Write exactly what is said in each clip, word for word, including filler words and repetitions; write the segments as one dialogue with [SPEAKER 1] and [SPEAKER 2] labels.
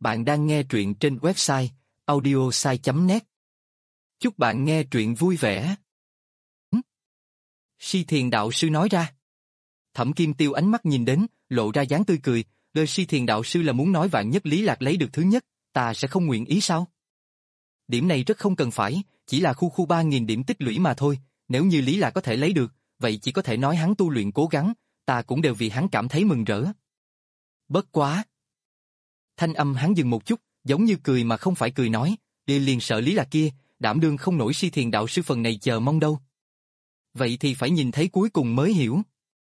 [SPEAKER 1] Bạn đang nghe truyện trên website audiosai chấm net. Chúc bạn nghe truyện vui vẻ. Si Thiền đạo sư nói ra. Thẩm Kim Tiêu ánh mắt nhìn đến, lộ ra dáng tươi cười. Lời Si Thiền đạo sư là muốn nói vạn nhất Lý Lạc lấy được thứ nhất, ta sẽ không nguyện ý sao? Điểm này rất không cần phải, chỉ là khu khu ba nghìn điểm tích lũy mà thôi. Nếu như Lý Lạc có thể lấy được, vậy chỉ có thể nói hắn tu luyện cố gắng, ta cũng đều vì hắn cảm thấy mừng rỡ. Bất quá. Thanh âm hắn dừng một chút, giống như cười mà không phải cười nói, đi liền sợ Lý Lạc kia, đảm đương không nổi Si Thiền đạo sư phần này chờ mong đâu. Vậy thì phải nhìn thấy cuối cùng mới hiểu.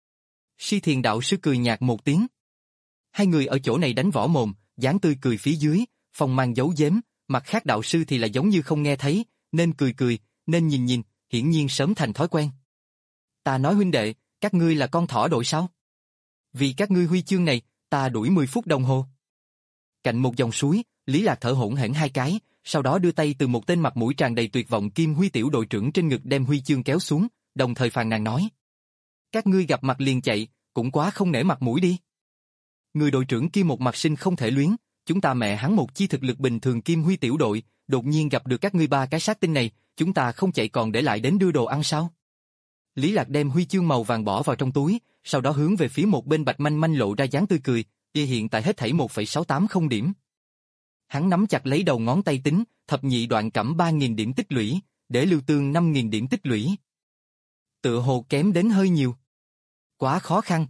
[SPEAKER 1] Si Thiền đạo sư cười nhạt một tiếng. Hai người ở chỗ này đánh võ mồm, dáng tươi cười phía dưới, phong mang giấu giếm, mặt khác đạo sư thì là giống như không nghe thấy, nên cười cười, nên nhìn nhìn, hiển nhiên sớm thành thói quen. Ta nói huynh đệ, các ngươi là con thỏ đội sao? Vì các ngươi huy chương này, ta đuổi mười phút đồng hồ. Cạnh một dòng suối, Lý Lạc thở hổn hển hai cái, sau đó đưa tay từ một tên mặt mũi tràn đầy tuyệt vọng Kim Huy tiểu đội trưởng trên ngực đem huy chương kéo xuống, đồng thời phàn nàn nói. Các ngươi gặp mặt liền chạy, cũng quá không nể mặt mũi đi. Người đội trưởng kia một mặt sinh không thể luyến, chúng ta mẹ hắn một chi thực lực bình thường Kim Huy tiểu đội, đột nhiên gặp được các ngươi ba cái sát tinh này, chúng ta không chạy còn để lại đến đưa đồ ăn sao? Lý Lạc đem huy chương màu vàng bỏ vào trong túi, sau đó hướng về phía một bên Bạch Manh Manh lộ ra dáng tươi cười, y hiện tại hết thảy một phẩy sáu tám không điểm. Hắn nắm chặt lấy đầu ngón tay tính, thập nhị đoạn cẩm ba nghìn điểm tích lũy, để Lưu Tương năm nghìn điểm tích lũy. Tựa hồ kém đến hơi nhiều. Quá khó khăn.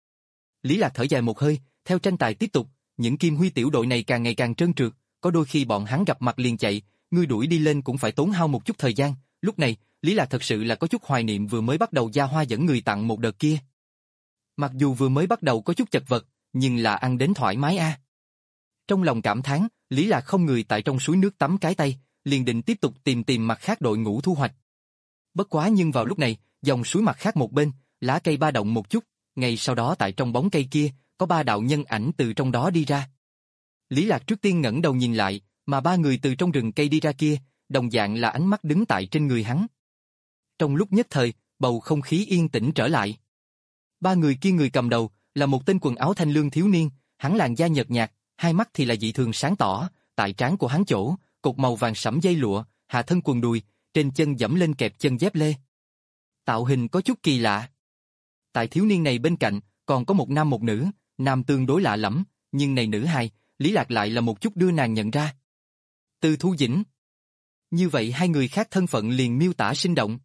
[SPEAKER 1] Lý Lạc thở dài một hơi, theo tranh tài tiếp tục, những Kim Huy tiểu đội này càng ngày càng trơn trượt, có đôi khi bọn hắn gặp mặt liền chạy, ngươi đuổi đi lên cũng phải tốn hao một chút thời gian, lúc này, Lý Lạc thật sự là có chút hoài niệm vừa mới bắt đầu gia hoa dẫn người tặng một đợt kia. Mặc dù vừa mới bắt đầu có chút chật vật, nhưng là ăn đến thoải mái a. À. Trong lòng cảm thán, Lý Lạc không người tại trong suối nước tắm cái tay, liền định tiếp tục tìm tìm mặt khác đội ngũ thu hoạch. Bất quá nhưng vào lúc này, dòng suối mặt khác một bên, lá cây ba động một chút, ngay sau đó tại trong bóng cây kia, có ba đạo nhân ảnh từ trong đó đi ra. Lý Lạc trước tiên ngẩng đầu nhìn lại, mà ba người từ trong rừng cây đi ra kia, đồng dạng là ánh mắt đứng tại trên người hắn. Trong lúc nhất thời, bầu không khí yên tĩnh trở lại. Ba người kia người cầm đầu, là một tên quần áo thanh lương thiếu niên, hắn làn da nhợt nhạt, hai mắt thì là dị thường sáng tỏ, tại trán của hắn chỗ, cột màu vàng sẫm dây lụa, hạ thân quần đùi, trên chân dẫm lên kẹp chân dép lê. Tạo hình có chút kỳ lạ. Tại thiếu niên này bên cạnh, còn có một nam một nữ, nam tương đối lạ lẫm, nhưng này nữ hài, Lý Lạc lại là một chút đưa nàng nhận ra. Từ Thu Dĩnh. Như vậy hai người khác thân phận liền miêu tả sinh động.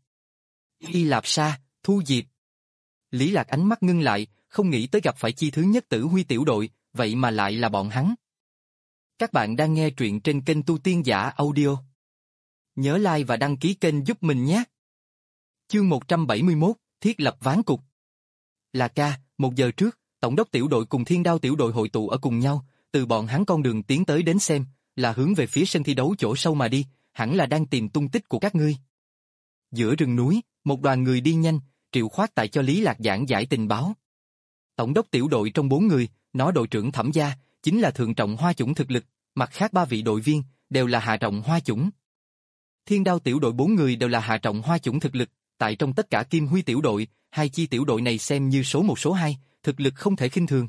[SPEAKER 1] Y Lạp Sa, Thu Diệp. Lý Lạc ánh mắt ngưng lại, không nghĩ tới gặp phải chi thứ nhất Tử Huy tiểu đội, vậy mà lại là bọn hắn. Các bạn đang nghe truyện trên kênh Tu Tiên Giả Audio. Nhớ like và đăng ký kênh giúp mình nhé. Chương một trăm bảy mươi mốt, thiết lập ván cục. Là ca, một giờ trước, Tổng đốc tiểu đội cùng Thiên Đao tiểu đội hội tụ ở cùng nhau, từ bọn hắn con đường tiến tới đến xem, là hướng về phía sân thi đấu chỗ sâu mà đi, hẳn là đang tìm tung tích của các ngươi. Giữa rừng núi, một đoàn người đi nhanh, Triệu Khoát tại cho Lý Lạc giảng giải tình báo. Tổng đốc tiểu đội trong bốn người, nó đội trưởng Thẩm Gia, chính là thượng trọng hoa chủng thực lực, mặt khác ba vị đội viên, đều là hạ trọng hoa chủng. Thiên Đao tiểu đội bốn người đều là hạ trọng hoa chủng thực lực, tại trong tất cả Kim Huy tiểu đội, hai chi tiểu đội này xem như số một số hai, thực lực không thể khinh thường.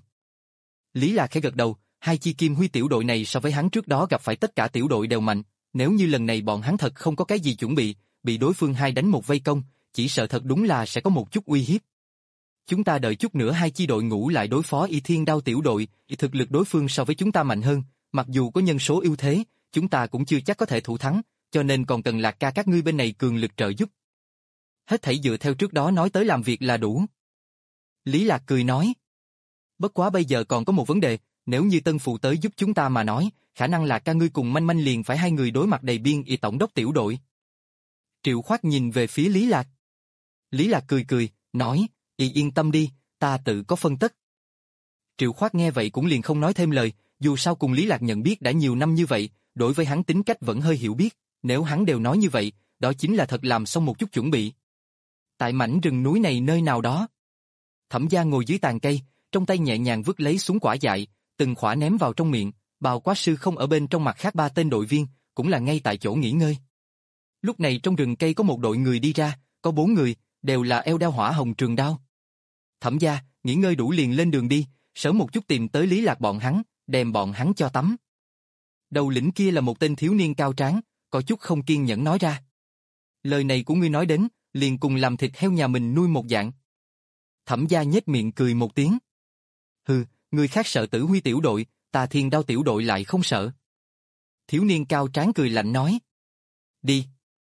[SPEAKER 1] Lý Lạc khẽ gật đầu, hai chi Kim Huy tiểu đội này so với hắn trước đó gặp phải tất cả tiểu đội đều mạnh, nếu như lần này bọn hắn thật không có cái gì chuẩn bị, bị đối phương hai đánh một vây công, chỉ sợ thật đúng là sẽ có một chút uy hiếp. Chúng ta đợi chút nữa hai chi đội ngũ lại đối phó Y Thiên Đao tiểu đội, thực lực đối phương so với chúng ta mạnh hơn, mặc dù có nhân số ưu thế, chúng ta cũng chưa chắc có thể thủ thắng, cho nên còn cần Lạc ca các ngươi bên này cường lực trợ giúp. Hết thảy dựa theo trước đó nói tới làm việc là đủ. Lý Lạc cười nói. Bất quá bây giờ còn có một vấn đề, nếu như Tân Phụ tới giúp chúng ta mà nói, khả năng Lạc ca ngươi cùng Manh Manh liền phải hai người đối mặt đầy biên Y tổng đốc tiểu đội. Triệu Khoát nhìn về phía Lý Lạc. Lý Lạc cười cười, nói, Y yên tâm đi, ta tự có phân tất. Triệu Khoát nghe vậy cũng liền không nói thêm lời, dù sao cùng Lý Lạc nhận biết đã nhiều năm như vậy, đối với hắn tính cách vẫn hơi hiểu biết, nếu hắn đều nói như vậy, đó chính là thật làm xong một chút chuẩn bị. Tại mảnh rừng núi này nơi nào đó, Thẩm Gia ngồi dưới tàn cây, trong tay nhẹ nhàng vứt lấy súng quả dại, từng khỏa ném vào trong miệng, Bào Quá Sư không ở bên trong mặt khác ba tên đội viên, cũng là ngay tại chỗ nghỉ ngơi. Lúc này trong rừng cây có một đội người đi ra, có bốn người, đều là eo đeo hỏa hồng trường đao. Thẩm Gia, nghỉ ngơi đủ liền lên đường đi, sớm một chút tìm tới Lý Lạc bọn hắn, đem bọn hắn cho tắm. Đầu lĩnh kia là một tên thiếu niên cao tráng, có chút không kiên nhẫn nói ra. Lời này của ngươi nói đến, liền cùng làm thịt heo nhà mình nuôi một dạng. Thẩm gia nhếch miệng cười một tiếng. Hừ, người khác sợ Tử Huy tiểu đội, ta Thiên Đao tiểu đội lại không sợ. Thiếu niên cao tráng cười lạnh nói. Đi.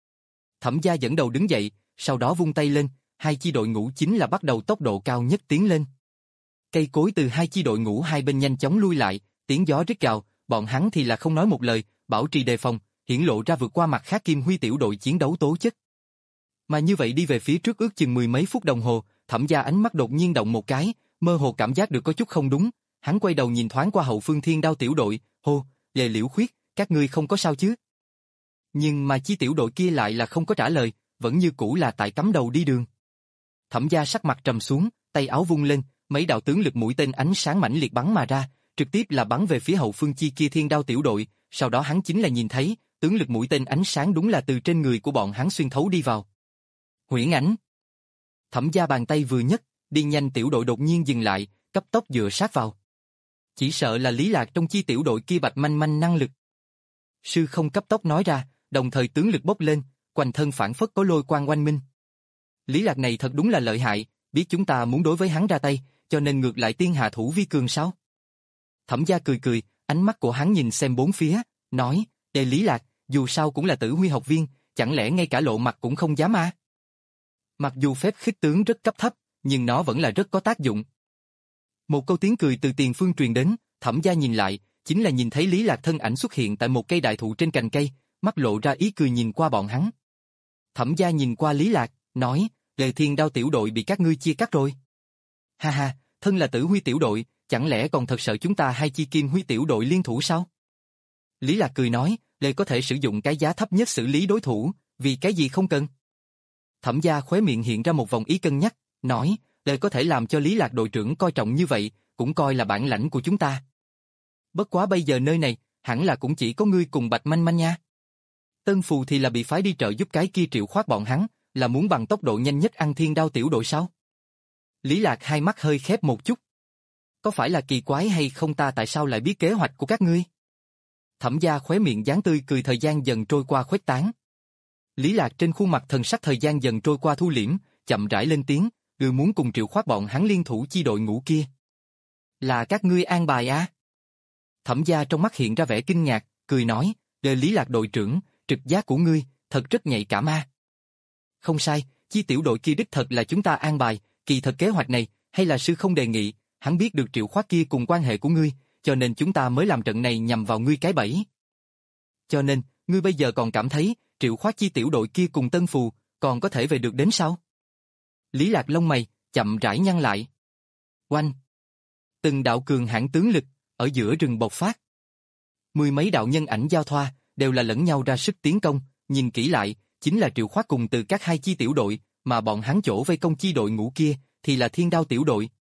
[SPEAKER 1] Thẩm gia dẫn đầu đứng dậy, sau đó vung tay lên, hai chi đội ngũ chính là bắt đầu tốc độ cao nhất tiến lên. Cây cối từ hai chi đội ngũ hai bên nhanh chóng lui lại, tiếng gió rít gào, bọn hắn thì là không nói một lời, bảo trì đề phòng, hiển lộ ra vượt qua mặt khác Kim Huy tiểu đội chiến đấu tố chất. Mà như vậy đi về phía trước ước chừng mười mấy phút đồng hồ, Thẩm gia ánh mắt đột nhiên động một cái, mơ hồ cảm giác được có chút không đúng, hắn quay đầu nhìn thoáng qua hậu phương Thiên Đao tiểu đội, hô, Lệ Liễu Khuyết, các ngươi không có sao chứ? Nhưng mà chi tiểu đội kia lại là không có trả lời, vẫn như cũ là tại cắm đầu đi đường. Thẩm gia sắc mặt trầm xuống, tay áo vung lên, mấy đạo tướng lực mũi tên ánh sáng mãnh liệt bắn mà ra, trực tiếp là bắn về phía hậu phương chi kia Thiên Đao tiểu đội, sau đó hắn chính là nhìn thấy, tướng lực mũi tên ánh sáng đúng là từ trên người của bọn hắn xuyên thấu đi vào. Huyễn ảnh. Thẩm gia bàn tay vừa nhấc, đi nhanh tiểu đội đột nhiên dừng lại, cấp tốc dựa sát vào. Chỉ sợ là Lý Lạc trong chi tiểu đội kia bạch manh manh năng lực. Sư không cấp tốc nói ra, đồng thời tướng lực bốc lên, quanh thân phản phất có lôi quang oanh minh. Lý Lạc này thật đúng là lợi hại, biết chúng ta muốn đối với hắn ra tay, cho nên ngược lại tiên hạ thủ vi cường sao? Thẩm gia cười cười, ánh mắt của hắn nhìn xem bốn phía, nói, Ê Lý Lạc, dù sao cũng là Tử Huy học viên, chẳng lẽ ngay cả lộ mặt cũng không dám à? Mặc dù phép khích tướng rất cấp thấp, nhưng nó vẫn là rất có tác dụng. Một câu tiếng cười từ tiền phương truyền đến, Thẩm gia nhìn lại, chính là nhìn thấy Lý Lạc thân ảnh xuất hiện tại một cây đại thụ trên cành cây, mắt lộ ra ý cười nhìn qua bọn hắn. Thẩm gia nhìn qua Lý Lạc, nói, Lệ Thiên Đao tiểu đội bị các ngươi chia cắt rồi. Ha ha, thân là Tử Huy tiểu đội, chẳng lẽ còn thật sợ chúng ta hai chi Kim Huy tiểu đội liên thủ sao? Lý Lạc cười nói, Lệ có thể sử dụng cái giá thấp nhất xử lý đối thủ, vì cái gì không cần. Thẩm gia khóe miệng hiện ra một vòng ý cân nhắc, nói, Lệ có thể làm cho Lý Lạc đội trưởng coi trọng như vậy, cũng coi là bản lãnh của chúng ta. Bất quá bây giờ nơi này, hẳn là cũng chỉ có ngươi cùng Bạch Manh Manh nha. Tân Phù thì là bị phái đi trợ giúp cái kia Triệu Khoát bọn hắn, là muốn bằng tốc độ nhanh nhất ăn Thiên Đao tiểu đội sao? Lý Lạc hai mắt hơi khép một chút. Có phải là kỳ quái hay không, ta tại sao lại biết kế hoạch của các ngươi? Thẩm gia khóe miệng dáng tươi cười, thời gian dần trôi qua khuếch tán. Lý Lạc trên khuôn mặt thần sắc thời gian dần trôi qua thu liễm, chậm rãi lên tiếng, ngươi muốn cùng Triệu Khoát bọn hắn liên thủ chi đội ngũ kia. Là các ngươi an bài à? Thẩm gia trong mắt hiện ra vẻ kinh ngạc, cười nói, Đề Lý Lạc đội trưởng, trực giác của ngươi, thật rất nhạy cảm a. Không sai, chi tiểu đội kia đích thật là chúng ta an bài, kỳ thật kế hoạch này, hay là sư không đề nghị, hắn biết được Triệu Khoát kia cùng quan hệ của ngươi, cho nên chúng ta mới làm trận này nhằm vào ngươi cái bẫy. Cho nên, ngươi bây giờ còn cảm thấy, Triệu Khoát chi tiểu đội kia cùng Tân Phù, còn có thể về được đến sao? Lý Lạc lông mày, chậm rãi nhăn lại. Oanh! Từng đạo cường hãn tướng lực, ở giữa rừng bộc phát. Mười mấy đạo nhân ảnh giao thoa, đều là lẫn nhau ra sức tiến công, nhìn kỹ lại, chính là Triệu Khoát cùng từ các hai chi tiểu đội, mà bọn hắn chỗ vây công chi đội ngũ kia, thì là Thiên Đao tiểu đội.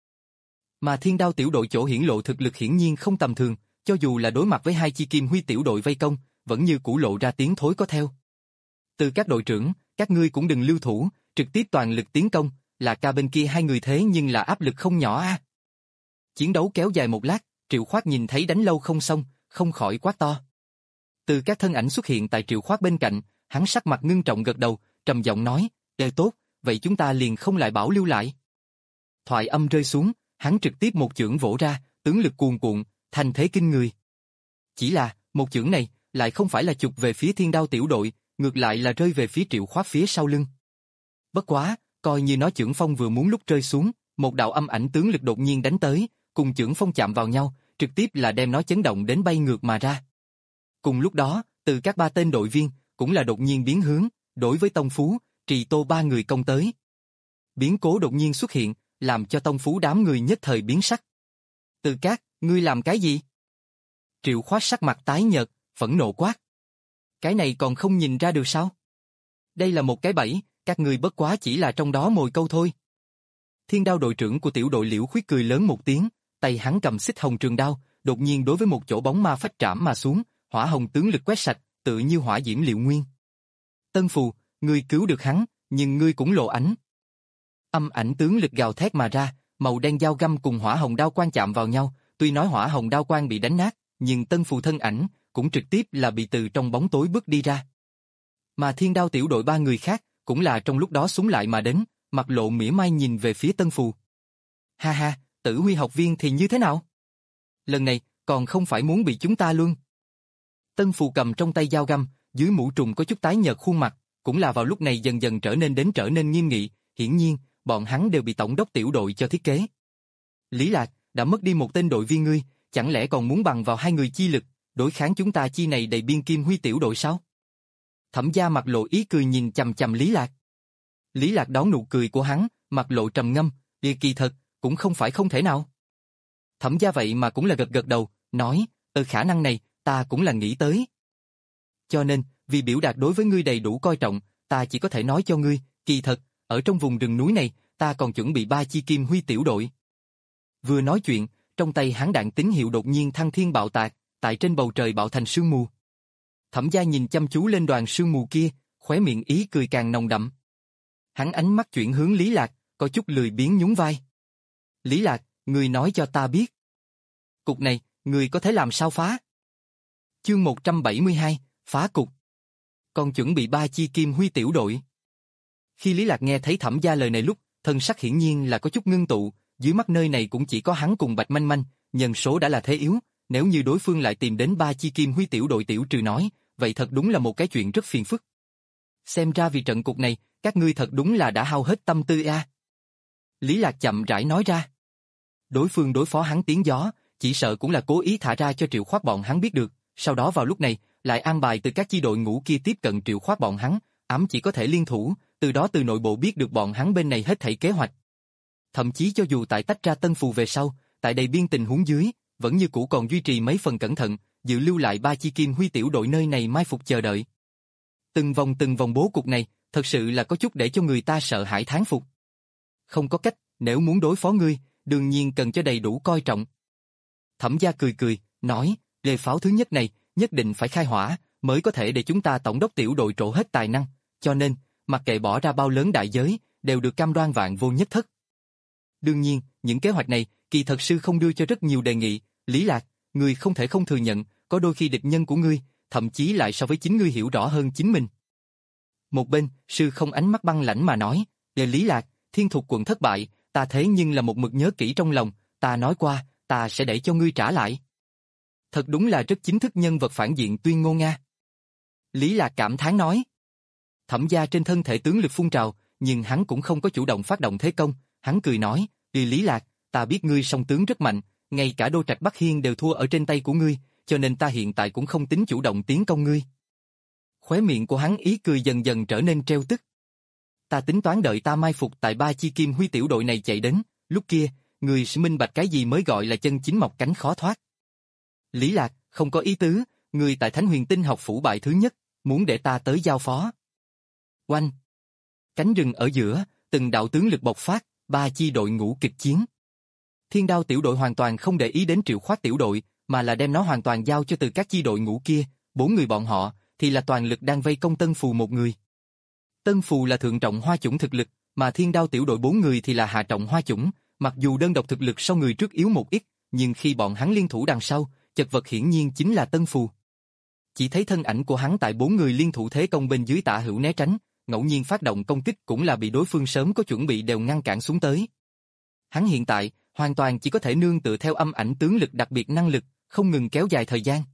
[SPEAKER 1] Mà Thiên Đao tiểu đội chỗ hiển lộ thực lực hiển nhiên không tầm thường, cho dù là đối mặt với hai chi Kim Huy tiểu đội vây công, vẫn như cũ lộ ra tiếng thối có theo. Từ các đội trưởng, các ngươi cũng đừng lưu thủ, trực tiếp toàn lực tiến công, là ca bên kia hai người thế nhưng là áp lực không nhỏ a. Chiến đấu kéo dài một lát, Triệu Khoát nhìn thấy đánh lâu không xong, không khỏi quát to. Từ các thân ảnh xuất hiện tại Triệu Khoát bên cạnh, hắn sắc mặt ngưng trọng gật đầu, trầm giọng nói, đều tốt, vậy chúng ta liền không lại bảo lưu lại. Thoại âm rơi xuống, hắn trực tiếp một chưởng vỗ ra, tướng lực cuồn cuộn, thành thế kinh người. Chỉ là, một chưởng này, lại không phải là chụp về phía Thiên Đao tiểu đội, ngược lại là rơi về phía Triệu Khoát phía sau lưng. Bất quá, coi như nó chưởng phong vừa muốn lúc rơi xuống, một đạo âm ảnh tướng lực đột nhiên đánh tới, cùng chưởng phong chạm vào nhau, trực tiếp là đem nó chấn động đến bay ngược mà ra. Cùng lúc đó, từ các ba tên đội viên, cũng là đột nhiên biến hướng, đối với Tông Phú, Trì Tô ba người công tới. Biến cố đột nhiên xuất hiện, làm cho Tông Phú đám người nhất thời biến sắc. Từ Cát, ngươi làm cái gì? Triệu Khoát sắc mặt tái nhợt, phẫn nộ quát. Cái này còn không nhìn ra được sao? Đây là một cái bẫy, các ngươi bất quá chỉ là trong đó mồi câu thôi. Thiên Đao đội trưởng của tiểu đội Liễu Khuyết cười lớn một tiếng, tay hắn cầm xích hồng trường đao, đột nhiên đối với một chỗ bóng ma phách trảm mà xuống, hỏa hồng tướng lực quét sạch, tự như hỏa diễm liệu nguyên. Tân Phù, ngươi cứu được hắn, nhưng ngươi cũng lộ ảnh. Âm ảnh tướng lực gào thét mà ra, màu đen dao găm cùng hỏa hồng đao quang chạm vào nhau, tuy nói hỏa hồng đao quang bị đánh nát, nhưng Tân Phù thân ảnh cũng trực tiếp là bị từ trong bóng tối bước đi ra. Mà Thiên Đao tiểu đội ba người khác, cũng là trong lúc đó súng lại mà đến, mặt lộ mỉa mai nhìn về phía Tân Phù. Ha ha, Tử Huy học viên thì như thế nào? Lần này, còn không phải muốn bị chúng ta luôn. Tân Phù cầm trong tay dao găm, dưới mũ trùm có chút tái nhợt khuôn mặt, cũng là vào lúc này dần dần trở nên đến trở nên nghiêm nghị, hiển nhiên, bọn hắn đều bị tổng đốc tiểu đội cho thiết kế. Lý Lạc, đã mất đi một tên đội viên ngươi, chẳng lẽ còn muốn bằng vào hai người chi lực, đối kháng chúng ta chi này đầy biên Kim Huy tiểu đội sao? Thẩm Gia mặt lộ ý cười nhìn chằm chằm Lý Lạc. Lý Lạc đón nụ cười của hắn, mặt lộ trầm ngâm, "Địa kỳ thật, cũng không phải không thể nào." Thẩm Gia vậy mà cũng là gật gật đầu, nói, "Từ khả năng này, ta cũng là nghĩ tới. Cho nên, vì biểu đạt đối với ngươi đầy đủ coi trọng, ta chỉ có thể nói cho ngươi, kỳ thật, ở trong vùng rừng núi này, ta còn chuẩn bị ba chi Kim Huy tiểu đội." Vừa nói chuyện, trong tay hắn đạn tín hiệu đột nhiên thăng thiên bạo tạc, tại trên bầu trời bạo thành sương mù. Thẩm Gia nhìn chăm chú lên đoàn sương mù kia, khóe miệng ý cười càng nồng đậm. Hắn ánh mắt chuyển hướng Lý Lạc, có chút lười biếng nhún vai. "Lý Lạc, ngươi nói cho ta biết. Cục này, ngươi có thể làm sao phá?" Chương một trăm bảy mươi hai, phá cục. Còn chuẩn bị ba chi Kim Huy tiểu đội. Khi Lý Lạc nghe thấy Thẩm Gia lời này lúc, thân sắc hiển nhiên là có chút ngưng tụ, dưới mắt nơi này cũng chỉ có hắn cùng Bạch Manh Manh, nhân số đã là thế yếu, nếu như đối phương lại tìm đến ba chi Kim Huy tiểu đội tiểu trừ nói, vậy thật đúng là một cái chuyện rất phiền phức. Xem ra vì trận cục này, các ngươi thật đúng là đã hao hết tâm tư a. Lý Lạc chậm rãi nói ra. Đối phương đối phó hắn tiếng gió, chỉ sợ cũng là cố ý thả ra cho Triệu Khoát bọn hắn biết được, sau đó vào lúc này, lại an bài từ các chi đội ngũ kia tiếp cận Triệu Khoát bọn hắn, ám chỉ có thể liên thủ, từ đó từ nội bộ biết được bọn hắn bên này hết thảy kế hoạch. Thậm chí cho dù tại tách ra Tân Phù về sau, tại đầy biên tình huống dưới, vẫn như cũ còn duy trì mấy phần cẩn thận, dự lưu lại ba chi Kim Huy tiểu đội nơi này mai phục chờ đợi. Từng vòng từng vòng bố cục này, thật sự là có chút để cho người ta sợ hãi thán phục. Không có cách, nếu muốn đối phó ngươi, đương nhiên cần cho đầy đủ coi trọng. Thẩm Gia cười cười, nói, lề pháo thứ nhất này, nhất định phải khai hỏa, mới có thể để chúng ta tổng đốc tiểu đội trổ hết tài năng, cho nên, mặc kệ bỏ ra bao lớn đại giới, đều được cam đoan vạn vô nhất thất. Đương nhiên, những kế hoạch này, kỳ thật sư không đưa cho rất nhiều đề nghị, Lý Lạc, ngươi không thể không thừa nhận, có đôi khi địch nhân của ngươi, thậm chí lại so với chính ngươi hiểu rõ hơn chính mình. Một bên, sư không ánh mắt băng lãnh mà nói, "Để Lý Lạc, Thiên Thục quận thất bại, ta thế nhưng là một mực nhớ kỹ trong lòng, ta nói qua, ta sẽ để cho ngươi trả lại." Thật đúng là rất chính thức nhân vật phản diện tuyên ngôn Nga. Lý Lạc cảm thán nói. Thẩm Gia trên thân thể tướng lực phun trào, nhưng hắn cũng không có chủ động phát động thế công, hắn cười nói, "Đi Lý Lạc, ta biết ngươi song tướng rất mạnh, ngay cả Đô Trạch Bắc Hiên đều thua ở trên tay của ngươi, cho nên ta hiện tại cũng không tính chủ động tiến công ngươi." Khóe miệng của hắn ý cười dần dần trở nên treo tức. "Ta tính toán đợi ta mai phục tại ba chi Kim Huy tiểu đội này chạy đến, lúc kia, ngươi sẽ minh bạch cái gì mới gọi là chân chính mọc cánh khó thoát." Lý Lạc, không có ý tứ, ngươi tại Thánh Huyền Tinh học phủ bại thứ nhất, muốn để ta tới giao phó. Oanh! Cánh rừng ở giữa, từng đạo tướng lực bộc phát, ba chi đội ngũ kịch chiến. Thiên Đao tiểu đội hoàn toàn không để ý đến Triệu Khoát tiểu đội, mà là đem nó hoàn toàn giao cho từ các chi đội ngũ kia, bốn người bọn họ, thì là toàn lực đang vây công Tân Phù một người. Tân Phù là thượng trọng hoa chủng thực lực, mà Thiên Đao tiểu đội bốn người thì là hạ trọng hoa chủng, mặc dù đơn độc thực lực so người trước yếu một ít, nhưng khi bọn hắn liên thủ đằng sau, chật vật hiển nhiên chính là Tân Phù. Chỉ thấy thân ảnh của hắn tại bốn người liên thủ thế công bên dưới tả hữu né tránh, ngẫu nhiên phát động công kích cũng là bị đối phương sớm có chuẩn bị đều ngăn cản xuống tới. Hắn hiện tại, hoàn toàn chỉ có thể nương tựa theo âm ảnh tướng lực đặc biệt năng lực, không ngừng kéo dài thời gian.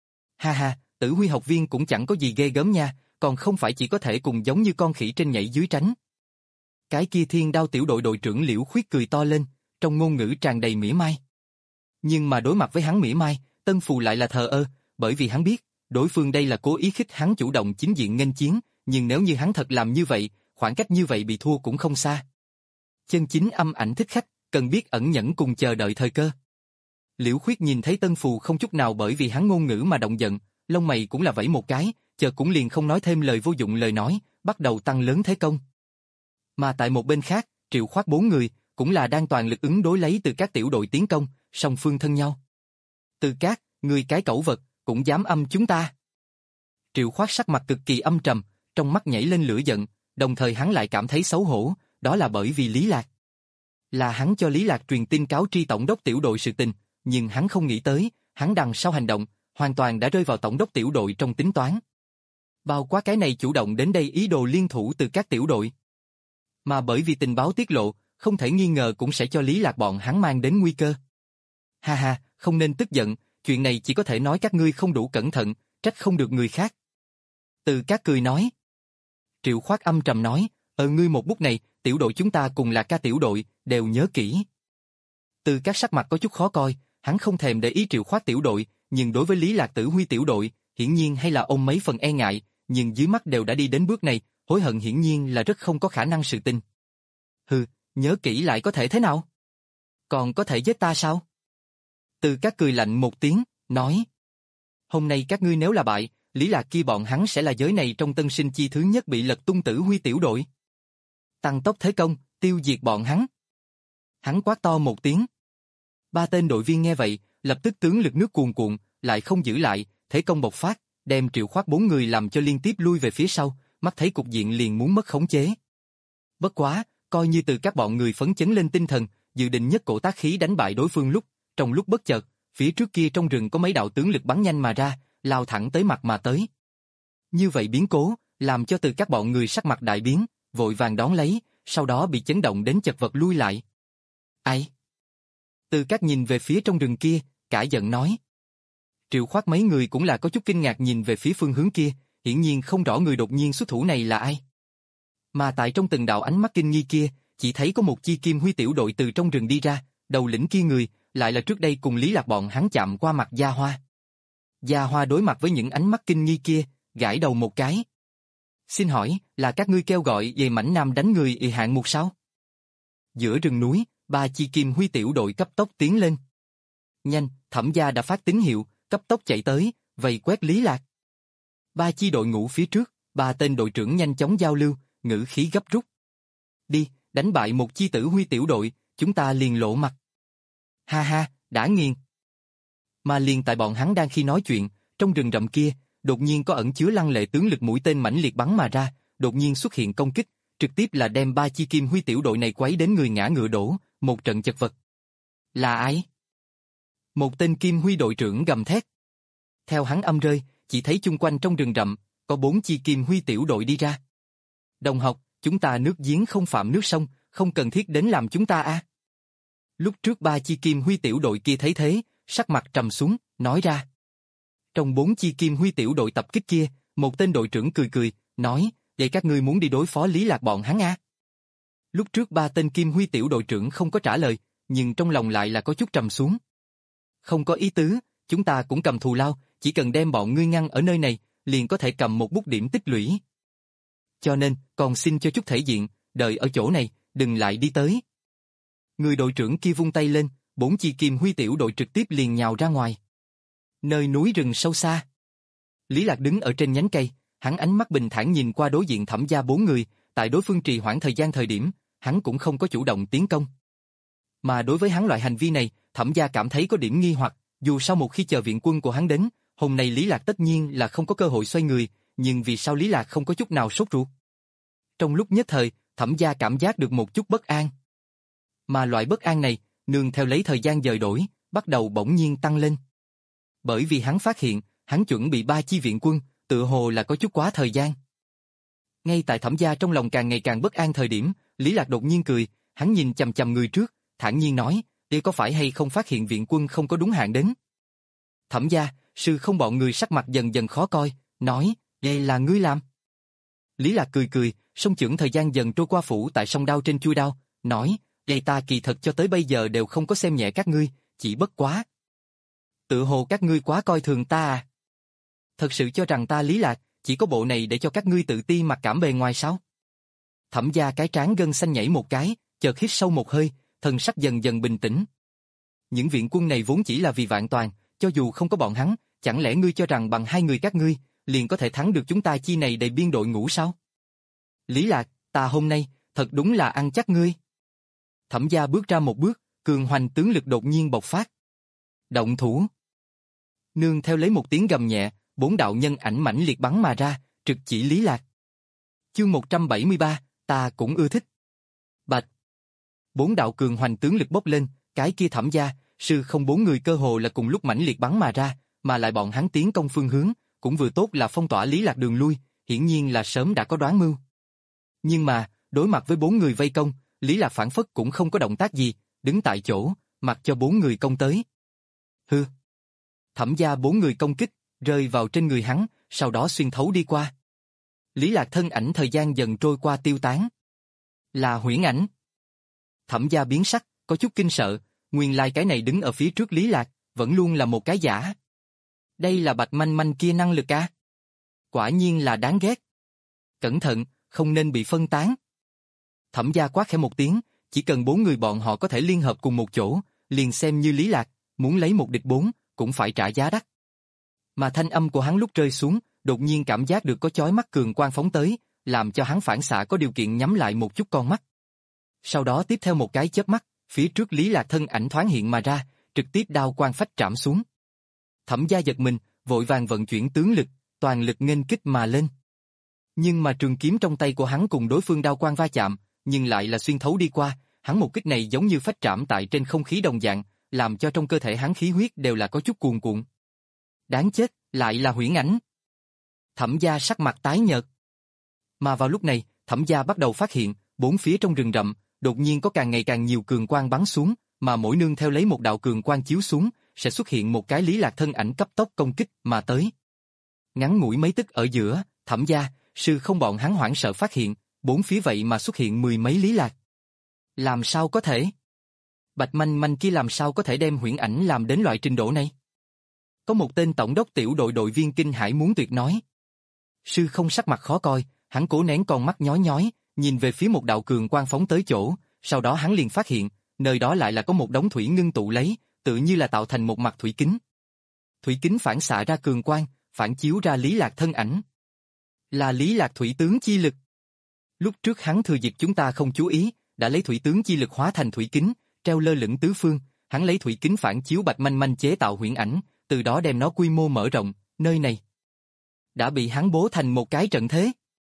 [SPEAKER 1] Ha ha, Tử Huy học viên cũng chẳng có gì ghê gớm nha, còn không phải chỉ có thể cùng giống như con khỉ trên nhảy dưới tránh. Cái kia Thiên Đao tiểu đội đội trưởng Liễu Khuyết cười to lên, trong ngôn ngữ tràn đầy mỉa mai. Nhưng mà đối mặt với hắn mỉa mai, Tân Phù lại là thờ ơ, bởi vì hắn biết, đối phương đây là cố ý khích hắn chủ động chính diện nghênh chiến, nhưng nếu như hắn thật làm như vậy, khoảng cách như vậy bị thua cũng không xa. Chân chính âm ảnh thích khách, cần biết ẩn nhẫn cùng chờ đợi thời cơ. Liễu Khuyết nhìn thấy Tân Phù không chút nào bởi vì hắn ngôn ngữ mà động giận, lông mày cũng là vẫy một cái, chờ cũng liền không nói thêm lời vô dụng lời nói, bắt đầu tăng lớn thế công. Mà tại một bên khác, Triệu Khoát bốn người, cũng là đang toàn lực ứng đối lấy từ các tiểu đội tiến công, song phương thân nhau. Từ Cát, người cái cẩu vật, cũng dám âm chúng ta. Triệu Khoát sắc mặt cực kỳ âm trầm, trong mắt nhảy lên lửa giận, đồng thời hắn lại cảm thấy xấu hổ, đó là bởi vì Lý Lạc. Là hắn cho Lý Lạc truyền tin cáo tri tổng đốc tiểu đội sự tình, nhưng hắn không nghĩ tới, hắn đằng sau hành động, hoàn toàn đã rơi vào tổng đốc tiểu đội trong tính toán. Bao quát cái này chủ động đến đây ý đồ liên thủ từ các tiểu đội. Mà bởi vì tình báo tiết lộ, không thể nghi ngờ cũng sẽ cho Lý Lạc bọn hắn mang đến nguy cơ. Ha ha, không nên tức giận, chuyện này chỉ có thể nói các ngươi không đủ cẩn thận, trách không được người khác. Từ Các cười nói. Triệu Khoát âm trầm nói, ờ ngươi một bút này, tiểu đội chúng ta cùng là ca tiểu đội, đều nhớ kỹ. Từ Các sắc mặt có chút khó coi, hắn không thèm để ý Triệu Khoát tiểu đội, nhưng đối với Lý Lạc Tử Huy tiểu đội, hiển nhiên hay là ôm mấy phần e ngại, nhưng dưới mắt đều đã đi đến bước này, hối hận hiển nhiên là rất không có khả năng sự tình. Hừ, nhớ kỹ lại có thể thế nào? Còn có thể giết ta sao? Từ Các cười lạnh một tiếng, nói. Hôm nay các ngươi nếu là bại, Lý Lạc kia bọn hắn sẽ là giới này trong tân sinh chi thứ nhất bị lật tung Tử Huy tiểu đội. Tăng tốc thế công, tiêu diệt bọn hắn. Hắn quát to một tiếng. Ba tên đội viên nghe vậy, lập tức tướng lực nước cuồn cuộn, lại không giữ lại, thế công bộc phát, đem Triệu Khoát bốn người làm cho liên tiếp lui về phía sau, mắt thấy cục diện liền muốn mất khống chế. Bất quá, coi như từ các bọn người phấn chấn lên tinh thần, dự định nhất cổ tác khí đánh bại đối phương lúc, trong lúc bất chợt, phía trước kia trong rừng có mấy đạo tướng lực bắn nhanh mà ra, lao thẳng tới mặt mà tới. Như vậy biến cố, làm cho từ các bọn người sắc mặt đại biến, vội vàng đón lấy, sau đó bị chấn động đến chật vật lui lại. Ai? Từ Các nhìn về phía trong rừng kia, cả giận nói. Triệu Khoát mấy người cũng là có chút kinh ngạc nhìn về phía phương hướng kia, hiển nhiên không rõ người đột nhiên xuất thủ này là ai. Mà tại trong từng đạo ánh mắt kinh nghi kia, chỉ thấy có một chi Kim Huy tiểu đội từ trong rừng đi ra, đầu lĩnh kia người, lại là trước đây cùng Lý Lạc bọn hắn chạm qua mặt Gia Hoa. Gia Hoa đối mặt với những ánh mắt kinh nghi kia, gãi đầu một cái. Xin hỏi, là các ngươi kêu gọi về mảnh nam đánh người y hạng mục sao? Giữa rừng núi, ba chi Kim Huy tiểu đội cấp tốc tiến lên. Nhanh, Thẩm gia đã phát tín hiệu, cấp tốc chạy tới, vây quét Lý Lạc. Ba chi đội ngũ phía trước, ba tên đội trưởng nhanh chóng giao lưu, ngữ khí gấp rút. Đi, đánh bại một chi Tử Huy tiểu đội, chúng ta liền lộ mặt. Ha ha, đã nghiền. Mà liền tại bọn hắn đang khi nói chuyện, trong rừng rậm kia, đột nhiên có ẩn chứa lăng lệ tướng lực mũi tên mãnh liệt bắn mà ra, đột nhiên xuất hiện công kích, trực tiếp là đem ba chi Kim Huy tiểu đội này quấy đến người ngã ngựa đổ, một trận chật vật. Là ai? Một tên Kim Huy đội trưởng gầm thét. Theo hắn âm rơi, chỉ thấy chung quanh trong rừng rậm, có bốn chi Kim Huy tiểu đội đi ra. Đồng học, chúng ta nước giếng không phạm nước sông, không cần thiết đến làm chúng ta a. À. Lúc trước ba chi Kim Huy tiểu đội kia thấy thế, sắc mặt trầm xuống, nói ra. Trong bốn chi Kim Huy tiểu đội tập kích kia, một tên đội trưởng cười cười, nói, vậy các ngươi muốn đi đối phó Lý Lạc bọn hắn à? Lúc trước ba tên Kim Huy tiểu đội trưởng không có trả lời, nhưng trong lòng lại là có chút trầm xuống. Không có ý tứ, chúng ta cũng cầm thù lao, chỉ cần đem bọn ngươi ngăn ở nơi này, liền có thể cầm một bút điểm tích lũy. Cho nên, còn xin cho chút thể diện, đợi ở chỗ này, đừng lại đi tới. Người đội trưởng kia vung tay lên, bốn chi Kim Huy tiểu đội trực tiếp liền nhào ra ngoài. Nơi núi rừng sâu xa. Lý Lạc đứng ở trên nhánh cây, hắn ánh mắt bình thản nhìn qua đối diện Thẩm gia bốn người, tại đối phương trì hoãn thời gian thời điểm, hắn cũng không có chủ động tiến công. Mà đối với hắn loại hành vi này, Thẩm gia cảm thấy có điểm nghi hoặc, dù sao một khi chờ viện quân của hắn đến, hôm nay Lý Lạc tất nhiên là không có cơ hội xoay người, nhưng vì sao Lý Lạc không có chút nào sốt ruột? Trong lúc nhất thời, Thẩm gia cảm giác được một chút bất an. Mà loại bất an này, nương theo lấy thời gian dời đổi, bắt đầu bỗng nhiên tăng lên. Bởi vì hắn phát hiện, hắn chuẩn bị ba chi viện quân, tựa hồ là có chút quá thời gian. Ngay tại Thẩm gia trong lòng càng ngày càng bất an thời điểm, Lý Lạc đột nhiên cười, hắn nhìn chằm chằm người trước, thản nhiên nói, đây có phải hay không phát hiện viện quân không có đúng hạn đến? Thẩm gia, sư không bọn người sắc mặt dần dần khó coi, nói, đây là ngươi làm. Lý Lạc cười cười, song chưởng thời gian dần trôi qua phủ tại song đao trên chuôi đao, nói, đây ta kỳ thật cho tới bây giờ đều không có xem nhẹ các ngươi, chỉ bất quá. Tự hồ các ngươi quá coi thường ta à? Thật sự cho rằng ta Lý Lạc, chỉ có bộ này để cho các ngươi tự ti mặc cảm bề ngoài sao? Thẩm gia cái trán gân xanh nhảy một cái, chợt hít sâu một hơi, thần sắc dần dần bình tĩnh. Những viện quân này vốn chỉ là vì vạn toàn, cho dù không có bọn hắn, chẳng lẽ ngươi cho rằng bằng hai người các ngươi, liền có thể thắng được chúng ta chi này đầy biên đội ngũ sao? Lý Lạc, ta hôm nay, thật đúng là ăn chắc ngươi. Thẩm gia bước ra một bước, cường hoành tướng lực đột nhiên bộc phát. Động thủ. Nương theo lấy một tiếng gầm nhẹ, bốn đạo nhân ảnh mãnh liệt bắn mà ra, trực chỉ Lý Lạc. Chương một trăm bảy mươi ba, ta cũng ưa thích. Bạch. Bốn đạo cường hoành tướng lực bốc lên, cái kia Thẩm gia, sư không bốn người cơ hồ là cùng lúc mãnh liệt bắn mà ra, mà lại bọn hắn tiến công phương hướng, cũng vừa tốt là phong tỏa Lý Lạc đường lui, hiển nhiên là sớm đã có đoán mưu. Nhưng mà, đối mặt với bốn người vây công, Lý Lạc phản phất cũng không có động tác gì, đứng tại chỗ, mặc cho bốn người công tới. Hừ. Thẩm gia bốn người công kích, rơi vào trên người hắn, sau đó xuyên thấu đi qua. Lý Lạc thân ảnh thời gian dần trôi qua tiêu tán. Là huyễn ảnh. Thẩm gia biến sắc, có chút kinh sợ, nguyên lai cái này đứng ở phía trước Lý Lạc, vẫn luôn là một cái giả. Đây là Bạch Manh Manh kia năng lực à? Quả nhiên là đáng ghét. Cẩn thận, không nên bị phân tán. Thẩm gia quát khẽ một tiếng, chỉ cần bốn người bọn họ có thể liên hợp cùng một chỗ, liền xem như Lý Lạc, muốn lấy một địch bốn, cũng phải trả giá đắt. Mà thanh âm của hắn lúc rơi xuống, đột nhiên cảm giác được có chói mắt cường quang phóng tới, làm cho hắn phản xạ có điều kiện nhắm lại một chút con mắt. Sau đó tiếp theo một cái chớp mắt, phía trước Lý Lạc thân ảnh thoáng hiện mà ra, trực tiếp đao quang phách trảm xuống. Thẩm gia giật mình, vội vàng vận chuyển tướng lực, toàn lực nghênh kích mà lên. Nhưng mà trường kiếm trong tay của hắn cùng đối phương đao quang va chạm, nhưng lại là xuyên thấu đi qua, hắn một kích này giống như phách trảm tại trên không khí đồng dạng, làm cho trong cơ thể hắn khí huyết đều là có chút cuồn cuộn. Đáng chết, lại là huyễn ảnh. Thẩm gia sắc mặt tái nhợt. Mà vào lúc này, Thẩm gia bắt đầu phát hiện, bốn phía trong rừng rậm, đột nhiên có càng ngày càng nhiều cường quang bắn xuống, mà mỗi nương theo lấy một đạo cường quang chiếu xuống, sẽ xuất hiện một cái Lý Lạc thân ảnh cấp tốc công kích mà tới. Ngắn ngủi mấy tức ở giữa, Thẩm gia, sư không bọn hắn hoảng sợ phát hiện, bốn phía vậy mà xuất hiện mười mấy Lý Lạc. Làm sao có thể? Bạch Manh Manh kia làm sao có thể đem huyễn ảnh làm đến loại trình độ này? Có một tên tổng đốc tiểu đội đội viên kinh hãi muốn tuyệt nói. Sư không sắc mặt khó coi, hắn cố nén con mắt nhói nhói, nhìn về phía một đạo cường quang phóng tới chỗ, sau đó hắn liền phát hiện, nơi đó lại là có một đống thủy ngưng tụ lấy, tự như là tạo thành một mặt thủy kính. Thủy kính phản xạ ra cường quang, phản chiếu ra Lý Lạc thân ảnh. Là Lý Lạc thủy tướng chi lực. Lúc trước hắn thừa dịp chúng ta không chú ý, đã lấy thủy tướng chi lực hóa thành thủy kính, treo lơ lửng tứ phương, hắn lấy thủy kính phản chiếu Bạch Manh Manh chế tạo huyễn ảnh, từ đó đem nó quy mô mở rộng, nơi này đã bị hắn bố thành một cái trận thế.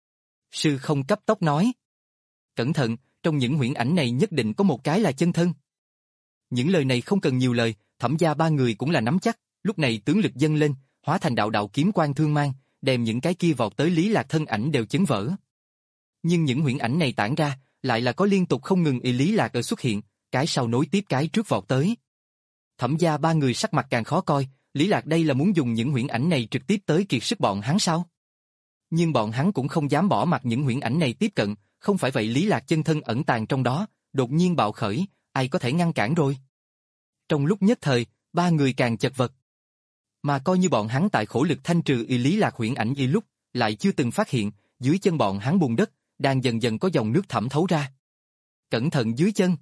[SPEAKER 1] Sư không cấp tốc nói. Cẩn thận, trong những huyễn ảnh này nhất định có một cái là chân thân. Những lời này không cần nhiều lời, Thẩm gia ba người cũng là nắm chắc, lúc này tướng lực dâng lên, hóa thành đạo đạo kiếm quang thương mang, đem những cái kia vọt tới Lý Lạc thân ảnh đều chấn vỡ. Nhưng những huyễn ảnh này tản ra, lại là có liên tục không ngừng y Lý Lạc ở xuất hiện, cái sau nối tiếp cái trước vọt tới. Thẩm gia ba người sắc mặt càng khó coi, Lý Lạc đây là muốn dùng những huyễn ảnh này trực tiếp tới kiệt sức bọn hắn sao? Nhưng bọn hắn cũng không dám bỏ mặc những huyễn ảnh này tiếp cận, không phải vậy Lý Lạc chân thân ẩn tàng trong đó, đột nhiên bạo khởi, ai có thể ngăn cản rồi? Trong lúc nhất thời, ba người càng chật vật. Mà coi như bọn hắn tại khổ lực thanh trừ y Lý Lạc huyễn ảnh y lúc, lại chưa từng phát hiện, dưới chân bọn hắn bùn đất, đang dần dần có dòng nước thẩm thấu ra. Cẩn thận dưới chân.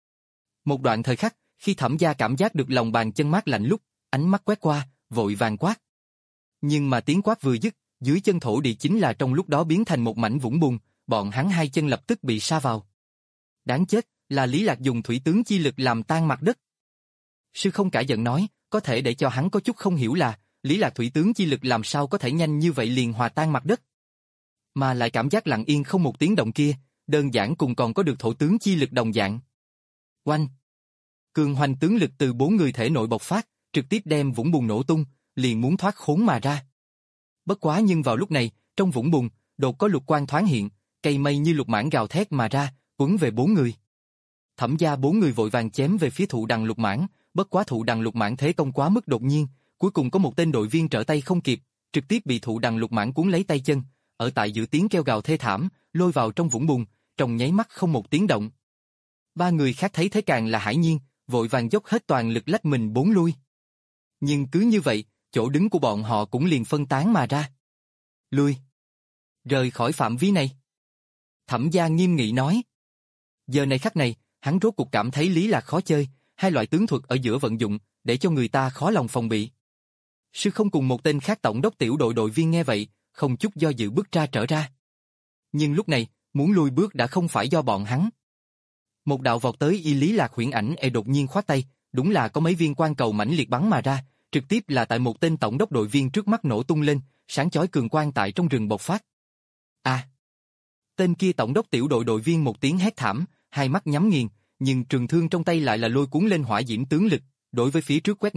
[SPEAKER 1] Một đoạn thời khắc, khi Thẩm gia cảm giác được lòng bàn chân mát lạnh lúc, ánh mắt quét qua, vội vàng quát. Nhưng mà tiếng quát vừa dứt, dưới chân thổ địa chính là trong lúc đó biến thành một mảnh vũng bùn, bọn hắn hai chân lập tức bị sa vào. Đáng chết, là Lý Lạc dùng thủy tướng chi lực làm tan mặt đất. Sư không cả giận nói, có thể để cho hắn có chút không hiểu là, Lý Lạc thủy tướng chi lực làm sao có thể nhanh như vậy liền hòa tan mặt đất. Mà lại cảm giác lặng yên không một tiếng động kia, đơn giản cùng còn có được thổ tướng chi lực đồng dạng. Oanh! Cường hoành tướng lực từ bốn người thể nội bộc phát, trực tiếp đem vũng bùn nổ tung, liền muốn thoát khốn mà ra. Bất quá nhưng vào lúc này, trong vũng bùn, đột có lục quang thoáng hiện, cây mây như lục mãng gào thét mà ra, quấn về bốn người. Thẩm gia bốn người vội vàng chém về phía thụ đằng lục mãng, bất quá thụ đằng lục mãng thế công quá mức đột nhiên, cuối cùng có một tên đội viên trở tay không kịp, trực tiếp bị thụ đằng lục mãng cuốn lấy tay chân, ở tại giữa tiếng kêu gào thê thảm, lôi vào trong vũng bùn, trong nháy mắt không một tiếng động. Ba người khác thấy thế càng là hãi nhiên, vội vàng dốc hết toàn lực lách mình bốn lui. Nhưng cứ như vậy, chỗ đứng của bọn họ cũng liền phân tán mà ra. Lui! Rời khỏi phạm vi này. Thẩm gia nghiêm nghị nói. Giờ này khắc này, hắn rốt cuộc cảm thấy Lý Lạc khó chơi, hai loại tướng thuật ở giữa vận dụng, để cho người ta khó lòng phòng bị. Sư không cùng một tên khác tổng đốc tiểu đội đội viên nghe vậy, không chút do dự bước ra trở ra. Nhưng lúc này, muốn lui bước đã không phải do bọn hắn. Một đạo vọt tới y Lý Lạc huyễn ảnh e đột nhiên khoát tay, đúng là có mấy viên quang cầu mãnh liệt bắn mà ra, trực tiếp là tại một tên tổng đốc đội viên trước mắt nổ tung lên, sáng chói cường quang tại trong rừng bộc phát. A! Tên kia tổng đốc tiểu đội đội viên một tiếng hét thảm, hai mắt nhắm nghiền, nhưng trường thương trong tay lại là lôi cuốn lên hỏa diễm tướng lực, đối với phía trước quét ngang,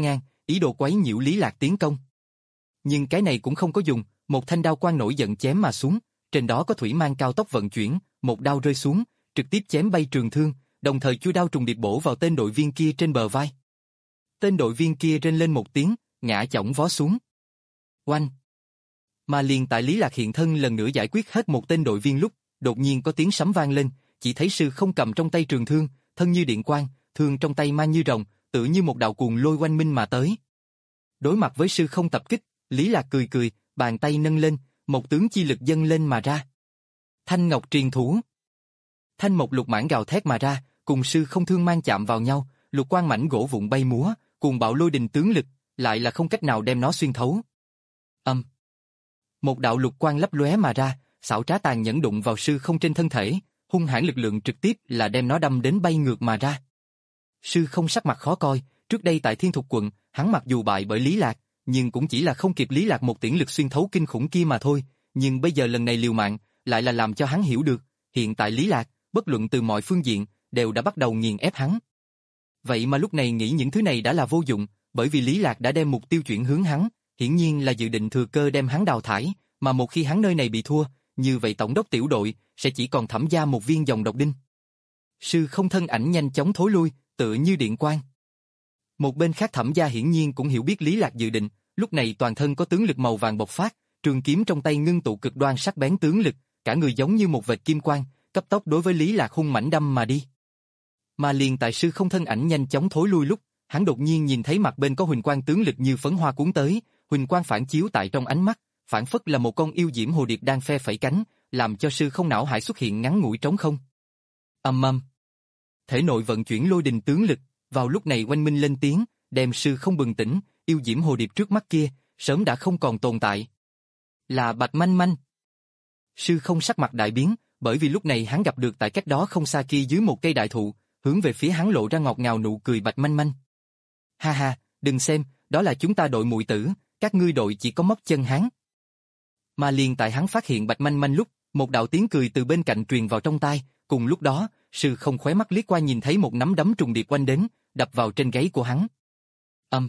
[SPEAKER 1] ý đồ quấy nhiễu Lý Lạc tiến công. Nhưng cái này cũng không có dùng, một thanh đao quang nổi giận chém mà xuống, trên đó có thủy mang cao tốc vận chuyển, một đao rơi xuống, trực tiếp chém bay trường thương, đồng thời chui đao trùng điệp bổ vào tên đội viên kia trên bờ vai. Tên đội viên kia rên lên một tiếng, ngã chỏng vó xuống. Oanh! Mà liền tại Lý Lạc hiện thân lần nữa giải quyết hết một tên đội viên lúc, đột nhiên có tiếng sấm vang lên, chỉ thấy sư không cầm trong tay trường thương, thân như điện quang, thương trong tay mang như rồng, tự như một đạo cuồng lôi oanh minh mà tới. Đối mặt với sư không tập kích, Lý Lạc cười cười, bàn tay nâng lên, một tướng chi lực dâng lên mà ra. Thanh ngọc triền thủ. Thanh mộc lục mãn gào thét mà ra, cùng sư không thương mang chạm vào nhau, lục quang mảnh gỗ vụn bay múa, cuồng bạo lôi đình tướng lực, lại là không cách nào đem nó xuyên thấu. Âm. Một đạo lục quang lấp lóe mà ra, xảo trá tàn nhẫn đụng vào sư không trên thân thể, hung hãn lực lượng trực tiếp là đem nó đâm đến bay ngược mà ra. Sư không sắc mặt khó coi, trước đây tại Thiên Thục quận, hắn mặc dù bại bởi Lý Lạc, nhưng cũng chỉ là không kịp Lý Lạc một tiễn lực xuyên thấu kinh khủng kia mà thôi, nhưng bây giờ lần này liều mạng, lại là làm cho hắn hiểu được, hiện tại Lý Lạc, bất luận từ mọi phương diện, đều đã bắt đầu nghiền ép hắn. Vậy mà lúc này nghĩ những thứ này đã là vô dụng, bởi vì Lý Lạc đã đem mục tiêu chuyển hướng hắn, hiển nhiên là dự định thừa cơ đem hắn đào thải, mà một khi hắn nơi này bị thua, như vậy tổng đốc tiểu đội sẽ chỉ còn Thẩm gia một viên dòng độc đinh. Sư không thân ảnh nhanh chóng thối lui, tựa như điện quang. Một bên khác Thẩm gia hiển nhiên cũng hiểu biết Lý Lạc dự định, lúc này toàn thân có tướng lực màu vàng bộc phát, trường kiếm trong tay ngưng tụ cực đoan sắc bén tướng lực, cả người giống như một vệt kim quang, cấp tốc đối với Lý Lạc hung mãnh đâm mà đi. Mà liền tại sư không thân ảnh nhanh chóng thối lui lúc, hắn đột nhiên nhìn thấy mặt bên có huỳnh quang tướng lực như phấn hoa cuốn tới, huỳnh quang phản chiếu tại trong ánh mắt, phản phất là một con yêu diễm hồ điệp đang phe phẩy cánh, làm cho sư không não hải xuất hiện ngắn ngủi trống không. Ầm ầm. Thể nội vận chuyển lôi đình tướng lực, vào lúc này oanh minh lên tiếng, đem sư không bừng tỉnh, yêu diễm hồ điệp trước mắt kia, sớm đã không còn tồn tại. Là Bạch Manh Manh. Sư không sắc mặt đại biến, bởi vì lúc này hắn gặp được tại cách đó không xa kia dưới một cây đại thụ, hướng về phía hắn lộ ra ngọt ngào nụ cười Bạch Manh Manh. Ha ha, đừng xem, đó là chúng ta đội muội tử, các ngươi đội chỉ có móc chân hắn. Mà liền tại hắn phát hiện Bạch Manh Manh lúc, một đạo tiếng cười từ bên cạnh truyền vào trong tai, cùng lúc đó, sư không khóe mắt liếc qua nhìn thấy một nắm đấm trùng điệp quanh đến, đập vào trên gáy của hắn. Âm.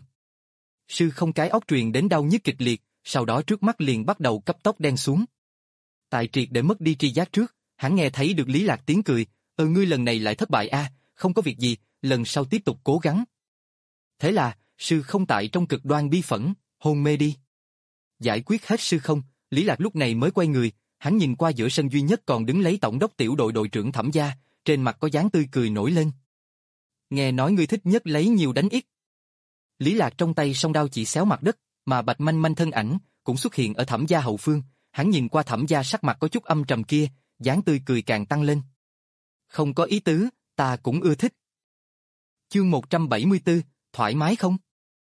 [SPEAKER 1] Sư không cái óc truyền đến đau nhức kịch liệt, sau đó trước mắt liền bắt đầu cấp tốc đen xuống. Tại triệt để mất đi tri giác trước, hắn nghe thấy được Lý Lạc tiếng cười, "Ờ ngươi lần này lại thất bại a, không có việc gì, lần sau tiếp tục cố gắng." Thế là, sư không tại trong cực đoan bi phẫn, hôn mê đi. Giải quyết hết sư không, Lý Lạc lúc này mới quay người, hắn nhìn qua giữa sân duy nhất còn đứng lấy tổng đốc tiểu đội đội trưởng Thẩm gia, trên mặt có dáng tươi cười nổi lên. Nghe nói ngươi thích nhất lấy nhiều đánh ít. Lý Lạc trong tay song đao chỉ xéo mặt đất, mà Bạch Manh Manh thân ảnh cũng xuất hiện ở Thẩm gia hậu phương, hắn nhìn qua Thẩm gia sắc mặt có chút âm trầm kia, dáng tươi cười càng tăng lên. Không có ý tứ, ta cũng ưa thích. Chương một trăm bảy mươi tư, thoải mái không?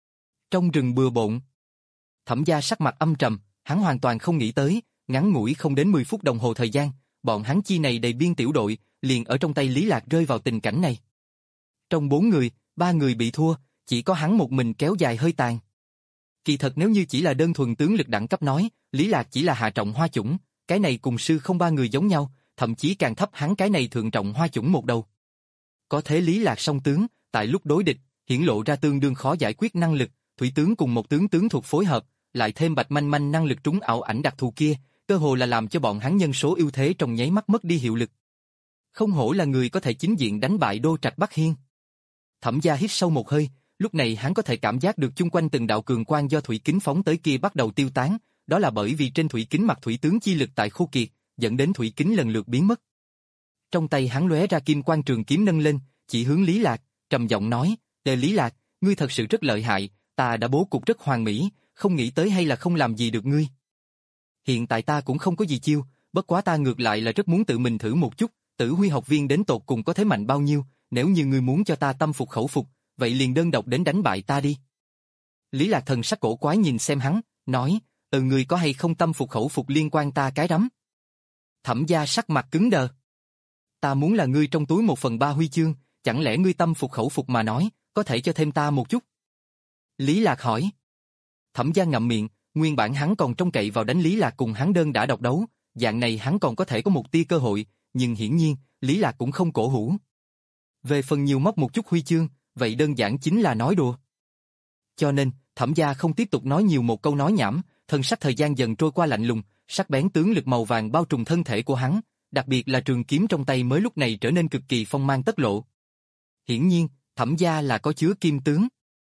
[SPEAKER 1] Trong rừng bừa bộn. Thẩm gia sắc mặt âm trầm, hắn hoàn toàn không nghĩ tới, ngắn ngủi không đến mười phút đồng hồ thời gian, bọn hắn chi này đầy biên tiểu đội, liền ở trong tay Lý Lạc rơi vào tình cảnh này. Trong bốn người, ba người bị thua, chỉ có hắn một mình kéo dài hơi tàn. Kỳ thật nếu như chỉ là đơn thuần tướng lực đẳng cấp nói, Lý Lạc chỉ là hạ trọng hoa chủng, cái này cùng sư không ba người giống nhau, thậm chí càng thấp hắn cái này thượng trọng hoa chủng một đầu. Có thế Lý Lạc song tướng, tại lúc đối địch, hiển lộ ra tương đương khó giải quyết năng lực, thủy tướng cùng một tướng tướng thuộc phối hợp, lại thêm Bạch Manh Manh năng lực trúng ảo ảnh đặc thù kia, cơ hồ là làm cho bọn hắn nhân số ưu thế trong nháy mắt mất đi hiệu lực. Không hổ là người có thể chính diện đánh bại Đô Trạch Bắc Hiên. Thẩm gia hít sâu một hơi, lúc này hắn có thể cảm giác được chung quanh từng đạo cường quang do thủy kính phóng tới kia bắt đầu tiêu tán, đó là bởi vì trên thủy kính mặt thủy tướng chi lực tại khô kiệt, dẫn đến thủy kính lần lượt biến mất. Trong tay hắn lóe ra kim quang trường kiếm nâng lên, chỉ hướng Lý Lạc, trầm giọng nói, "Tề Lý Lạc, ngươi thật sự rất lợi hại, ta đã bố cục rất hoàn mỹ, không nghĩ tới hay là không làm gì được ngươi. Hiện tại ta cũng không có gì chiêu, bất quá ta ngược lại là rất muốn tự mình thử một chút, Tử Huy học viên đến tột cùng có thế mạnh bao nhiêu, nếu như ngươi muốn cho ta tâm phục khẩu phục, vậy liền đơn độc đến đánh bại ta đi." Lý Lạc thần sắc cổ quái nhìn xem hắn, nói, "Ừ ngươi có hay không tâm phục khẩu phục liên quan ta cái rắm?" Thẩm gia sắc mặt cứng đờ. "Ta muốn là ngươi trong túi một phần ba huy chương, chẳng lẽ ngươi tâm phục khẩu phục mà nói, có thể cho thêm ta một chút?" Lý Lạc hỏi. Thẩm gia ngậm miệng, nguyên bản hắn còn trông cậy vào đánh Lý Lạc cùng hắn đơn đã độc đấu, dạng này hắn còn có thể có một tia cơ hội, nhưng hiển nhiên, Lý Lạc cũng không cổ hủ. Về phần nhiều móc một chút huy chương, vậy đơn giản chính là nói đùa. Cho nên, Thẩm gia không tiếp tục nói nhiều một câu nói nhảm, thân sắc thời gian dần trôi qua lạnh lùng, sắc bén tướng lực màu vàng bao trùm thân thể của hắn, đặc biệt là trường kiếm trong tay mới lúc này trở nên cực kỳ phong mang tất lộ. Hiển nhiên, Thẩm gia là có chứa kim tướng.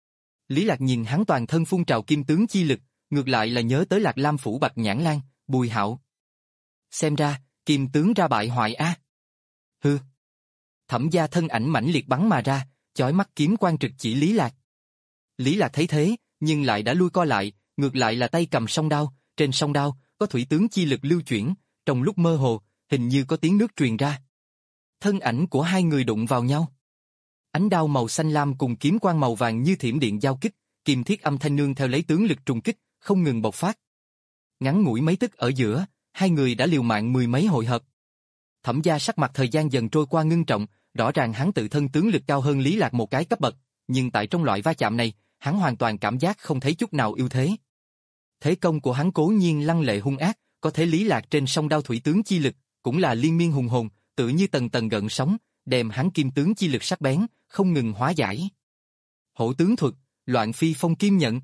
[SPEAKER 1] Lý Lạc nhìn hắn toàn thân phun trào kim tướng chi lực, ngược lại là nhớ tới Lạc Lam phủ Bạch Nhãn Lang, Bùi Hạo. Xem ra, kim tướng ra bại hoại a. Hừ. Thẩm gia thân ảnh mãnh liệt bắn mà ra, chói mắt kiếm quang trực chỉ Lý Lạc. Lý Lạc thấy thế, nhưng lại đã lui co lại, ngược lại là tay cầm song đao, trên song đao có thủy tướng chi lực lưu chuyển, trong lúc mơ hồ, hình như có tiếng nước truyền ra. Thân ảnh của hai người đụng vào nhau. Ánh đao màu xanh lam cùng kiếm quang màu vàng như thiểm điện giao kích, kim thiết âm thanh nương theo lấy tướng lực trùng kích, không ngừng bộc phát. Ngắn ngủi mấy tức ở giữa, hai người đã liều mạng mười mấy hồi hợp. Thẩm gia sắc mặt thời gian dần trôi qua ngưng trọng, rõ ràng hắn tự thân tướng lực cao hơn Lý Lạc một cái cấp bậc, nhưng tại trong loại va chạm này, hắn hoàn toàn cảm giác không thấy chút nào ưu thế. Thế công của hắn cố nhiên lăng lệ hung ác, có thể Lý Lạc trên song đao thủy tướng chi lực, cũng là liên miên hùng hồn, tự như tầng tầng gợn sóng, đem hắn kim tướng chi lực sắc bén, không ngừng hóa giải. Hổ tướng thuật, loạn phi phong kim nhận.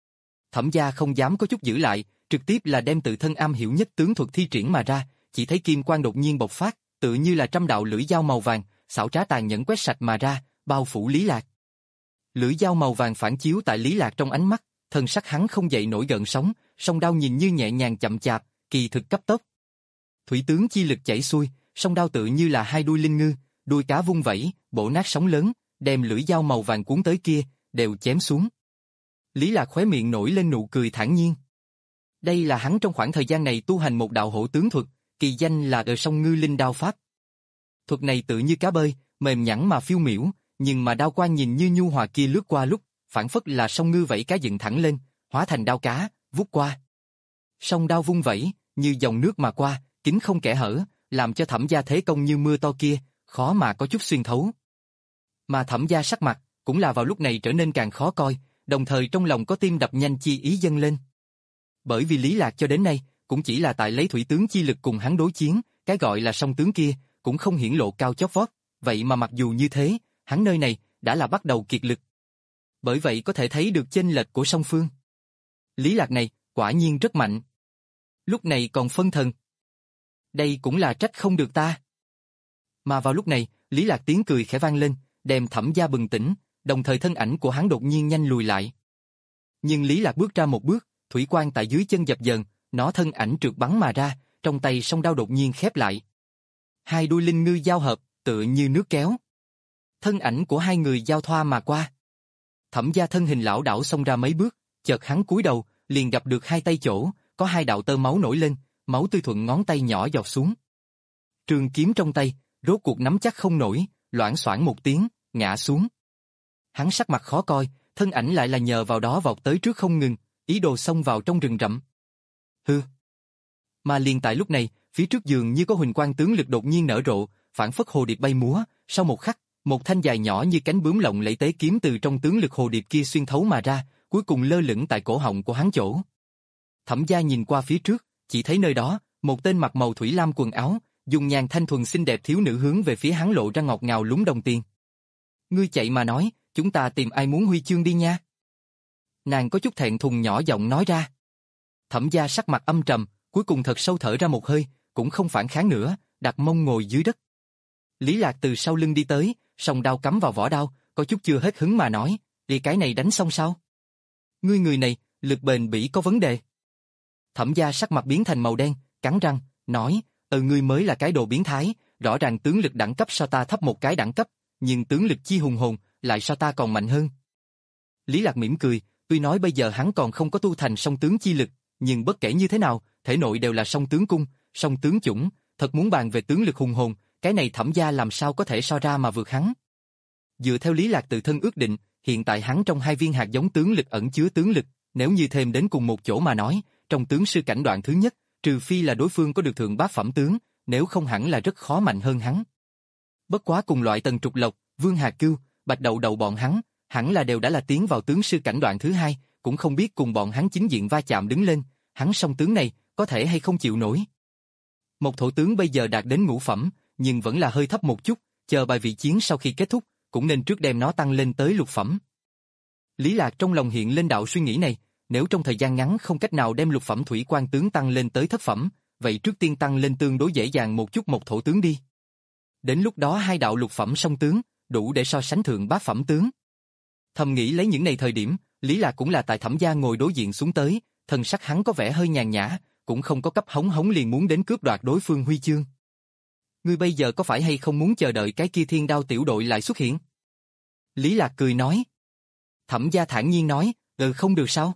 [SPEAKER 1] Thẩm gia không dám có chút giữ lại, trực tiếp là đem tự thân am hiểu nhất tướng thuật thi triển mà ra, chỉ thấy kim quang đột nhiên bộc phát, tự như là trăm đạo lưỡi dao màu vàng, xảo trá tàn nhẫn quét sạch mà ra, bao phủ Lý Lạc. Lưỡi dao màu vàng phản chiếu tại Lý Lạc trong ánh mắt, thân sắc hắn không dậy nổi gợn sóng, song đao nhìn như nhẹ nhàng chậm chạp, kỳ thực cấp tốc. Thủy tướng chi lực chảy xuôi, song đao tự như là hai đuôi linh ngư, đuôi cá vung vẩy, bổ nát sóng lớn, đem lưỡi dao màu vàng cuốn tới kia, đều chém xuống. Lý Lạc khóe miệng nổi lên nụ cười thản nhiên. Đây là hắn trong khoảng thời gian này tu hành một đạo hổ tướng thuật, kỳ danh là ở sông ngư linh đao pháp. Thuật này tự như cá bơi, mềm nhẵn mà phiêu miểu, nhưng mà đao quang nhìn như nhu hòa kia lướt qua lúc, phản phất là sông ngư vẫy cá dựng thẳng lên, hóa thành đao cá, vút qua. Song đao vung vẩy, như dòng nước mà qua, kín không kẽ hở, làm cho Thẩm gia thế công như mưa to kia, khó mà có chút xuyên thấu. Mà Thẩm gia sắc mặt, cũng là vào lúc này trở nên càng khó coi, đồng thời trong lòng có tim đập nhanh chi ý dâng lên. Bởi vì Lý Lạc cho đến nay, cũng chỉ là tại lấy thủy tướng chi lực cùng hắn đối chiến, cái gọi là song tướng kia, cũng không hiển lộ cao chót vót, vậy mà mặc dù như thế, hắn nơi này, đã là bắt đầu kiệt lực. Bởi vậy có thể thấy được chênh lệch của song phương. Lý Lạc này, quả nhiên rất mạnh. Lúc này còn phân thần. Đây cũng là trách không được ta. Mà vào lúc này, Lý Lạc tiếng cười khẽ vang lên, đem Thẩm gia bừng tỉnh, đồng thời thân ảnh của hắn đột nhiên nhanh lùi lại. Nhưng Lý Lạc bước ra một bước, thủy quang tại dưới chân dập dờn, nó thân ảnh trượt bắn mà ra, trong tay song đao đột nhiên khép lại. Hai đuôi linh ngư giao hợp, tựa như nước kéo. Thân ảnh của hai người giao thoa mà qua. Thẩm gia thân hình lão đảo xông ra mấy bước, chợt hắn cúi đầu, liền gặp được hai tay chỗ, có hai đạo tơ máu nổi lên, máu tươi thuận ngón tay nhỏ giọt xuống. Trường kiếm trong tay, rốt cuộc nắm chắc không nổi, loảng xoảng một tiếng, ngã xuống. Hắn sắc mặt khó coi, thân ảnh lại là nhờ vào đó vọt tới trước không ngừng, ý đồ xông vào trong rừng rậm. Hừ. Mà liền tại lúc này, phía trước giường như có huỳnh quang tướng lực đột nhiên nở rộ, phản phất hồ điệp bay múa, sau một khắc, một thanh dài nhỏ như cánh bướm lộng lẫy tế kiếm từ trong tướng lực hồ điệp kia xuyên thấu mà ra, cuối cùng lơ lửng tại cổ họng của hắn chỗ. Thẩm gia nhìn qua phía trước, chỉ thấy nơi đó, một tên mặc màu thủy lam quần áo, dùng nhàn thanh thuần xinh đẹp thiếu nữ hướng về phía hắn lộ ra ngọt ngào lúng đồng tiền. Ngươi chạy mà nói, chúng ta tìm ai muốn huy chương đi nha. Nàng có chút thẹn thùng nhỏ giọng nói ra. Thẩm gia sắc mặt âm trầm, cuối cùng thật sâu thở ra một hơi, cũng không phản kháng nữa, đặt mông ngồi dưới đất. Lý Lạc từ sau lưng đi tới, song đao cắm vào vỏ đao, có chút chưa hết hứng mà nói, đi cái này đánh xong sao? Ngươi người này, lực bền bỉ có vấn đề. Thẩm gia sắc mặt biến thành màu đen, cắn răng, nói, ừ ngươi mới là cái đồ biến thái, rõ ràng tướng lực đẳng cấp so ta thấp một cái đẳng cấp, nhưng tướng lực chi hùng hồn, lại so ta còn mạnh hơn. Lý Lạc mỉm cười, tuy nói bây giờ hắn còn không có tu thành song tướng chi lực, nhưng bất kể như thế nào, thể nội đều là song tướng cung, song tướng chủng, thật muốn bàn về tướng lực hùng hồn, cái này Thẩm gia làm sao có thể so ra mà vượt hắn. Dựa theo Lý Lạc tự thân ước định, hiện tại hắn trong hai viên hạt giống tướng lực ẩn chứa tướng lực, nếu như thêm đến cùng một chỗ mà nói, trong tướng sư cảnh đoạn thứ nhất, trừ phi là đối phương có được thượng bát phẩm tướng, nếu không hẳn là rất khó mạnh hơn hắn. Bất quá cùng loại Tần Trục Lộc, Vương Hà Cưu, Bạch Đậu Đậu bọn hắn, hẳn là đều đã là tiến vào tướng sư cảnh đoạn thứ hai, cũng không biết cùng bọn hắn chính diện va chạm đứng lên, hắn song tướng này, có thể hay không chịu nổi. Một thổ tướng bây giờ đạt đến ngũ phẩm, nhưng vẫn là hơi thấp một chút, chờ bài vị chiến sau khi kết thúc, cũng nên trước đem nó tăng lên tới lục phẩm. Lý Lạc trong lòng hiện lên đạo suy nghĩ này, nếu trong thời gian ngắn không cách nào đem lục phẩm thủy quan tướng tăng lên tới thất phẩm, vậy trước tiên tăng lên tương đối dễ dàng một chút một thổ tướng đi. Đến lúc đó hai đạo lục phẩm song tướng, đủ để so sánh thượng bát phẩm tướng. Thầm nghĩ lấy những này thời điểm, Lý Lạc cũng là tại Thẩm gia ngồi đối diện xuống tới, thân sắc hắn có vẻ hơi nhàn nhã, cũng không có cấp hống hống liền muốn đến cướp đoạt đối phương huy chương. Ngươi bây giờ có phải hay không muốn chờ đợi cái kia thiên đao tiểu đội lại xuất hiện? Lý Lạc cười nói. Thẩm gia thản nhiên nói, ừ không được sao?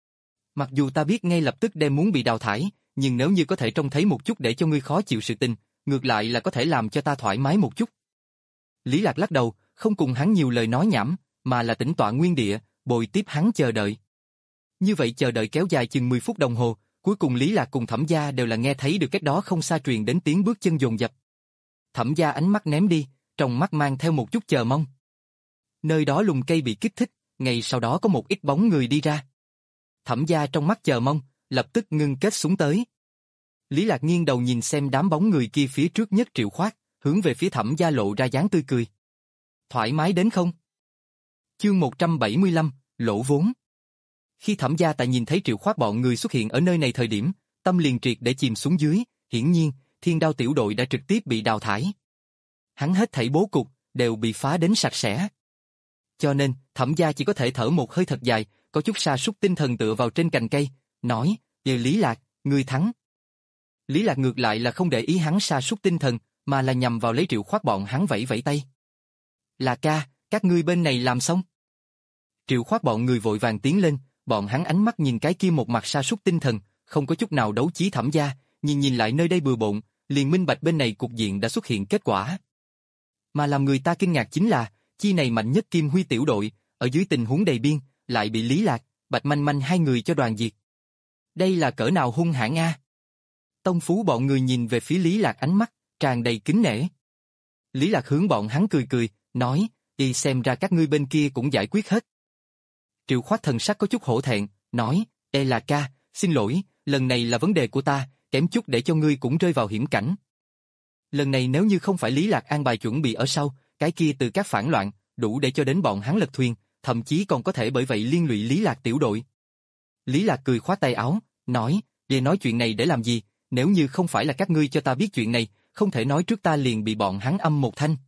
[SPEAKER 1] Mặc dù ta biết ngay lập tức đem muốn bị đào thải, nhưng nếu như có thể trông thấy một chút để cho ngươi khó chịu sự tình, ngược lại là có thể làm cho ta thoải mái một chút. Lý Lạc lắc đầu, không cùng hắn nhiều lời nói nhảm, mà là tĩnh tọa nguyên địa, bồi tiếp hắn chờ đợi. Như vậy chờ đợi kéo dài chừng mười phút đồng hồ, cuối cùng Lý Lạc cùng Thẩm gia đều là nghe thấy được cách đó không xa truyền đến tiếng bước chân dồn dập. Thẩm gia ánh mắt ném đi, trong mắt mang theo một chút chờ mong. Nơi đó lùm cây bị kích thích, ngay sau đó có một ít bóng người đi ra. Thẩm gia trong mắt chờ mong, lập tức ngưng kết xuống tới. Lý Lạc nghiêng đầu nhìn xem đám bóng người kia phía trước nhất Triệu Khoát, hướng về phía Thẩm gia lộ ra dáng tươi cười. Thoải mái đến không? Chương một trăm bảy mươi lăm, lỗ vốn. Khi Thẩm gia tại nhìn thấy Triệu Khoát bọn người xuất hiện ở nơi này thời điểm, tâm liền triệt để chìm xuống dưới, hiển nhiên, Thiên Đao tiểu đội đã trực tiếp bị đào thải. Hắn hết thảy bố cục đều bị phá đến sạch sẽ. Cho nên, Thẩm gia chỉ có thể thở một hơi thật dài, có chút sa sút tinh thần tựa vào trên cành cây, nói, "Về Lý Lạc, ngươi thắng." Lý Lạc ngược lại là không để ý hắn sa sút tinh thần, mà là nhằm vào lấy Triệu Khoát bọn hắn vẫy vẫy tay. "Là ca, các ngươi bên này làm xong?" Triệu Khoát bọn người vội vàng tiến lên, bọn hắn ánh mắt nhìn cái kia một mặt sa sút tinh thần, không có chút nào đấu chí Thẩm gia, nhìn nhìn lại nơi đây bừa bộn, liền minh bạch bên này cục diện đã xuất hiện kết quả. Mà làm người ta kinh ngạc chính là, chi này mạnh nhất Kim Huy tiểu đội, ở dưới tình huống đầy biên, lại bị Lý Lạc, Bạch Manh Manh hai người cho đoàn diệt. Đây là cỡ nào hung hãn a? Tông phú bọn người nhìn về phía Lý Lạc ánh mắt, tràn đầy kính nể. Lý Lạc hướng bọn hắn cười cười, nói, đi xem ra các ngươi bên kia cũng giải quyết hết. Triệu Khoát thần sắc có chút hổ thẹn, nói, đây là ca, xin lỗi, lần này là vấn đề của ta, kém chút để cho ngươi cũng rơi vào hiểm cảnh. Lần này nếu như không phải Lý Lạc an bài chuẩn bị ở sau, cái kia từ các phản loạn, đủ để cho đến bọn hắn lật thuyền, thậm chí còn có thể bởi vậy liên lụy Lý Lạc tiểu đội. Lý Lạc cười khoát tay áo, nói, về nói chuyện này để làm gì, nếu như không phải là các ngươi cho ta biết chuyện này, không thể nói trước ta liền bị bọn hắn âm một thanh.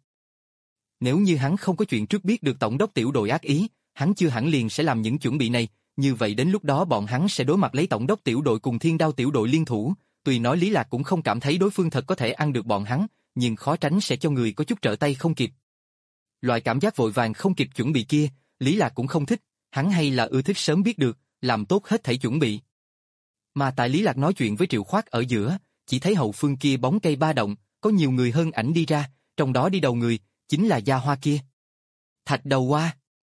[SPEAKER 1] Nếu như hắn không có chuyện trước biết được tổng đốc tiểu đội ác ý, hắn chưa hẳn liền sẽ làm những chuẩn bị này, như vậy đến lúc đó bọn hắn sẽ đối mặt lấy tổng đốc tiểu đội cùng Thiên Đao tiểu đội liên thủ, tuy nói Lý Lạc cũng không cảm thấy đối phương thật có thể ăn được bọn hắn, nhưng khó tránh sẽ cho người có chút trở tay không kịp. Loại cảm giác vội vàng không kịp chuẩn bị kia, Lý Lạc cũng không thích, hắn hay là ưa thích sớm biết được, làm tốt hết thảy chuẩn bị. Mà tại Lý Lạc nói chuyện với Triệu Khoát ở giữa, chỉ thấy hậu phương kia bóng cây ba động, có nhiều người hơn ảnh đi ra, trong đó đi đầu người, chính là Gia Hoa kia. Thạch Đầu Hoa.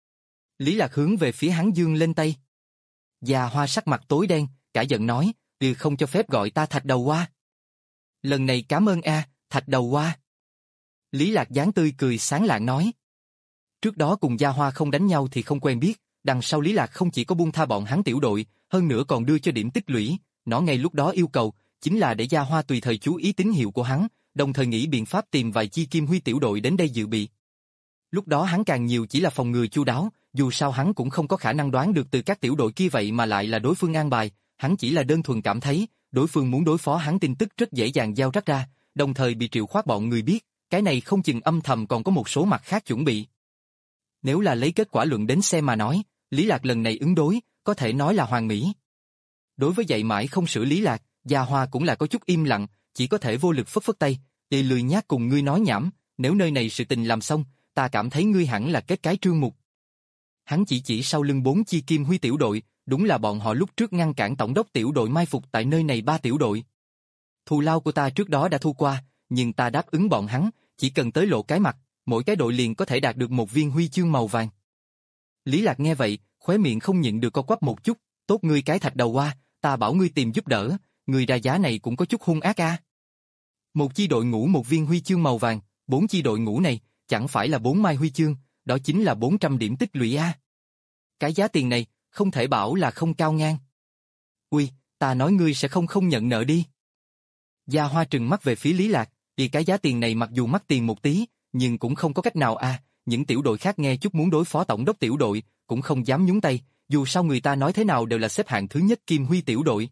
[SPEAKER 1] Lý Lạc hướng về phía hắn dương lên tay. Gia Hoa sắc mặt tối đen, cả giận nói, "Ừ không cho phép gọi ta Thạch Đầu Hoa." "Lần này cảm ơn a, Thạch Đầu Hoa." Lý Lạc dáng tươi cười sáng lạng nói. Trước đó cùng Gia Hoa không đánh nhau thì không quen biết, đằng sau Lý Lạc không chỉ có buông tha bọn hắn tiểu đội, hơn nữa còn đưa cho điểm tích lũy, nó ngay lúc đó yêu cầu, chính là để Gia Hoa tùy thời chú ý tín hiệu của hắn, đồng thời nghĩ biện pháp tìm vài chi Kim Huy tiểu đội đến đây dự bị. Lúc đó hắn càng nhiều chỉ là phòng ngừa chu đáo, dù sao hắn cũng không có khả năng đoán được từ các tiểu đội kia vậy mà lại là đối phương an bài, hắn chỉ là đơn thuần cảm thấy, đối phương muốn đối phó hắn tin tức rất dễ dàng giao rắc ra, đồng thời bị Triệu Khoát bọn người biết, cái này không chừng âm thầm còn có một số mặt khác chuẩn bị. Nếu là lấy kết quả luận đến xem mà nói, Lý Lạc lần này ứng đối, có thể nói là hoàn mỹ. Đối với dạy mãi không xử Lý Lạc, Gia Hoa cũng là có chút im lặng, chỉ có thể vô lực phất phất tay, "Để lười nhác cùng ngươi nói nhảm, nếu nơi này sự tình làm xong, ta cảm thấy ngươi hẳn là kết cái trương mục." Hắn chỉ chỉ sau lưng bốn chi Kim Huy tiểu đội, đúng là bọn họ lúc trước ngăn cản tổng đốc tiểu đội mai phục tại nơi này ba tiểu đội. Thù lao của ta trước đó đã thu qua, nhưng ta đáp ứng bọn hắn, chỉ cần tới lộ cái mặt, mỗi cái đội liền có thể đạt được một viên huy chương màu vàng. Lý Lạc nghe vậy, khóe miệng không nhịn được co quắp một chút, "Tốt ngươi cái Thạch Đầu Hoa, ta bảo ngươi tìm giúp đỡ, ngươi ra giá này cũng có chút hung ác a." Một chi đội ngũ một viên huy chương màu vàng, bốn chi đội ngũ này, chẳng phải là bốn mai huy chương, đó chính là bốn trăm điểm tích lũy a. Cái giá tiền này, không thể bảo là không cao ngang. "Ui, ta nói ngươi sẽ không không nhận nợ đi." Gia Hoa trừng mắt về phía Lý Lạc, "Thì cái giá tiền này mặc dù mắc tiền một tí, nhưng cũng không có cách nào a, những tiểu đội khác nghe chút muốn đối phó tổng đốc tiểu đội, cũng không dám nhúng tay, dù sao người ta nói thế nào đều là xếp hạng thứ nhất Kim Huy tiểu đội.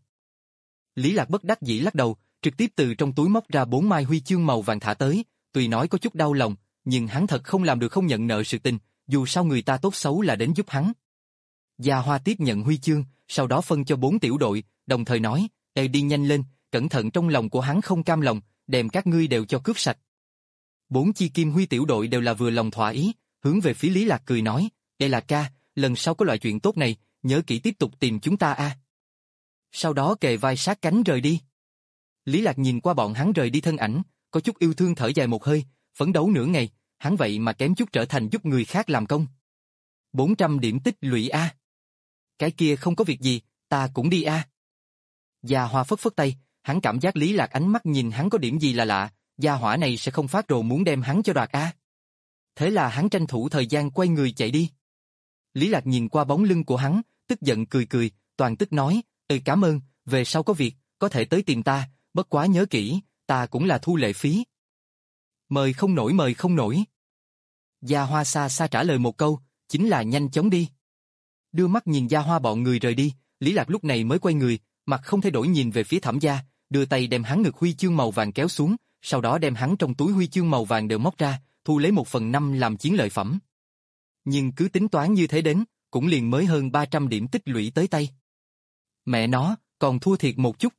[SPEAKER 1] Lý Lạc bất đắc dĩ lắc đầu, trực tiếp từ trong túi móc ra bốn mai huy chương màu vàng thả tới, tuy nói có chút đau lòng, nhưng hắn thật không làm được không nhận nợ sự tình, dù sao người ta tốt xấu là đến giúp hắn. Gia Hoa tiếp nhận huy chương, sau đó phân cho bốn tiểu đội, đồng thời nói, "Ê đi nhanh lên, cẩn thận trong lòng của hắn không cam lòng, đem các ngươi đều cho cướp sạch." Bốn chi Kim Huy tiểu đội đều là vừa lòng thỏa ý, hướng về phía Lý Lạc cười nói, "Đây là ca, lần sau có loại chuyện tốt này, nhớ kỹ tiếp tục tìm chúng ta a." Sau đó kề vai sát cánh rời đi. Lý Lạc nhìn qua bọn hắn rời đi thân ảnh, có chút yêu thương thở dài một hơi, phấn đấu nửa ngày, hắn vậy mà kém chút trở thành giúp người khác làm công. bốn trăm điểm tích lũy a. Cái kia không có việc gì, ta cũng đi a. Gia Hoa phất phất tay, hắn cảm giác Lý Lạc ánh mắt nhìn hắn có điểm gì là lạ, gia hỏa này sẽ không phát rồ muốn đem hắn cho đoạt a. Thế là hắn tranh thủ thời gian quay người chạy đi. Lý Lạc nhìn qua bóng lưng của hắn, tức giận cười cười, toàn tức nói, "Ừ cảm ơn, về sau có việc, có thể tới tìm ta, bất quá nhớ kỹ, ta cũng là thu lệ phí." "Mời không nổi mời không nổi." Gia Hoa xa xa trả lời một câu, chính là nhanh chóng đi. Đưa mắt nhìn Gia Hoa bọn người rời đi, Lý Lạc lúc này mới quay người, mặt không thay đổi nhìn về phía Thẩm gia, đưa tay đem hắn ngực huy chương màu vàng kéo xuống, sau đó đem hắn trong túi huy chương màu vàng đều móc ra, thu lấy một phần năm làm chiến lợi phẩm. Nhưng cứ tính toán như thế đến, cũng liền mới hơn ba trăm điểm tích lũy tới tay. Mẹ nó, còn thua thiệt một chút.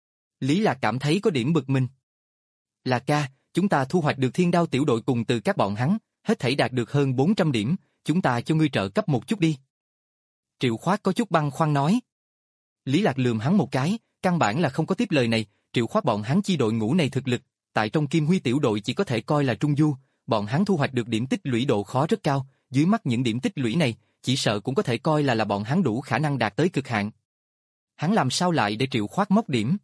[SPEAKER 1] Lý Lạc cảm thấy có điểm bực mình. "Là ca, chúng ta thu hoạch được Thiên Đao tiểu đội cùng từ các bọn hắn, hết thảy đạt được hơn bốn trăm điểm, chúng ta cho ngươi trợ cấp một chút đi." Triệu Khoát có chút băn khoăn nói. Lý Lạc lườm hắn một cái, căn bản là không có tiếp lời này, Triệu Khoát bọn hắn chi đội ngũ này thực lực, tại trong Kim Huy tiểu đội chỉ có thể coi là trung du, bọn hắn thu hoạch được điểm tích lũy độ khó rất cao, dưới mắt những điểm tích lũy này, chỉ sợ cũng có thể coi là là bọn hắn đủ khả năng đạt tới cực hạn. Hắn làm sao lại để Triệu Khoát móc điểm?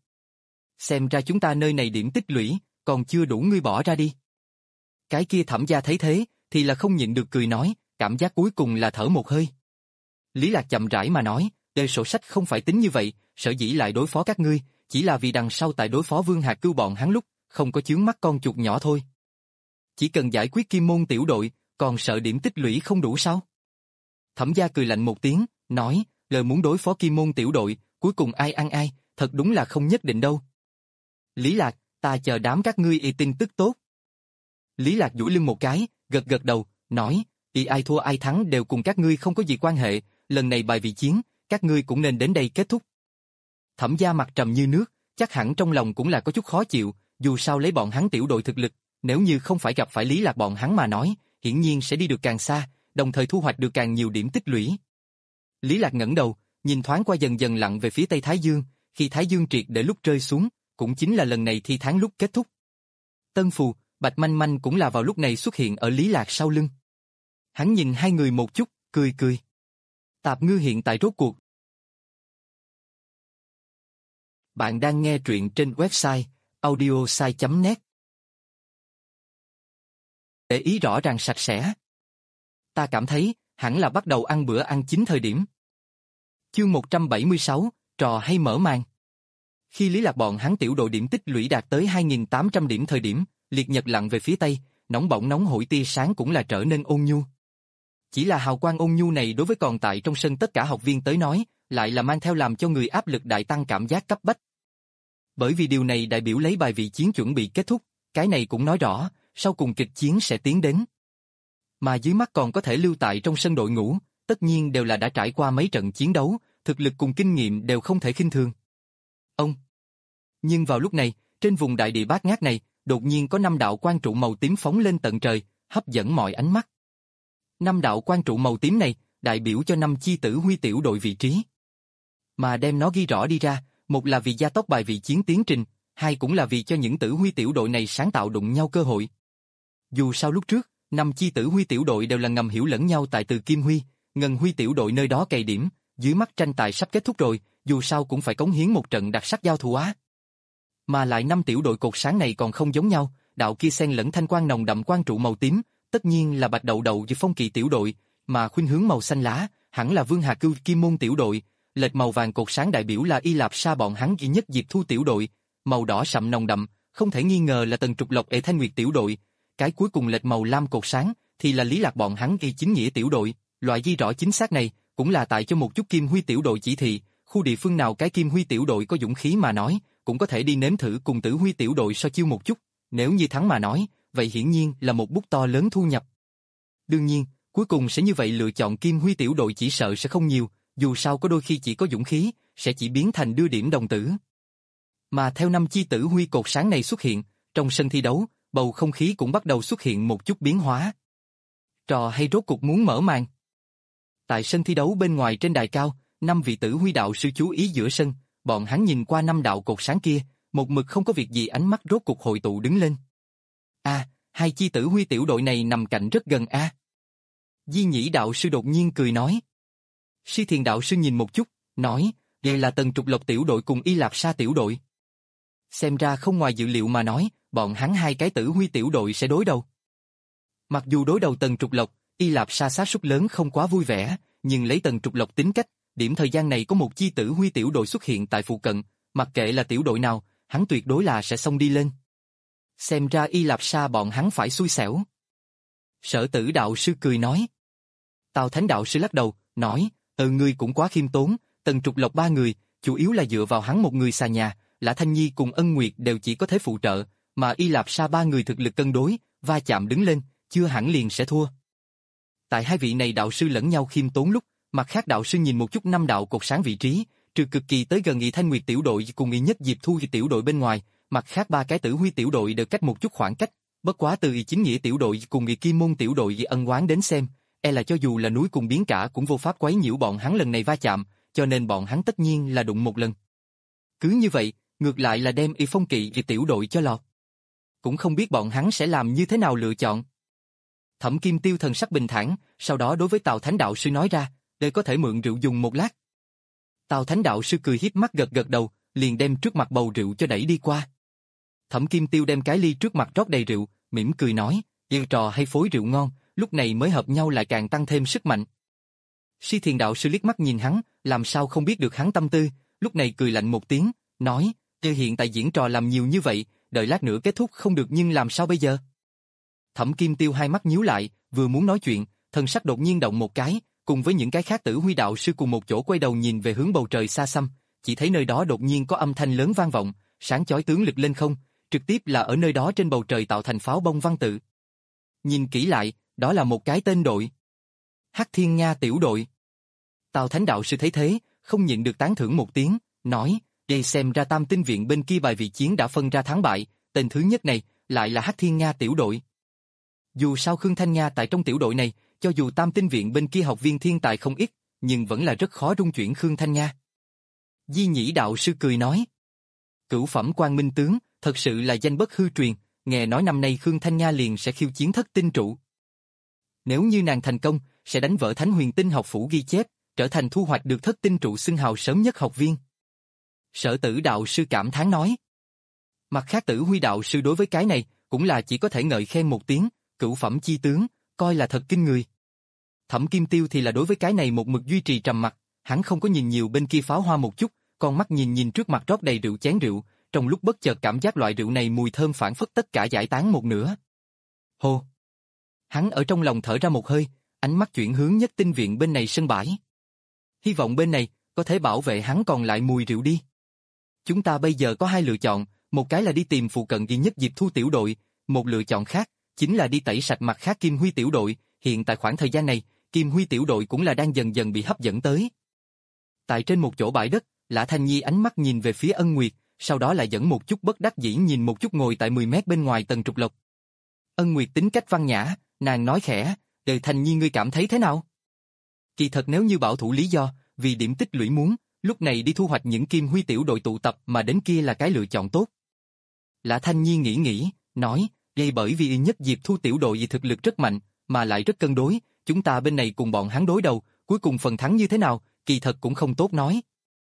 [SPEAKER 1] Xem ra chúng ta nơi này điểm tích lũy, còn chưa đủ ngươi bỏ ra đi. Cái kia Thẩm gia thấy thế, thì là không nhịn được cười nói, cảm giác cuối cùng là thở một hơi. Lý Lạc chậm rãi mà nói, "Đề sổ sách không phải tính như vậy, sở dĩ lại đối phó các ngươi, chỉ là vì đằng sau tại đối phó Vương Hạc Cưu bọn hắn lúc, không có chướng mắt con chuột nhỏ thôi. Chỉ cần giải quyết Kim Môn tiểu đội, còn sợ điểm tích lũy không đủ sao?" Thẩm gia cười lạnh một tiếng, nói, "Lời muốn đối phó Kim Môn tiểu đội, cuối cùng ai ăn ai, thật đúng là không nhất định đâu." Lý Lạc, ta chờ đám các ngươi y tin tức tốt. Lý Lạc duỗi lưng một cái, gật gật đầu, nói, "Y ai thua ai thắng đều cùng các ngươi không có gì quan hệ, lần này bài vị chiến, các ngươi cũng nên đến đây kết thúc." Thẩm gia mặt trầm như nước, chắc hẳn trong lòng cũng là có chút khó chịu, dù sao lấy bọn hắn tiểu đội thực lực, nếu như không phải gặp phải Lý Lạc bọn hắn mà nói, hiển nhiên sẽ đi được càng xa, đồng thời thu hoạch được càng nhiều điểm tích lũy. Lý Lạc ngẩng đầu, nhìn thoáng qua dần dần lặn về phía Tây Thái Dương, khi Thái Dương triệt để lúc rơi xuống, cũng chính là lần này thi tháng lúc kết thúc. Tân Phù, Bạch Manh Manh cũng là vào lúc này xuất hiện ở Lý Lạc sau lưng. Hắn nhìn hai người một chút, cười cười. Tạp Ngư hiện tại rốt cuộc. Bạn đang nghe truyện trên website audiosai chấm net. Để ý rõ ràng sạch sẽ. Ta cảm thấy, hẳn là bắt đầu ăn bữa ăn chính thời điểm. Chương một trăm bảy mươi sáu, trò hay mở màn. Khi Lý Lạc bọn hắn tiểu đội điểm tích lũy đạt tới hai nghìn tám trăm điểm thời điểm, liệt nhật lặn về phía tây, nóng bỏng nóng hổi tia sáng cũng là trở nên ôn nhu. Chỉ là hào quang ôn nhu này đối với còn tại trong sân tất cả học viên tới nói, lại là mang theo làm cho người áp lực đại tăng cảm giác cấp bách. Bởi vì điều này đại biểu lấy bài vị chiến chuẩn bị kết thúc, cái này cũng nói rõ, sau cùng kịch chiến sẽ tiến đến. Mà dưới mắt còn có thể lưu tại trong sân đội ngũ, tất nhiên đều là đã trải qua mấy trận chiến đấu, thực lực cùng kinh nghiệm đều không thể khinh thường. Ông. Nhưng vào lúc này, trên vùng đại địa bát ngát này, đột nhiên có năm đạo quang trụ màu tím phóng lên tận trời, hấp dẫn mọi ánh mắt. Năm đạo quang trụ màu tím này, đại biểu cho năm chi tử huy tiểu đội vị trí. Mà đem nó ghi rõ đi ra, một là vì gia tốc bài vị chiến tiến trình, hai cũng là vì cho những tử huy tiểu đội này sáng tạo đụng nhau cơ hội. Dù sao lúc trước, năm chi tử huy tiểu đội đều là ngầm hiểu lẫn nhau tại Từ Kim Huy, Ngân Huy tiểu đội nơi đó cày điểm, dưới mắt tranh tài sắp kết thúc rồi, dù sao cũng phải cống hiến một trận đặc sắc giao thủ á. Mà lại năm tiểu đội cột sáng này còn không giống nhau, đạo kia xen lẫn thanh quang nồng đậm quang trụ màu tím, tất nhiên là Bạch Đậu Đậu với Phong Kỳ tiểu đội, mà khuynh hướng màu xanh lá, hẳn là Vương Hà Cưu Kim Môn tiểu đội, lệch màu vàng cột sáng đại biểu là Y Lạp Sa bọn hắn duy nhất Diệp Thu tiểu đội, màu đỏ sậm nồng đậm, không thể nghi ngờ là Tần Trục Lộc Ệ Thanh Nguyệt tiểu đội, cái cuối cùng lệch màu lam cột sáng thì là Lý Lạc bọn hắn ghi chính nghĩa tiểu đội, loại ghi rõ chính xác này, cũng là tại cho một chút Kim Huy tiểu đội chỉ thị, khu địa phương nào cái Kim Huy tiểu đội có dũng khí mà nói, cũng có thể đi nếm thử cùng Tử Huy tiểu đội so chiêu một chút, nếu như thắng mà nói, vậy hiển nhiên là một bút to lớn thu nhập. Đương nhiên, cuối cùng sẽ như vậy lựa chọn Kim Huy tiểu đội chỉ sợ sẽ không nhiều, dù sao có đôi khi chỉ có dũng khí, sẽ chỉ biến thành đưa điểm đồng tử. Mà theo năm chi Tử Huy cột sáng này xuất hiện, trong sân thi đấu, bầu không khí cũng bắt đầu xuất hiện một chút biến hóa. Trò hay rốt cục muốn mở màn. Tại sân thi đấu bên ngoài trên đài cao, năm vị Tử Huy đạo sư chú ý giữa sân, bọn hắn nhìn qua năm đạo cột sáng kia, một mực không có việc gì ánh mắt rốt cục hội tụ đứng lên. A, à, hai chi Tử Huy tiểu đội này nằm cạnh rất gần a. À. Di Nhĩ đạo sư đột nhiên cười nói. Si Thiền đạo sư nhìn một chút, nói, đây là Tần Trục Lộc tiểu đội cùng Y Lạp Sa tiểu đội. Xem ra không ngoài dự liệu mà nói, bọn hắn hai cái Tử Huy tiểu đội sẽ đối đầu. Mặc dù đối đầu Tần Trục Lộc, Y Lạp Sa xác suất lớn không quá vui vẻ, nhưng lấy Tần Trục Lộc tính cách, điểm thời gian này có một chi Tử Huy tiểu đội xuất hiện tại phụ cận, mặc kệ là tiểu đội nào, hắn tuyệt đối là sẽ xông đi lên. Xem ra Y Lạp Sa bọn hắn phải xui xẻo. Sở Tử đạo sư cười nói. Tào Thánh đạo sư lắc đầu, nói, ừ ngươi cũng quá khiêm tốn, Tần Trục Lộc ba người, chủ yếu là dựa vào hắn một người xà nhà, Lã Thanh Nhi cùng Ân Nguyệt đều chỉ có thể phụ trợ, mà Y Lạp Sa ba người thực lực cân đối, va chạm đứng lên, chưa hẳn liền sẽ thua. Tại hai vị này đạo sư lẫn nhau khiêm tốn lúc, mặt khác đạo sư nhìn một chút năm đạo cột sáng vị trí, trừ cực kỳ tới gần Y Thanh Nguyệt tiểu đội cùng Y Nhất Diệp Thu tiểu đội bên ngoài, mặt khác ba cái Tử Huy tiểu đội đều cách một chút khoảng cách, bất quá từ Y Chính Nghĩa tiểu đội cùng Y Kim Môn tiểu đội ân oán đến xem, e là cho dù là núi cùng biển cả cũng vô pháp quấy nhiễu bọn hắn lần này va chạm, cho nên bọn hắn tất nhiên là đụng một lần. Cứ như vậy, ngược lại là đem Y Phong Kỵ Y tiểu đội cho lọt. Cũng không biết bọn hắn sẽ làm như thế nào lựa chọn. Thẩm Kim Tiêu thần sắc bình thản, sau đó đối với Tào Thánh đạo sư nói ra, để có thể mượn rượu dùng một lát. Tào Thánh đạo sư cười hiếp mắt gật gật đầu, liền đem trước mặt bầu rượu cho đẩy đi qua. Thẩm Kim Tiêu đem cái ly trước mặt rót đầy rượu, mỉm cười nói, "Yêu trò hay phối rượu ngon, lúc này mới hợp nhau lại càng tăng thêm sức mạnh." Si Thiền đạo sư liếc mắt nhìn hắn, làm sao không biết được hắn tâm tư, lúc này cười lạnh một tiếng, nói, "Ngươi hiện tại diễn trò làm nhiều như vậy, đợi lát nữa kết thúc không được nhưng làm sao bây giờ?" Thẩm Kim Tiêu hai mắt nhíu lại, vừa muốn nói chuyện, thần sắc đột nhiên động một cái, cùng với những cái khác Tử Huy đạo sư cùng một chỗ quay đầu nhìn về hướng bầu trời xa xăm, chỉ thấy nơi đó đột nhiên có âm thanh lớn vang vọng, sáng chói tướng lực lên không, trực tiếp là ở nơi đó trên bầu trời tạo thành pháo bông văn tự. Nhìn kỹ lại, đó là một cái tên đội. Hắc Thiên Nga tiểu đội. Tào Thánh đạo sư thấy thế, không nhịn được tán thưởng một tiếng, nói, đây xem ra Tam Tinh viện bên kia bài vị chiến đã phân ra thắng bại, tên thứ nhất này, lại là Hắc Thiên Nga tiểu đội. Dù sao Khương Thanh Nga tại trong tiểu đội này, cho dù Tam Tinh viện bên kia học viên thiên tài không ít, nhưng vẫn là rất khó rung chuyển Khương Thanh Nga. Di Nhĩ đạo sư cười nói, cửu phẩm Quang Minh tướng, thật sự là danh bất hư truyền, nghe nói năm nay Khương Thanh Nga liền sẽ khiêu chiến thất tinh trụ. Nếu như nàng thành công, sẽ đánh vỡ Thánh Huyền Tinh học phủ ghi chép, trở thành thu hoạch được thất tinh trụ xưng hào sớm nhất học viên. Sở Tử đạo sư cảm thán nói. Mặt khác Tử Huy đạo sư đối với cái này, cũng là chỉ có thể ngợi khen một tiếng, cửu phẩm chi tướng, coi là thật kinh người. Thẩm Kim Tiêu thì là đối với cái này một mực duy trì trầm mặc, hắn không có nhìn nhiều bên kia pháo hoa một chút, con mắt nhìn nhìn trước mặt rót đầy rượu chén rượu, trong lúc bất chợt cảm giác loại rượu này mùi thơm phảng phất tất cả giải tán một nửa. Hô! Hắn ở trong lòng thở ra một hơi, ánh mắt chuyển hướng Nhất Tinh viện bên này sân bãi. Hy vọng bên này có thể bảo vệ hắn còn lại mùi rượu đi. Chúng ta bây giờ có hai lựa chọn, một cái là đi tìm phụ cận duy nhất Diệp Thu tiểu đội, một lựa chọn khác chính là đi tẩy sạch mặt khác Kim Huy tiểu đội, hiện tại khoảng thời gian này, Kim Huy tiểu đội cũng là đang dần dần bị hấp dẫn tới. Tại trên một chỗ bãi đất, Lã Thanh Nhi ánh mắt nhìn về phía Ân Nguyệt, sau đó lại dẫn một chút bất đắc dĩ nhìn một chút ngồi tại mười mét bên ngoài Tần Trục Lộc. Ân Nguyệt tính cách văn nhã, nàng nói khẽ, "Đời Thanh Nhi ngươi cảm thấy thế nào?" Kỳ thật nếu như bảo thủ lý do, vì điểm tích lũy muốn, lúc này đi thu hoạch những Kim Huy tiểu đội tụ tập mà đến kia là cái lựa chọn tốt. Lã Thanh Nhi nghĩ nghĩ, nói, "Đây bởi vì nhất Diệp Thu tiểu đội vì thực lực rất mạnh, mà lại rất cân đối, chúng ta bên này cùng bọn hắn đối đầu, cuối cùng phần thắng như thế nào, kỳ thật cũng không tốt nói."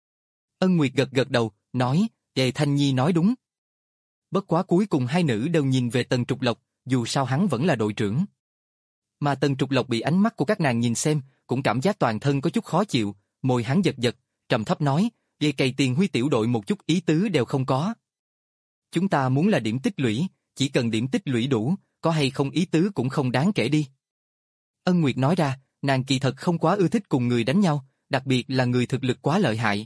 [SPEAKER 1] Ân Nguyệt gật gật đầu, nói, "Đề Thanh Nhi nói đúng." Bất quá cuối cùng hai nữ đều nhìn về Tần Trục Lộc, dù sao hắn vẫn là đội trưởng. Mà Tần Trục Lộc bị ánh mắt của các nàng nhìn xem, cũng cảm giác toàn thân có chút khó chịu, môi hắn giật giật, trầm thấp nói, "Gây cày tiền Huy tiểu đội một chút ý tứ đều không có. Chúng ta muốn là điểm tích lũy, chỉ cần điểm tích lũy đủ, có hay không ý tứ cũng không đáng kể đi." Ân Nguyệt nói ra, Nàng kỳ thật không quá ưa thích cùng người đánh nhau, đặc biệt là người thực lực quá lợi hại.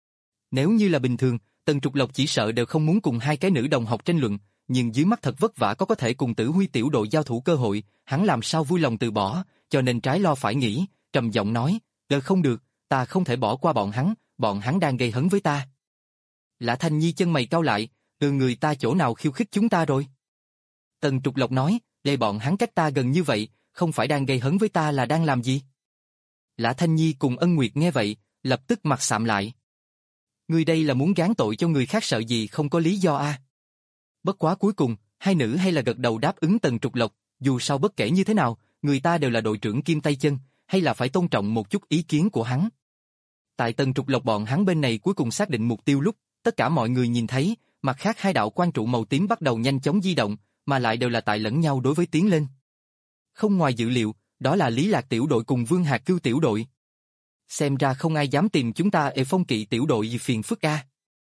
[SPEAKER 1] Nếu như là bình thường, Tần Trục Lộc chỉ sợ đều không muốn cùng hai cái nữ đồng học tranh luận, nhưng dưới mắt thật vất vả có có thể cùng Tử Huy tiểu đội giao thủ cơ hội, hắn làm sao vui lòng từ bỏ, cho nên trái lo phải nghĩ, trầm giọng nói, "Đợi không được, ta không thể bỏ qua bọn hắn, bọn hắn đang gây hấn với ta." Lã Thanh Nhi chân mày cau lại, "Từ người ta chỗ nào khiêu khích chúng ta rồi?" Tần Trục Lộc nói, "Để bọn hắn cách ta gần như vậy, không phải đang gây hấn với ta là đang làm gì?" Lã Thanh Nhi cùng Ân Nguyệt nghe vậy, lập tức mặt sạm lại. Ngươi đây là muốn gán tội cho người khác sợ gì không có lý do a? À? Bất quá cuối cùng, hai nữ hay là gật đầu đáp ứng Tần Trục Lộc, dù sao bất kể như thế nào, người ta đều là đội trưởng kim tay chân, hay là phải tôn trọng một chút ý kiến của hắn. Tại Tần Trục Lộc bọn hắn bên này cuối cùng xác định mục tiêu lúc, tất cả mọi người nhìn thấy, mặt khác hai đạo quan trụ màu tím bắt đầu nhanh chóng di động, mà lại đều là tại lẫn nhau đối với tiến lên. Không ngoài dự liệu, đó là Lý Lạc tiểu đội cùng Vương Hạc Cưu tiểu đội. Xem ra không ai dám tìm chúng ta ở Phong Kỵ tiểu đội gì phiền phức a.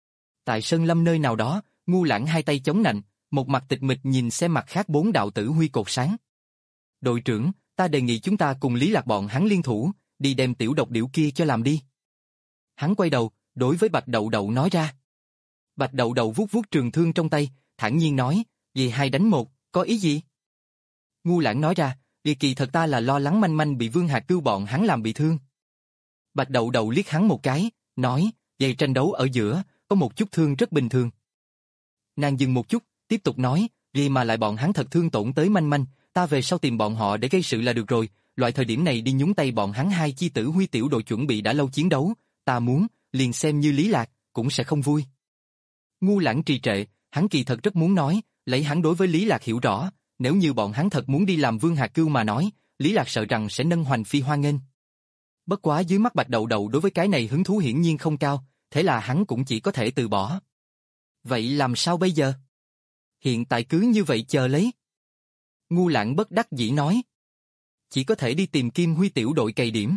[SPEAKER 1] Tại Sơn Lâm nơi nào đó, Ngu Lãng hai tay chống nạnh, một mặt tịch mịch nhìn xem mặt khác bốn đạo tử huy cột sáng. Đội trưởng, ta đề nghị chúng ta cùng Lý Lạc bọn hắn liên thủ, đi đem tiểu độc điểu kia cho làm đi. Hắn quay đầu, đối với Bạch Đậu Đậu nói ra. Bạch Đậu Đậu vuốt vuốt trường thương trong tay, thản nhiên nói, vì hai đánh một, có ý gì? Ngu Lãng nói ra, vì kỳ thật ta là lo lắng Manh Manh bị Vương Hạc Cưu bọn hắn làm bị thương. Bạch Đậu Đậu liếc hắn một cái, nói, vậy tranh đấu ở giữa, có một chút thương rất bình thường. Nàng dừng một chút, tiếp tục nói, vì mà lại bọn hắn thật thương tổn tới Manh Manh, ta về sau tìm bọn họ để gây sự là được rồi, loại thời điểm này đi nhúng tay bọn hắn hai chi Tử Huy tiểu đội chuẩn bị đã lâu chiến đấu, ta muốn, liền xem như Lý Lạc, cũng sẽ không vui. Ngu Lãng trì trệ, hắn kỳ thật rất muốn nói, lấy hắn đối với Lý Lạc hiểu rõ, nếu như bọn hắn thật muốn đi làm Vương Hạc Cưu mà nói, Lý Lạc sợ rằng sẽ nâng hoành phi hoan nghênh. Bất quá dưới mắt Bạch Đậu Đậu đối với cái này hứng thú hiển nhiên không cao, thế là hắn cũng chỉ có thể từ bỏ. Vậy làm sao bây giờ? Hiện tại cứ như vậy chờ lấy. Ngu Lãng bất đắc dĩ nói. Chỉ có thể đi tìm Kim Huy tiểu đội cày điểm.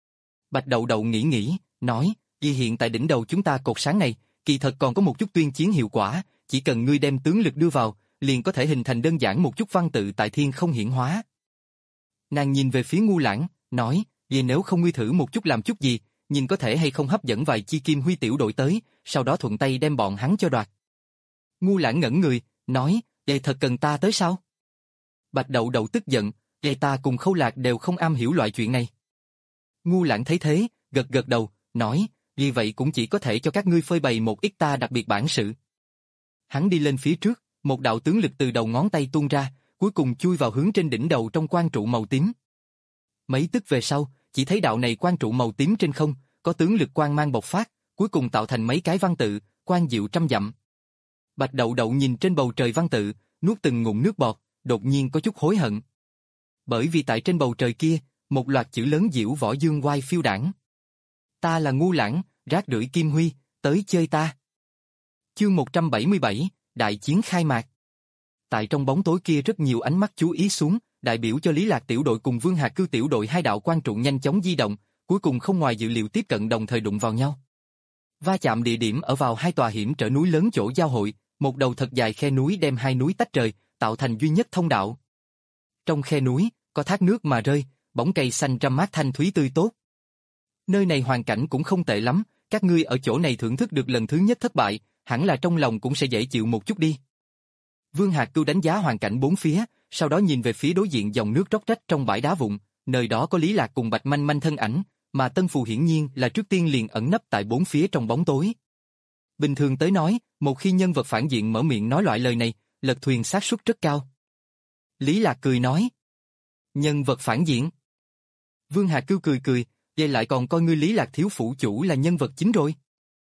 [SPEAKER 1] Bạch Đậu Đậu nghĩ nghĩ, nói, vì hiện tại đỉnh đầu chúng ta cột sáng này, kỳ thật còn có một chút tuyên chiến hiệu quả, chỉ cần ngươi đem tướng lực đưa vào, liền có thể hình thành đơn giản một chút văn tự tại thiên không hiển hóa. Nàng nhìn về phía Ngu Lãng, nói, vì nếu không ngươi thử một chút làm chút gì, nhìn có thể hay không hấp dẫn vài chi Kim Huy tiểu đội tới, sau đó thuận tay đem bọn hắn cho đoạt. Ngu Lãng ngẩn người, nói, vậy thật cần ta tới sao? Bạch Đậu Đậu tức giận, vậy ta cùng Khâu Lạc đều không am hiểu loại chuyện này. Ngu Lãng thấy thế, gật gật đầu, nói, vì vậy cũng chỉ có thể cho các ngươi phơi bày một ít ta đặc biệt bản sự. Hắn đi lên phía trước, một đạo tướng lực từ đầu ngón tay tuôn ra, cuối cùng chui vào hướng trên đỉnh đầu trong quan trụ màu tím. Mấy tức về sau, chỉ thấy đạo này quan trụ màu tím trên không, có tướng lực quang mang bộc phát, cuối cùng tạo thành mấy cái văn tự, quan diệu trăm dặm. Bạch Đậu Đậu nhìn trên bầu trời văn tự, nuốt từng ngụm nước bọt, đột nhiên có chút hối hận. Bởi vì tại trên bầu trời kia, một loạt chữ lớn diễu võ dương oai phiêu đảng. Ta là Ngu Lãng, rác rưởi Kim Huy, tới chơi ta. Chương một trăm bảy mươi bảy, Đại chiến khai mạc. Tại trong bóng tối kia rất nhiều ánh mắt chú ý xuống, đại biểu cho Lý Lạc tiểu đội cùng Vương Hạc Cưu tiểu đội hai đạo quan trụ nhanh chóng di động, cuối cùng không ngoài dự liệu tiếp cận đồng thời đụng vào nhau. Va chạm địa điểm ở vào hai tòa hiểm trở núi lớn chỗ giao hội, một đầu thật dài khe núi đem hai núi tách rời, tạo thành duy nhất thông đạo. Trong khe núi, có thác nước mà rơi, bóng cây xanh râm mát thanh thúy tươi tốt. Nơi này hoàn cảnh cũng không tệ lắm, các ngươi ở chỗ này thưởng thức được lần thứ nhất thất bại, hẳn là trong lòng cũng sẽ dễ chịu một chút đi. Vương Hạc Cưu đánh giá hoàn cảnh bốn phía, sau đó nhìn về phía đối diện dòng nước róc rách trong bãi đá vụn, nơi đó có Lý Lạc cùng Bạch Manh Manh thân ảnh, mà Tân Phù hiển nhiên là trước tiên liền ẩn nấp tại bốn phía trong bóng tối. Bình thường tới nói, một khi nhân vật phản diện mở miệng nói loại lời này, lật thuyền xác suất rất cao. Lý Lạc cười nói, nhân vật phản diện. Vương Hạc Cưu cười cười, vậy lại còn coi ngươi Lý Lạc thiếu phụ chủ là nhân vật chính rồi.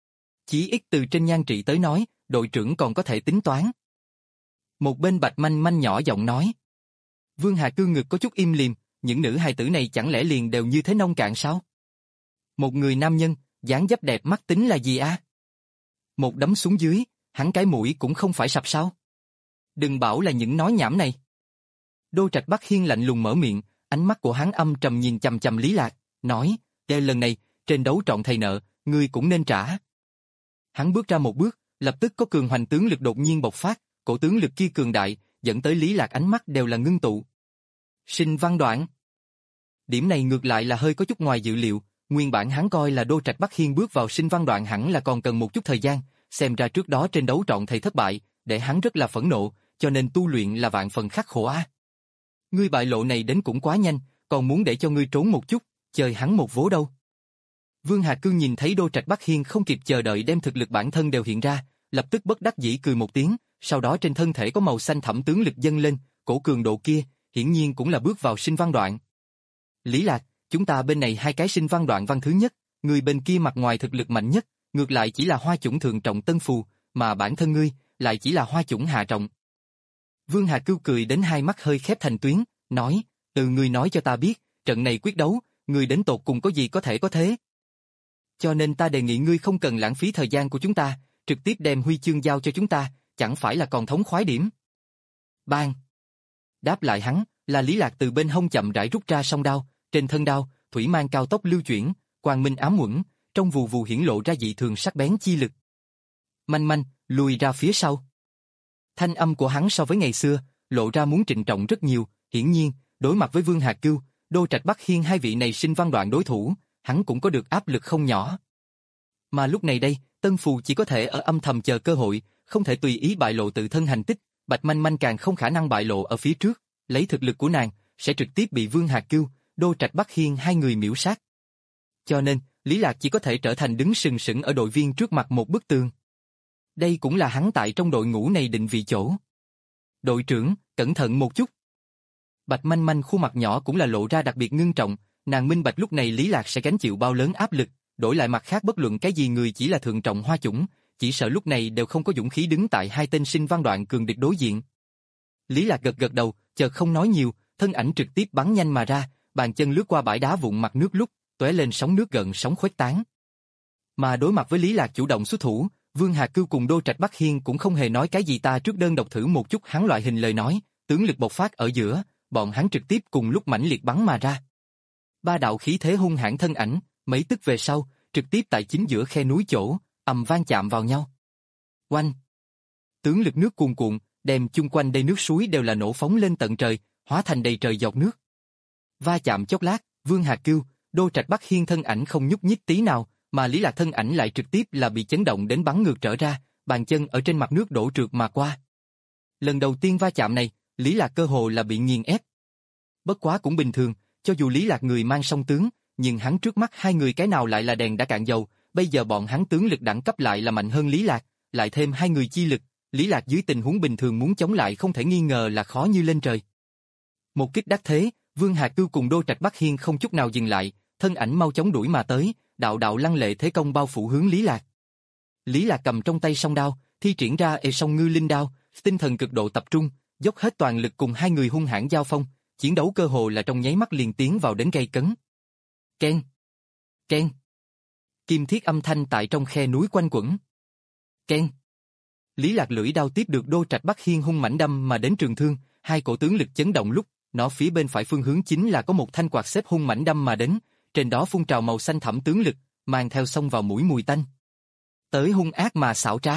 [SPEAKER 1] Chỉ ít từ trên nhan trị tới nói, đội trưởng còn có thể tính toán. Một bên Bạch Manh Manh nhỏ giọng nói. Vương Hạc Cưu ngực có chút im lìm, những nữ hài tử này chẳng lẽ liền đều như thế nông cạn sao? Một người nam nhân, dáng dấp đẹp mắt tính là gì a? Một đấm xuống dưới, hắn cái mũi cũng không phải sập sao? Đừng bảo là những nói nhảm này. Đô Trạch Bắc Hiên lạnh lùng mở miệng, ánh mắt của hắn âm trầm nhìn chằm chằm Lý Lạc, nói, "Đây lần này, trên đấu trọn thầy nợ, ngươi cũng nên trả." Hắn bước ra một bước, lập tức có cường hoành tướng lực đột nhiên bộc phát, cổ tướng lực kia cường đại, dẫn tới Lý Lạc ánh mắt đều là ngưng tụ. Sinh văn đoạn. Điểm này ngược lại là hơi có chút ngoài dự liệu, nguyên bản hắn coi là Đô Trạch Bắc Hiên bước vào sinh văn đoạn hẳn là còn cần một chút thời gian, xem ra trước đó trên đấu trọn thầy thất bại, để hắn rất là phẫn nộ, cho nên tu luyện là vạn phần khắc khổ a. Ngươi bại lộ này đến cũng quá nhanh, còn muốn để cho ngươi trốn một chút, chơi hắn một vố đâu. Vương Hà Cương nhìn thấy Đô Trạch Bắc Hiên không kịp chờ đợi đem thực lực bản thân đều hiện ra, lập tức bất đắc dĩ cười một tiếng, sau đó trên thân thể có màu xanh thẳm tướng lực dâng lên, cổ cường độ kia, hiển nhiên cũng là bước vào sinh văn đoạn. Lý Lạc, chúng ta bên này hai cái sinh văn đoạn văn thứ nhất, người bên kia mặt ngoài thực lực mạnh nhất, ngược lại chỉ là hoa chủng thượng trọng tân phù, mà bản thân ngươi, lại chỉ là hoa chủng hạ trọng. Vương Hà Cưu cười đến hai mắt hơi khép thành tuyến, nói, từ ngươi nói cho ta biết, trận này quyết đấu, ngươi đến tột cùng có gì có thể có thế. Cho nên ta đề nghị ngươi không cần lãng phí thời gian của chúng ta, trực tiếp đem huy chương giao cho chúng ta, chẳng phải là còn thống khoái điểm. Bang! Đáp lại hắn, là Lý Lạc từ bên hông chậm rãi rút ra song đao, trên thân đao, thủy mang cao tốc lưu chuyển, quang minh ám uẩn, trong vù vù hiển lộ ra dị thường sắc bén chi lực. Manh manh, lùi ra phía sau. Thanh âm của hắn so với ngày xưa, lộ ra muốn trịnh trọng rất nhiều, hiển nhiên, đối mặt với Vương Hà Cưu, Đô Trạch Bắc Hiên hai vị này sinh văn đoạn đối thủ, hắn cũng có được áp lực không nhỏ. Mà lúc này đây, Tân Phù chỉ có thể ở âm thầm chờ cơ hội, không thể tùy ý bại lộ tự thân hành tích, Bạch Manh Manh càng không khả năng bại lộ ở phía trước, lấy thực lực của nàng, sẽ trực tiếp bị Vương Hà Cưu, Đô Trạch Bắc Hiên hai người miễu sát. Cho nên, Lý Lạc chỉ có thể trở thành đứng sừng sững ở đội viên trước mặt một bức tường. Đây cũng là hắn tại trong đội ngũ này định vị chỗ. Đội trưởng, cẩn thận một chút. Bạch Manh Manh khuôn mặt nhỏ cũng là lộ ra đặc biệt ngưng trọng, nàng minh bạch lúc này Lý Lạc sẽ gánh chịu bao lớn áp lực, đổi lại mặt khác bất luận cái gì người chỉ là thượng trọng hoa chủng, chỉ sợ lúc này đều không có dũng khí đứng tại hai tên sinh văn đoạn cường địch đối diện. Lý Lạc gật gật đầu, chợt không nói nhiều, thân ảnh trực tiếp bắn nhanh mà ra, bàn chân lướt qua bãi đá vụn mặt nước lúc, tóe lên sóng nước gần sóng khuếch tán. Mà đối mặt với Lý Lạc chủ động xuất thủ, Vương Hà Cưu cùng Đô Trạch Bắc Hiên cũng không hề nói cái gì ta trước đơn độc thử một chút hắn loại hình lời nói, tướng lực bộc phát ở giữa, bọn hắn trực tiếp cùng lúc mãnh liệt bắn mà ra. Ba đạo khí thế hung hãn thân ảnh, mấy tức về sau, trực tiếp tại chính giữa khe núi chỗ, ầm vang chạm vào nhau. Oanh! Tướng lực nước cuồn cuộn, đem chung quanh đây nước suối đều là nổ phóng lên tận trời, hóa thành đầy trời giọt nước. Va chạm chốc lát, Vương Hà Cưu, Đô Trạch Bắc Hiên thân ảnh không nhúc nhích tí nào, mà Lý Lạc thân ảnh lại trực tiếp là bị chấn động đến bắn ngược trở ra, bàn chân ở trên mặt nước đổ trượt mà qua. Lần đầu tiên va chạm này, Lý Lạc cơ hồ là bị nghiền ép. Bất quá cũng bình thường, cho dù Lý Lạc người mang song tướng, nhưng hắn trước mắt hai người cái nào lại là đèn đã cạn dầu, bây giờ bọn hắn tướng lực đẳng cấp lại là mạnh hơn Lý Lạc, lại thêm hai người chi lực, Lý Lạc dưới tình huống bình thường muốn chống lại không thể nghi ngờ là khó như lên trời. Một kích đắc thế, Vương Hà Cưu cùng Đô Trạch Bắc Hiên không chút nào dừng lại, thân ảnh mau chóng đuổi mà tới, đạo đạo lăng lệ thế công bao phủ hướng Lý Lạc. Lý Lạc cầm trong tay song đao, thi triển ra ê song ngư linh đao, tinh thần cực độ tập trung, dốc hết toàn lực cùng hai người hung hãn giao phong, chiến đấu cơ hồ là trong nháy mắt liền tiến vào đến gay cấn. Keng, keng. Kim thiết âm thanh tại trong khe núi quanh quẩn. Keng. Lý Lạc lưỡi đao tiếp được Đô Trạch Bắc Hiên hung mãnh đâm mà đến trường thương, hai cổ tướng lực chấn động lúc, nó phía bên phải phương hướng chính là có một thanh quạt xếp hung mãnh đâm mà đến, trên đó phun trào màu xanh thẳm tướng lực, mang theo xông vào mũi mùi tanh. Tới hung ác mà xảo trá.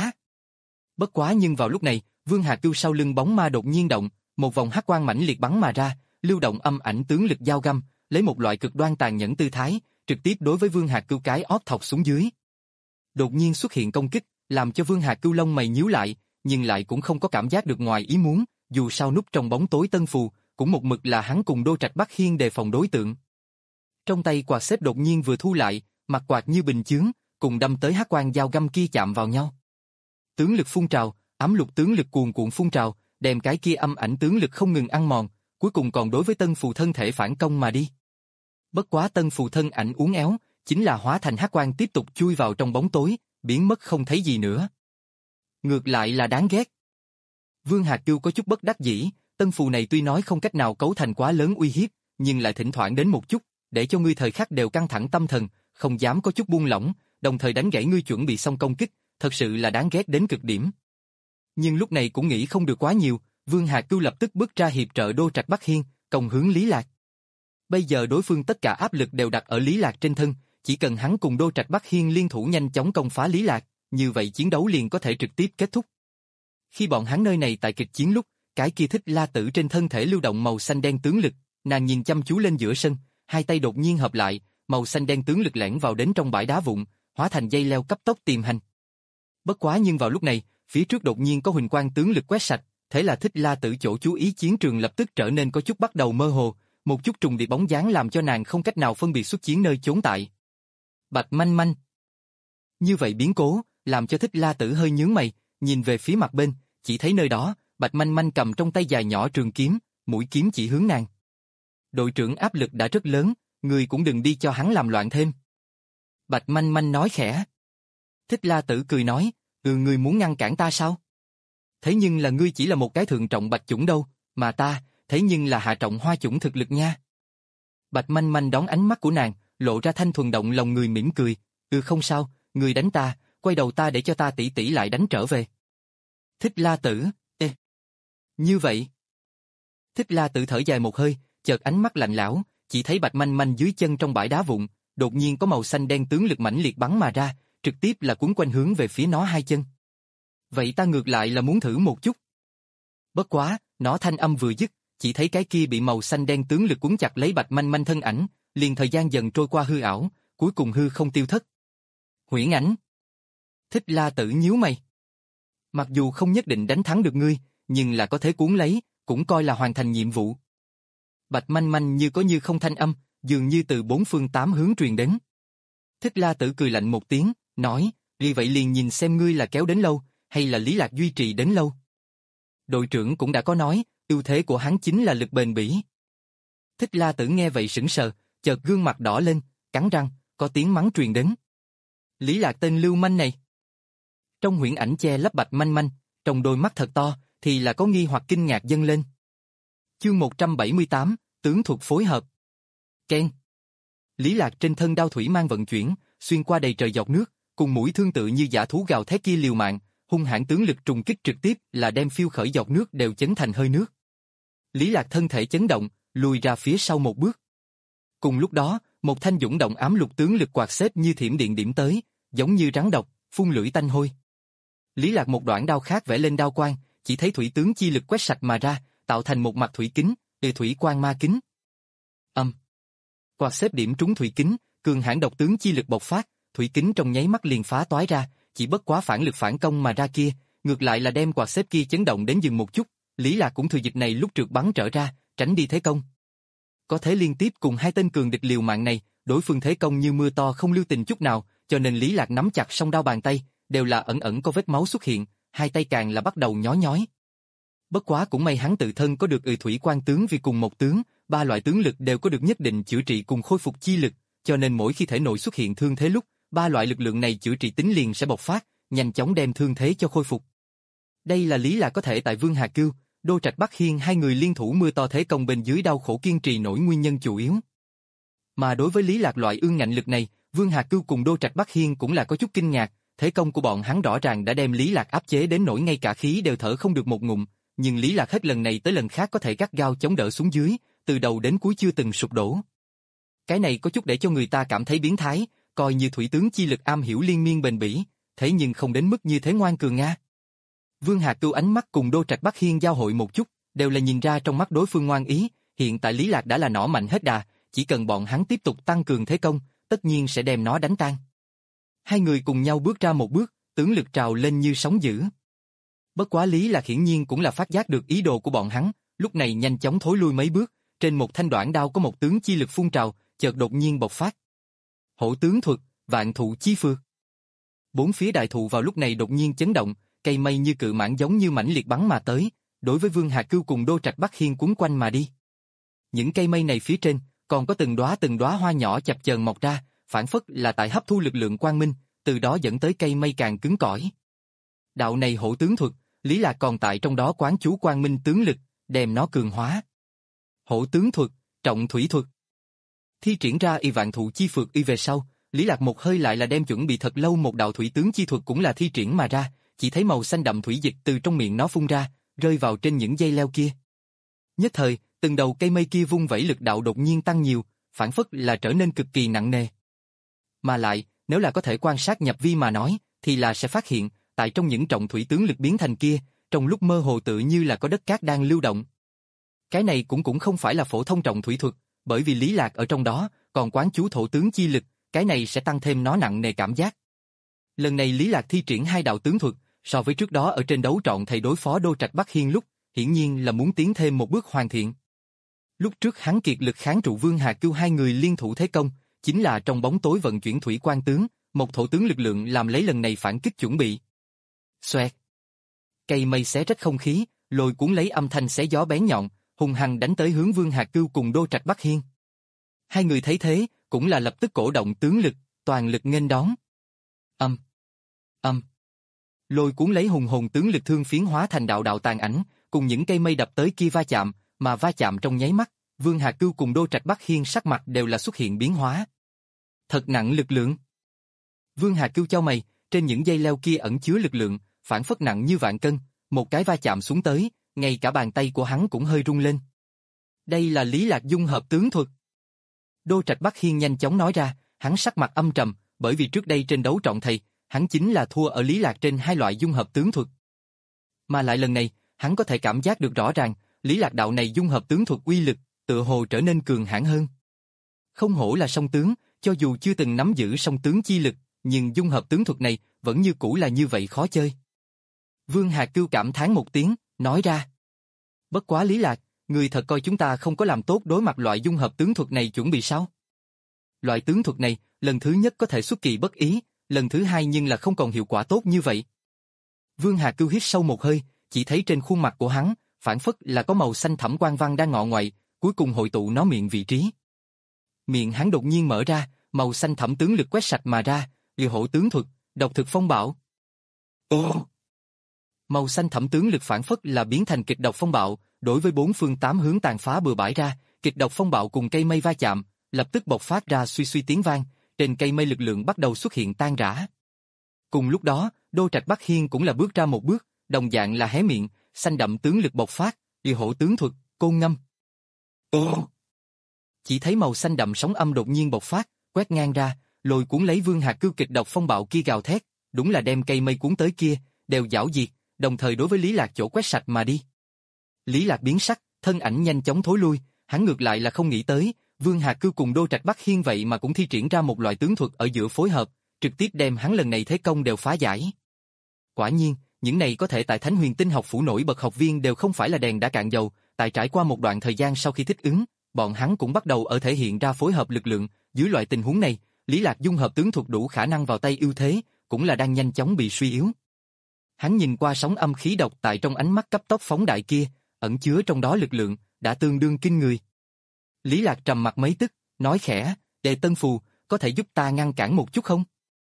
[SPEAKER 1] Bất quá nhưng vào lúc này, Vương Hà Cưu sau lưng bóng ma đột nhiên động, một vòng hắc quang mãnh liệt bắn mà ra, lưu động âm ảnh tướng lực dao găm, lấy một loại cực đoan tàn nhẫn tư thái, trực tiếp đối với Vương Hà Cưu cái ót thọc xuống dưới. Đột nhiên xuất hiện công kích, làm cho Vương Hà Cưu lông mày nhíu lại, nhưng lại cũng không có cảm giác được ngoài ý muốn, dù sao núp trong bóng tối Tân Phù, cũng một mực là hắn cùng Đô Trạch Bắc Hiên đề phòng đối tượng. Trong tay quạt xếp đột nhiên vừa thu lại, mặt quạt như bình chướng, cùng đâm tới hắc quang dao găm kia chạm vào nhau. Tướng lực phun trào, ám lục tướng lực cuồn cuộn phun trào, đem cái kia âm ảnh tướng lực không ngừng ăn mòn, cuối cùng còn đối với Tân Phù thân thể phản công mà đi. Bất quá Tân Phù thân ảnh uốn éo, chính là hóa thành hắc quang tiếp tục chui vào trong bóng tối, biến mất không thấy gì nữa. Ngược lại là đáng ghét. Vương Hà Cưu có chút bất đắc dĩ, Tân Phù này tuy nói không cách nào cấu thành quá lớn uy hiếp, nhưng lại thỉnh thoảng đến một chút, để cho ngươi thời khắc đều căng thẳng tâm thần, không dám có chút buông lỏng, đồng thời đánh gãy ngươi chuẩn bị xong công kích, thật sự là đáng ghét đến cực điểm. Nhưng lúc này cũng nghĩ không được quá nhiều, Vương Hà Cưu lập tức bước ra hiệp trợ Đô Trạch Bắc Hiên, công hướng Lý Lạc. Bây giờ đối phương tất cả áp lực đều đặt ở Lý Lạc trên thân, chỉ cần hắn cùng Đô Trạch Bắc Hiên liên thủ nhanh chóng công phá Lý Lạc, như vậy chiến đấu liền có thể trực tiếp kết thúc. Khi bọn hắn nơi này tại kịch chiến lúc, cái kia Thích La Tử trên thân thể lưu động màu xanh đen tướng lực, nàng nhìn chăm chú lên giữa sân, hai tay đột nhiên hợp lại, màu xanh đen tướng lực lẻn vào đến trong bãi đá vụn, hóa thành dây leo cấp tốc tìm hành. Bất quá nhưng vào lúc này, phía trước đột nhiên có huỳnh quang tướng lực quét sạch, thế là Thích La Tử chỗ chú ý chiến trường lập tức trở nên có chút bắt đầu mơ hồ, một chút trùng điệp bóng dáng làm cho nàng không cách nào phân biệt xuất chiến nơi chốn tại. Bạch manh manh. Như vậy biến cố, làm cho Thích La Tử hơi nhướng mày, nhìn về phía mặt bên, chỉ thấy nơi đó, Bạch manh manh cầm trong tay dài nhỏ trường kiếm, mũi kiếm chỉ hướng nàng. Đội trưởng áp lực đã rất lớn, người cũng đừng đi cho hắn làm loạn thêm. Bạch manh manh nói khẽ. Thích La Tử cười nói, ừ ngươi muốn ngăn cản ta sao? Thế nhưng là ngươi chỉ là một cái thượng trọng bạch chủng đâu, mà ta, thế nhưng là hạ trọng hoa chủng thực lực nha. Bạch manh manh đón ánh mắt của nàng, lộ ra thanh thuần động lòng người mỉm cười, ừ không sao, ngươi đánh ta, quay đầu ta để cho ta tỷ tỷ lại đánh trở về. Thích La Tử, ê. Như vậy. Thích La Tử thở dài một hơi, chợt ánh mắt lạnh lẽo, chỉ thấy Bạch manh manh dưới chân trong bãi đá vụn, đột nhiên có màu xanh đen tướng lực mãnh liệt bắn mà ra, trực tiếp là cuốn quanh hướng về phía nó hai chân. Vậy ta ngược lại là muốn thử một chút. Bất quá, nó thanh âm vừa dứt, chỉ thấy cái kia bị màu xanh đen tướng lực cuốn chặt lấy Bạch manh manh thân ảnh, liền thời gian dần trôi qua hư ảo, cuối cùng hư không tiêu thất. Huyễn ảnh. Thích La Tử nhíu mày. Mặc dù không nhất định đánh thắng được ngươi, nhưng là có thể cuốn lấy, cũng coi là hoàn thành nhiệm vụ. Bạch manh manh như có như không thanh âm, dường như từ bốn phương tám hướng truyền đến. Thích La Tử cười lạnh một tiếng, nói, vì vậy liền nhìn xem ngươi là kéo đến lâu, hay là Lý Lạc duy trì đến lâu. Đội trưởng cũng đã có nói, ưu thế của hắn chính là lực bền bỉ. Thích La Tử nghe vậy sững sờ, chợt gương mặt đỏ lên, cắn răng, có tiếng mắng truyền đến. Lý Lạc tên lưu manh này. Trong huyễn ảnh che lấp Bạch manh manh, trong đôi mắt thật to, thì là có nghi hoặc kinh ngạc dâng lên. Chương một trăm bảy mươi tám, tướng thuật phối hợp. Ken. Lý Lạc trên thân đao thủy mang vận chuyển, xuyên qua đầy trời giọt nước, cùng mũi thương tự như dã thú gào thét kia liều mạng, hung hãn tướng lực trùng kích trực tiếp là đem phiêu khởi giọt nước đều chấn thành hơi nước. Lý Lạc thân thể chấn động, lùi ra phía sau một bước. Cùng lúc đó, một thanh dũng động ám lục tướng lực quạt xếp như thiểm điện điểm tới, giống như rắn độc, phun lưỡi tanh hôi. Lý Lạc một đoạn đao khác vẽ lên đao quang, chỉ thấy thủy tướng chi lực quét sạch mà ra, tạo thành một mặt thủy kính, đề thủy quang ma kính. Âm. Quạt xếp điểm trúng thủy kính, cường hãn độc tướng chi lực bộc phát, thủy kính trong nháy mắt liền phá toái ra, chỉ bất quá phản lực phản công mà ra kia, ngược lại là đem quạt xếp kia chấn động đến dừng một chút, Lý Lạc cũng thừa dịp này lúc trượt bắn trở ra, tránh đi thế công. Có thể liên tiếp cùng hai tên cường địch liều mạng này, đối phương thế công như mưa to không lưu tình chút nào, cho nên Lý Lạc nắm chặt song đao bàn tay, đều là ẩn ẩn có vết máu xuất hiện, hai tay càng là bắt đầu nhói nhói. Bất quá cũng may hắn tự thân có được ừ thủy quan tướng vì cùng một tướng, ba loại tướng lực đều có được nhất định chữa trị cùng khôi phục chi lực, cho nên mỗi khi thể nội xuất hiện thương thế lúc, ba loại lực lượng này chữa trị tính liền sẽ bộc phát, nhanh chóng đem thương thế cho khôi phục. Đây là Lý Lạc có thể tại Vương Hà Cưu, Đô Trạch Bắc Hiên hai người liên thủ mưa to thế công bên dưới đau khổ kiên trì nổi nguyên nhân chủ yếu. Mà đối với Lý Lạc loại ương ngạnh lực này, Vương Hà Cưu cùng Đô Trạch Bắc Hiên cũng là có chút kinh ngạc, thế công của bọn hắn rõ ràng đã đem Lý Lạc áp chế đến nỗi ngay cả khí đều thở không được một ngụm, nhưng Lý Lạc hết lần này tới lần khác có thể gắt gao chống đỡ xuống dưới, từ đầu đến cuối chưa từng sụp đổ. Cái này có chút để cho người ta cảm thấy biến thái, coi như thủy tướng chi lực am hiểu liên miên bền bỉ, thế nhưng không đến mức như thế ngoan cường nga. Vương Hà Cưu ánh mắt cùng Đô Trạch Bắc Hiên giao hội một chút, đều là nhìn ra trong mắt đối phương ngoan ý, hiện tại Lý Lạc đã là nỏ mạnh hết đà, chỉ cần bọn hắn tiếp tục tăng cường thế công, tất nhiên sẽ đem nó đánh tan. Hai người cùng nhau bước ra một bước, tướng lực trào lên như sóng dữ. Bất quá Lý Lạc hiển nhiên cũng là phát giác được ý đồ của bọn hắn, lúc này nhanh chóng thối lui mấy bước, trên một thanh đoạn đao có một tướng chi lực phun trào, chợt đột nhiên bộc phát. Hổ tướng thuật, vạn thụ chi phược. Bốn phía đại thụ vào lúc này đột nhiên chấn động, cây mây như cự mãng giống như mãnh liệt bắn mà tới, đối với Vương Hà Cưu cùng Đô Trạch Bắc Hiên cuốn quanh mà đi. Những cây mây này phía trên còn có từng đóa từng đóa hoa nhỏ chập chờn mọc ra, phản phất là tại hấp thu lực lượng quang minh, từ đó dẫn tới cây mây càng cứng cỏi. Đạo này hổ tướng thuật, Lý Lạc còn tại trong đó quán chú quang minh tướng lực, đem nó cường hóa. Hổ tướng thuật, trọng thủy thuật. Thi triển ra y vạn thụ chi phược y về sau, Lý Lạc một hơi lại là đem chuẩn bị thật lâu một đạo thủy tướng chi thuật cũng là thi triển mà ra, chỉ thấy màu xanh đậm thủy dịch từ trong miệng nó phun ra, rơi vào trên những dây leo kia. Nhất thời, từng đầu cây mây kia vung vẩy lực đạo đột nhiên tăng nhiều, phản phất là trở nên cực kỳ nặng nề. Mà lại, nếu là có thể quan sát nhập vi mà nói, thì là sẽ phát hiện, tại trong những trọng thủy tướng lực biến thành kia, trong lúc mơ hồ tự như là có đất cát đang lưu động. Cái này cũng cũng không phải là phổ thông trọng thủy thuật, bởi vì Lý Lạc ở trong đó, còn quán chú thổ tướng chi lực, cái này sẽ tăng thêm nó nặng nề cảm giác. Lần này Lý Lạc thi triển hai đạo tướng thuật, so với trước đó ở trên đấu trọn thầy đối phó Đô Trạch Bắc Hiên lúc, hiển nhiên là muốn tiến thêm một bước hoàn thiện. Lúc trước hắn kiệt lực kháng trụ Vương Hà Cưu hai người liên thủ thế công, chính là trong bóng tối vận chuyển thủy quan tướng, một thổ tướng lực lượng làm lấy lần này phản kích chuẩn bị. Xoẹt. Cây mây xé rách không khí, lôi cuốn lấy âm thanh xé gió bén nhọn, hùng hăng đánh tới hướng Vương Hà Cưu cùng Đô Trạch Bắc Hiên. Hai người thấy thế, cũng là lập tức cổ động tướng lực, toàn lực nghênh đón. Âm. Âm. Lôi cuốn lấy hùng hồn tướng lực thương phiến hóa thành đạo đạo tàn ảnh, cùng những cây mây đập tới kia va chạm, mà va chạm trong nháy mắt, Vương Hà Cưu cùng Đô Trạch Bắc Hiên sắc mặt đều là xuất hiện biến hóa. Thật nặng lực lượng. Vương Hà Cưu chau mày, trên những dây leo kia ẩn chứa lực lượng, phản phất nặng như vạn cân, một cái va chạm xuống tới, ngay cả bàn tay của hắn cũng hơi rung lên. Đây là Lý Lạc dung hợp tướng thuật. Đô Trạch Bắc Hiên nhanh chóng nói ra, hắn sắc mặt âm trầm, bởi vì trước đây trên đấu trọng thầy, hắn chính là thua ở Lý Lạc trên hai loại dung hợp tướng thuật. Mà lại lần này, hắn có thể cảm giác được rõ ràng, Lý Lạc đạo này dung hợp tướng thuật uy lực, tựa hồ trở nên cường hãn hơn. Không hổ là song tướng, cho dù chưa từng nắm giữ song tướng chi lực, nhưng dung hợp tướng thuật này vẫn như cũ là như vậy khó chơi. Vương Hà Cưu cảm thán một tiếng, nói ra. Bất quá Lý Lạc, người thật coi chúng ta không có làm tốt đối mặt loại dung hợp tướng thuật này chuẩn bị sao? Loại tướng thuật này, lần thứ nhất có thể xuất kỳ bất ý, lần thứ hai nhưng là không còn hiệu quả tốt như vậy. Vương Hà Cưu hít sâu một hơi, chỉ thấy trên khuôn mặt của hắn, phản phất là có màu xanh thẳm quang văn đang ngọ ngoại, cuối cùng hội tụ nó miệng vị trí. Miệng hắn đột nhiên mở ra, màu xanh thẳm tướng lực quét sạch mà ra, liều hộ tướng thuật, độc thực phong bạo. Ồ! Màu xanh thẳm tướng lực phản phất là biến thành kịch độc phong bạo, đối với bốn phương tám hướng tàn phá bừa bãi ra, kịch độc phong bạo cùng cây mây va chạm, lập tức bộc phát ra suy suy tiếng vang, trên cây mây lực lượng bắt đầu xuất hiện tan rã. Cùng lúc đó, Đô Trạch Bắc Hiên cũng là bước ra một bước, đồng dạng là hé miệng, xanh đậm tướng lực bộc phát, liều hộ tướng thuật, côn ngâm. Ồ! Chỉ thấy màu xanh đậm sóng âm đột nhiên bộc phát, quét ngang ra, lôi cuốn lấy Vương Hà Cưu kịch độc phong bạo kia gào thét, đúng là đem cây mây cuốn tới kia, đều giảo diệt, đồng thời đối với Lý Lạc chỗ quét sạch mà đi. Lý Lạc biến sắc, thân ảnh nhanh chóng thối lui, hắn ngược lại là không nghĩ tới, Vương Hà Cưu cùng Đô Trạch Bắc Hiên vậy mà cũng thi triển ra một loại tướng thuật ở giữa phối hợp, trực tiếp đem hắn lần này thế công đều phá giải. Quả nhiên, những này có thể tại Thánh Huyền Tinh học phủ nổi bật học viên đều không phải là đèn đã cạn dầu, tại trải qua một đoạn thời gian sau khi thích ứng, bọn hắn cũng bắt đầu ở thể hiện ra phối hợp lực lượng, dưới loại tình huống này, Lý Lạc dung hợp tướng thuật đủ khả năng vào tay ưu thế, cũng là đang nhanh chóng bị suy yếu. Hắn nhìn qua sóng âm khí độc tại trong ánh mắt cấp tốc phóng đại kia, ẩn chứa trong đó lực lượng, đã tương đương kinh người. Lý Lạc trầm mặt mấy tức, nói khẽ, Đệ Tân Phù, có thể giúp ta ngăn cản một chút không?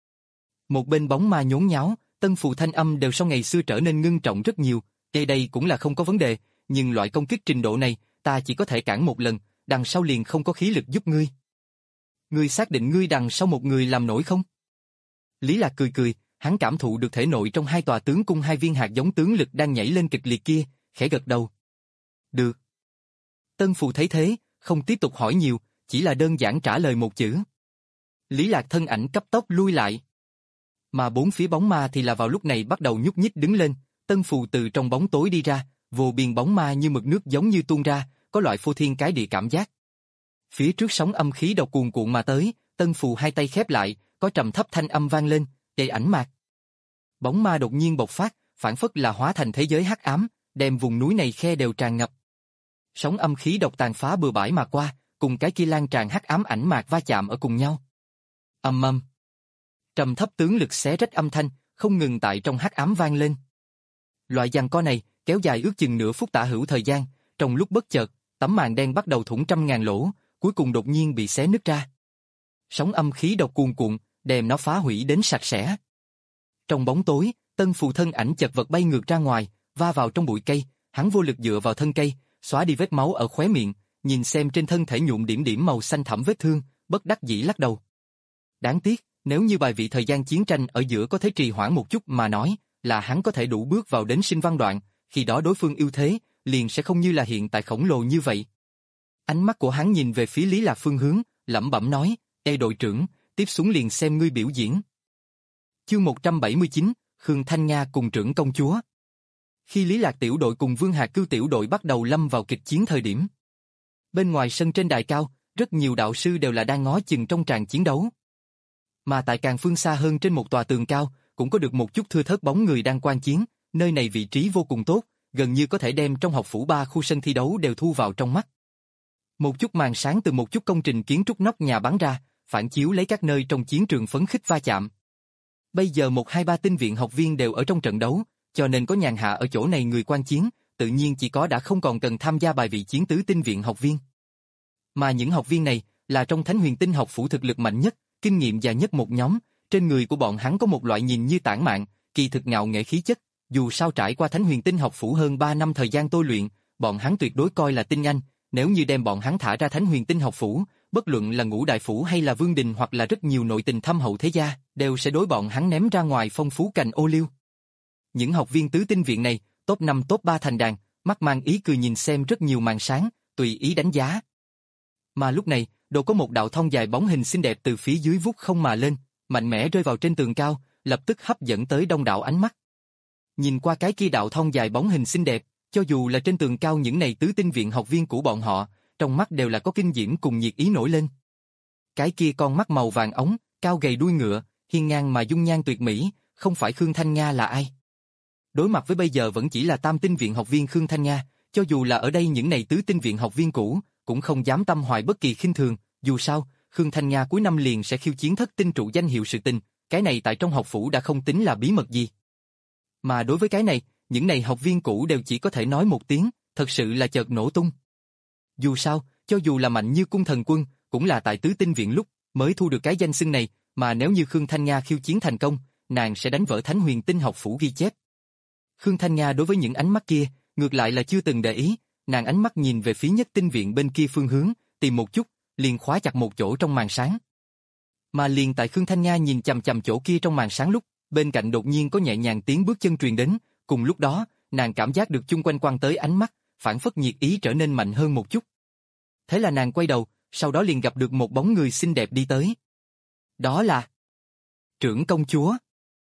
[SPEAKER 1] Một bên bóng ma nhốn nháo, Tân Phù thanh âm đều so ngày xưa trở nên ngưng trọng rất nhiều, đây đây cũng là không có vấn đề, nhưng loại công kích trình độ này, ta chỉ có thể cản một lần, đằng sau liền không có khí lực giúp ngươi. Ngươi xác định ngươi đằng sau một người làm nổi không? Lý Lạc cười cười, hắn cảm thụ được thể nội trong hai tòa tướng cung hai viên hạt giống tướng lực đang nhảy lên kịch liệt kia, khẽ gật đầu. Được. Tân Phù thấy thế, không tiếp tục hỏi nhiều, chỉ là đơn giản trả lời một chữ. Lý Lạc thân ảnh cấp tốc lui lại. Mà bốn phía bóng ma thì là vào lúc này bắt đầu nhúc nhích đứng lên, Tân Phù từ trong bóng tối đi ra, vô biên bóng ma như mực nước giống như tuôn ra, có loại phô thiên cái địa cảm giác. Phía trước sóng âm khí độc cuồn cuộn mà tới, Tân Phù hai tay khép lại, có trầm thấp thanh âm vang lên, đầy ảnh mạc. Bóng ma đột nhiên bộc phát, phản phất là hóa thành thế giới hắc ám, đem vùng núi này khe đều tràn ngập. Sóng âm khí độc tàn phá bừa bãi mà qua, cùng cái kia lan tràn hắc ám ảnh mạc va chạm ở cùng nhau. Ầm ầm. Trầm thấp tướng lực xé rách âm thanh, không ngừng tại trong hắc ám vang lên. Loại giằng co này kéo dài ước chừng nửa phút tả hữu thời gian, trong lúc bất chợt, tấm màn đen bắt đầu thủng trăm ngàn lỗ, cuối cùng đột nhiên bị xé nứt ra. Sóng âm khí độc cuồn cuộn, đem nó phá hủy đến sạch sẽ. Trong bóng tối, Tân Phù thân ảnh chật vật bay ngược ra ngoài, va vào trong bụi cây, hắn vô lực dựa vào thân cây, xóa đi vết máu ở khóe miệng, nhìn xem trên thân thể nhuộm điểm điểm màu xanh thẳm vết thương, bất đắc dĩ lắc đầu. Đáng tiếc, nếu như bài vị thời gian chiến tranh ở giữa có thể trì hoãn một chút mà nói, là hắn có thể đủ bước vào đến sinh văn đoạn, khi đó đối phương ưu thế, liền sẽ không như là hiện tại khổng lồ như vậy. Ánh mắt của hắn nhìn về phía Lý Lạc phương hướng, lẩm bẩm nói, Ê đội trưởng, tiếp xuống liền xem ngươi biểu diễn. Chương một trăm bảy mươi chín, Khương Thanh Nga cùng trưởng công chúa. Khi Lý Lạc tiểu đội cùng Vương Hà Cưu tiểu đội bắt đầu lâm vào kịch chiến thời điểm, bên ngoài sân trên đài cao, rất nhiều đạo sư đều là đang ngó chừng trong tràng chiến đấu. Mà tại càng phương xa hơn trên một tòa tường cao, cũng có được một chút thưa thớt bóng người đang quan chiến, nơi này vị trí vô cùng tốt, gần như có thể đem trong học phủ ba khu sân thi đấu đều thu vào trong mắt. Một chút màn sáng từ một chút công trình kiến trúc nóc nhà bắn ra, phản chiếu lấy các nơi trong chiến trường phấn khích va chạm. Bây giờ một hai ba tinh viện học viên đều ở trong trận đấu, cho nên có nhàn hạ ở chỗ này người quan chiến, tự nhiên chỉ có đã không còn cần tham gia bài vị chiến tứ tinh viện học viên. Mà những học viên này là trong Thánh Huyền Tinh học phủ thực lực mạnh nhất, kinh nghiệm già nhất một nhóm, trên người của bọn hắn có một loại nhìn như tản mạn, kỳ thực ngạo nghệ khí chất, dù sao trải qua Thánh Huyền Tinh học phủ hơn ba năm thời gian tôi luyện, bọn hắn tuyệt đối coi là tinh anh, nếu như đem bọn hắn thả ra Thánh Huyền Tinh học phủ, bất luận là Ngũ Đại phủ hay là Vương Đình hoặc là rất nhiều nội tình thâm hậu thế gia, đều sẽ đối bọn hắn ném ra ngoài phong phú cành ô liu. Những học viên tứ tinh viện này, top năm top ba thành đàn, mắt mang ý cười nhìn xem rất nhiều màn sáng, tùy ý đánh giá. Mà lúc này, đột có một đạo thông dài bóng hình xinh đẹp từ phía dưới vút không mà lên, mạnh mẽ rơi vào trên tường cao, lập tức hấp dẫn tới đông đảo ánh mắt. Nhìn qua cái kia đạo thông dài bóng hình xinh đẹp, cho dù là trên tường cao những này tứ tinh viện học viên của bọn họ, trong mắt đều là có kinh diễm cùng nhiệt ý nổi lên. Cái kia con mắt màu vàng ống, cao gầy đuôi ngựa, hiên ngang mà dung nhan tuyệt mỹ, không phải Khương Thanh Nga là ai? Đối mặt với bây giờ vẫn chỉ là tam tinh viện học viên Khương Thanh Nga, cho dù là ở đây những này tứ tinh viện học viên cũ, cũng không dám tâm hoài bất kỳ khinh thường, dù sao, Khương Thanh Nga cuối năm liền sẽ khiêu chiến thất tinh trụ danh hiệu sự tình, cái này tại trong học phủ đã không tính là bí mật gì. Mà đối với cái này, những này học viên cũ đều chỉ có thể nói một tiếng, thật sự là chợt nổ tung. Dù sao, cho dù là mạnh như cung thần quân, cũng là tại tứ tinh viện lúc mới thu được cái danh xưng này, mà nếu như Khương Thanh Nga khiêu chiến thành công, nàng sẽ đánh vỡ Thánh Huyền Tinh học phủ ghi chép. Khương Thanh Nga đối với những ánh mắt kia, ngược lại là chưa từng để ý, nàng ánh mắt nhìn về phía nhất tinh viện bên kia phương hướng, tìm một chút, liền khóa chặt một chỗ trong màn sáng. Mà liền tại Khương Thanh Nga nhìn chằm chằm chỗ kia trong màn sáng lúc, bên cạnh đột nhiên có nhẹ nhàng tiếng bước chân truyền đến, cùng lúc đó, nàng cảm giác được chung quanh quăng tới ánh mắt, phản phất nhiệt ý trở nên mạnh hơn một chút. Thế là nàng quay đầu, sau đó liền gặp được một bóng người xinh đẹp đi tới. Đó là Trưởng công chúa.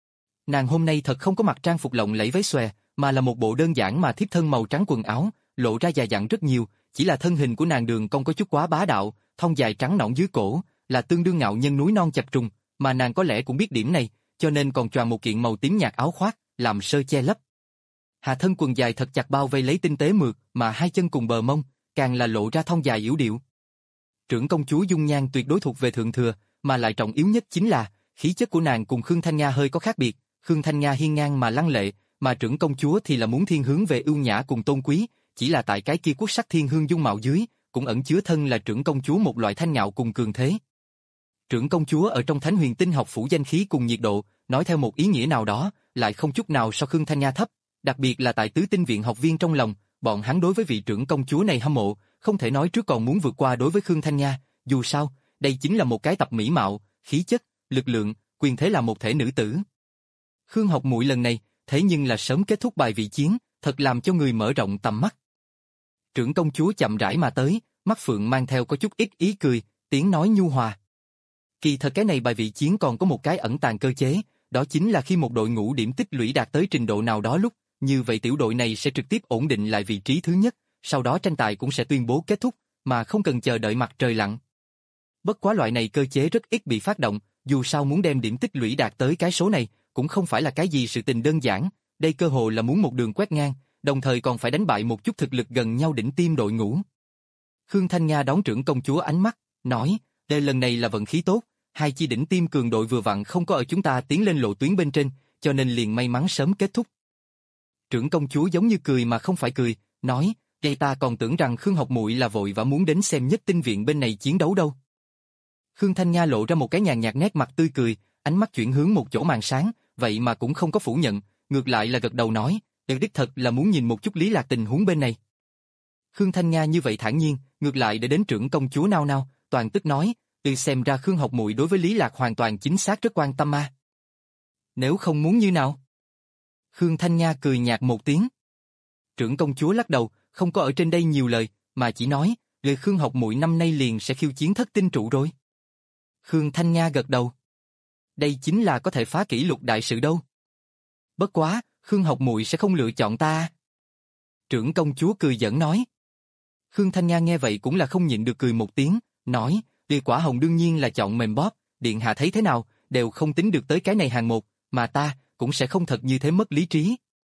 [SPEAKER 1] Nàng hôm nay thật không có mặc trang phục lộng lẫy váy xòe, mà là một bộ đơn giản mà thiếp thân màu trắng quần áo, lộ ra già dặn rất nhiều, chỉ là thân hình của nàng đường cong có chút quá bá đạo, thon dài trắng nõn dưới cổ, là tương đương ngạo nhân núi non chập trùng, mà nàng có lẽ cũng biết điểm này, cho nên còn choàng một kiện màu tím nhạt áo khoác, làm sơ che lấp. Hạ thân quần dài thật chặt bao vây lấy tinh tế mượt, mà hai chân cùng bờ mông, càng là lộ ra thon dài yểu điệu. Trưởng công chúa dung nhan tuyệt đối thuộc về thượng thừa, mà lại trọng yếu nhất chính là khí chất của nàng cùng Khương Thanh Nga hơi có khác biệt. Khương Thanh Nga hiên ngang mà lăng lệ, mà trưởng công chúa thì là muốn thiên hướng về ưu nhã cùng tôn quý, chỉ là tại cái kia quốc sắc thiên hương dung mạo dưới, cũng ẩn chứa thân là trưởng công chúa một loại thanh ngạo cùng cường thế. Trưởng công chúa ở trong Thánh Huyền Tinh học phủ danh khí cùng nhiệt độ, nói theo một ý nghĩa nào đó, lại không chút nào so Khương Thanh Nga thấp, đặc biệt là tại tứ tinh viện học viên trong lòng, bọn hắn đối với vị trưởng công chúa này hâm mộ, không thể nói trước còn muốn vượt qua đối với Khương Thanh Nga, dù sao, đây chính là một cái tập mỹ mạo, khí chất, lực lượng, quyền thế là một thể nữ tử. Khương học muội lần này, thế nhưng là sớm kết thúc bài vị chiến, thật làm cho người mở rộng tầm mắt. Trưởng công chúa chậm rãi mà tới, mắt phượng mang theo có chút ít ý cười, tiếng nói nhu hòa. Kỳ thật cái này bài vị chiến còn có một cái ẩn tàng cơ chế, đó chính là khi một đội ngũ điểm tích lũy đạt tới trình độ nào đó lúc, như vậy tiểu đội này sẽ trực tiếp ổn định lại vị trí thứ nhất, sau đó tranh tài cũng sẽ tuyên bố kết thúc, mà không cần chờ đợi mặt trời lặn. Bất quá loại này cơ chế rất ít bị phát động, dù sao muốn đem điểm tích lũy đạt tới cái số này, cũng không phải là cái gì sự tình đơn giản, đây cơ hồ là muốn một đường quét ngang, đồng thời còn phải đánh bại một chút thực lực gần nhau đỉnh tiêm đội ngũ. Khương Thanh Nga đón trưởng công chúa ánh mắt, nói, đây lần này là vận khí tốt, hai chi đỉnh tiêm cường đội vừa vặn không có ở chúng ta tiến lên lộ tuyến bên trên, cho nên liền may mắn sớm kết thúc. Trưởng công chúa giống như cười mà không phải cười, nói, đây ta còn tưởng rằng Khương học muội là vội và muốn đến xem nhất tinh viện bên này chiến đấu đâu. Khương Thanh Nga lộ ra một cái nhàn nhạt nét mặt tươi cười, ánh mắt chuyển hướng một chỗ màn sáng, vậy mà cũng không có phủ nhận, ngược lại là gật đầu nói, đều đích thật là muốn nhìn một chút Lý Lạc tình huống bên này. Khương Thanh Nga như vậy thản nhiên, ngược lại để đến trưởng công chúa nao nao, toàn tức nói, từ xem ra Khương học muội đối với Lý Lạc hoàn toàn chính xác rất quan tâm ma. Nếu không muốn như nào? Khương Thanh Nga cười nhạt một tiếng. Trưởng công chúa lắc đầu, không có ở trên đây nhiều lời, mà chỉ nói, lời Khương học muội năm nay liền sẽ khiêu chiến thất tinh trụ rồi. Khương Thanh Nga gật đầu. Đây chính là có thể phá kỷ lục đại sự đâu. Bất quá, Khương học muội sẽ không lựa chọn ta. Trưởng công chúa cười giỡn nói. Khương Thanh Nga nghe vậy cũng là không nhịn được cười một tiếng, nói, Ly quả hồng đương nhiên là chọn mềm bóp, điện hạ thấy thế nào, đều không tính được tới cái này hàng một, mà ta, cũng sẽ không thật như thế mất lý trí.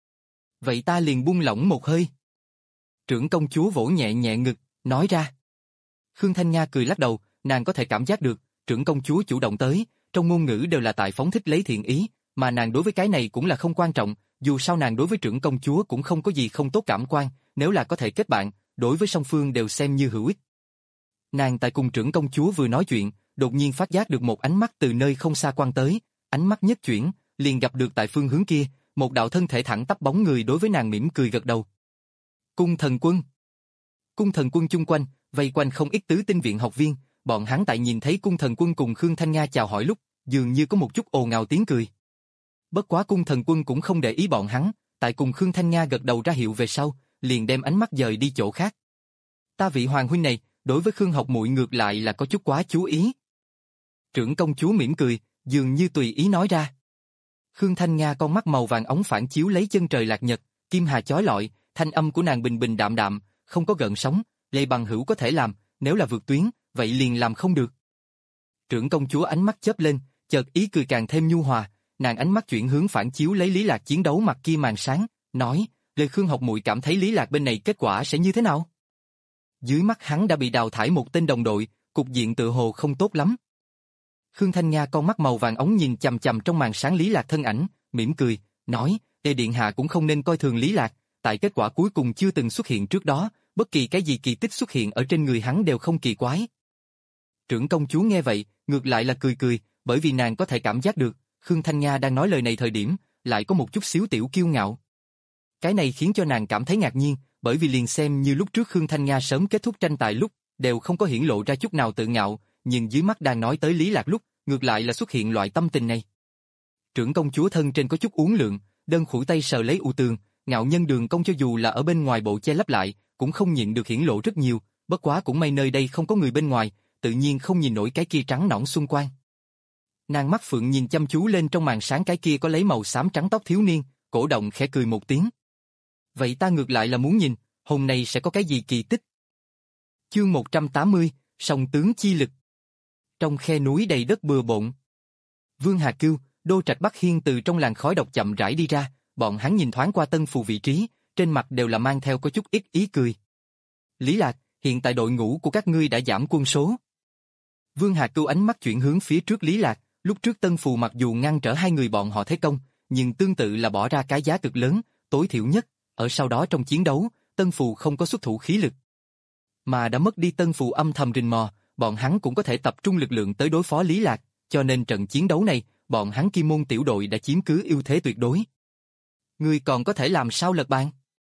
[SPEAKER 1] Vậy ta liền buông lỏng một hơi. Trưởng công chúa vỗ nhẹ nhẹ ngực, nói ra. Khương Thanh Nga cười lắc đầu, nàng có thể cảm giác được, trưởng công chúa chủ động tới, trong ngôn ngữ đều là tại phóng thích lấy thiện ý, mà nàng đối với cái này cũng là không quan trọng, dù sao nàng đối với trưởng công chúa cũng không có gì không tốt cảm quan, nếu là có thể kết bạn, đối với song phương đều xem như hữu ích. Nàng tại cùng trưởng công chúa vừa nói chuyện, đột nhiên phát giác được một ánh mắt từ nơi không xa quang tới, ánh mắt nhất chuyển, liền gặp được tại phương hướng kia, một đạo thân thể thẳng tắp bóng người đối với nàng mỉm cười gật đầu. Cung thần quân. Cung thần quân chung quanh, vây quanh không ít tứ tinh viện học viên, bọn hắn tại nhìn thấy cung thần quân cùng Khương Thanh Nga chào hỏi lúc, dường như có một chút ồn ào tiếng cười. Bất quá cung thần quân cũng không để ý bọn hắn, tại cùng Khương Thanh Nga gật đầu ra hiệu về sau, liền đem ánh mắt dời đi chỗ khác. Ta vị hoàng huynh này, đối với Khương học muội ngược lại là có chút quá chú ý. Trưởng công chúa mỉm cười, dường như tùy ý nói ra. Khương Thanh Nga con mắt màu vàng óng phản chiếu lấy chân trời lạc nhật, kim hà chói lọi, thanh âm của nàng bình bình đạm đạm, không có gợn sóng, Lê bằng hữu có thể làm, nếu là vượt tuyến, vậy liền làm không được. Trưởng công chúa ánh mắt chớp lên, chợt ý cười càng thêm nhu hòa, nàng ánh mắt chuyển hướng phản chiếu lấy Lý Lạc chiến đấu mặt kia màn sáng, nói, Lê Khương học muội cảm thấy Lý Lạc bên này kết quả sẽ như thế nào? Dưới mắt hắn đã bị đào thải một tên đồng đội, cục diện tự hồ không tốt lắm. Khương Thanh Nga con mắt màu vàng ống nhìn chằm chằm trong màn sáng Lý Lạc thân ảnh, mỉm cười, nói, Lê điện hạ cũng không nên coi thường Lý Lạc, tại kết quả cuối cùng chưa từng xuất hiện trước đó, bất kỳ cái gì kỳ tích xuất hiện ở trên người hắn đều không kỳ quái. Trưởng công chúa nghe vậy, ngược lại là cười cười, bởi vì nàng có thể cảm giác được, Khương Thanh Nga đang nói lời này thời điểm, lại có một chút xíu tiểu kiêu ngạo. Cái này khiến cho nàng cảm thấy ngạc nhiên, bởi vì liền xem như lúc trước Khương Thanh Nga sớm kết thúc tranh tài lúc, đều không có hiển lộ ra chút nào tự ngạo, nhưng dưới mắt đang nói tới Lý Lạc lúc, ngược lại là xuất hiện loại tâm tình này. Trưởng công chúa thân trên có chút uốn lượn, đơn khuỷu tay sờ lấy u tường, ngạo nhân đường cong cho dù là ở bên ngoài bộ che lấp lại, cũng không nhịn được hiển lộ rất nhiều, bất quá cũng may nơi đây không có người bên ngoài, tự nhiên không nhìn nổi cái kia trắng nõn xuân quang. Nàng mắt phượng nhìn chăm chú lên trong màn sáng cái kia có lấy màu xám trắng tóc thiếu niên, cổ động khẽ cười một tiếng. Vậy ta ngược lại là muốn nhìn, hôm nay sẽ có cái gì kỳ tích. Chương một trăm tám mươi, song tướng chi lực. Trong khe núi đầy đất bừa bộn, Vương Hà Cưu, Đô Trạch Bắc Hiên từ trong làn khói độc chậm rãi đi ra, bọn hắn nhìn thoáng qua Tân Phù vị trí, trên mặt đều là mang theo có chút ít ý cười. Lý Lạc, hiện tại đội ngũ của các ngươi đã giảm quân số. Vương Hà Cưu ánh mắt chuyển hướng phía trước Lý Lạc, lúc trước Tân Phù mặc dù ngăn trở hai người bọn họ thế công, nhưng tương tự là bỏ ra cái giá cực lớn, tối thiểu nhất, ở sau đó trong chiến đấu, Tân Phù không có xuất thủ khí lực. Mà đã mất đi Tân Phù âm thầm rình mò, bọn hắn cũng có thể tập trung lực lượng tới đối phó Lý Lạc, cho nên trận chiến đấu này, bọn hắn Kim Môn tiểu đội đã chiếm cứ ưu thế tuyệt đối. Ngươi còn có thể làm sao lật bàn?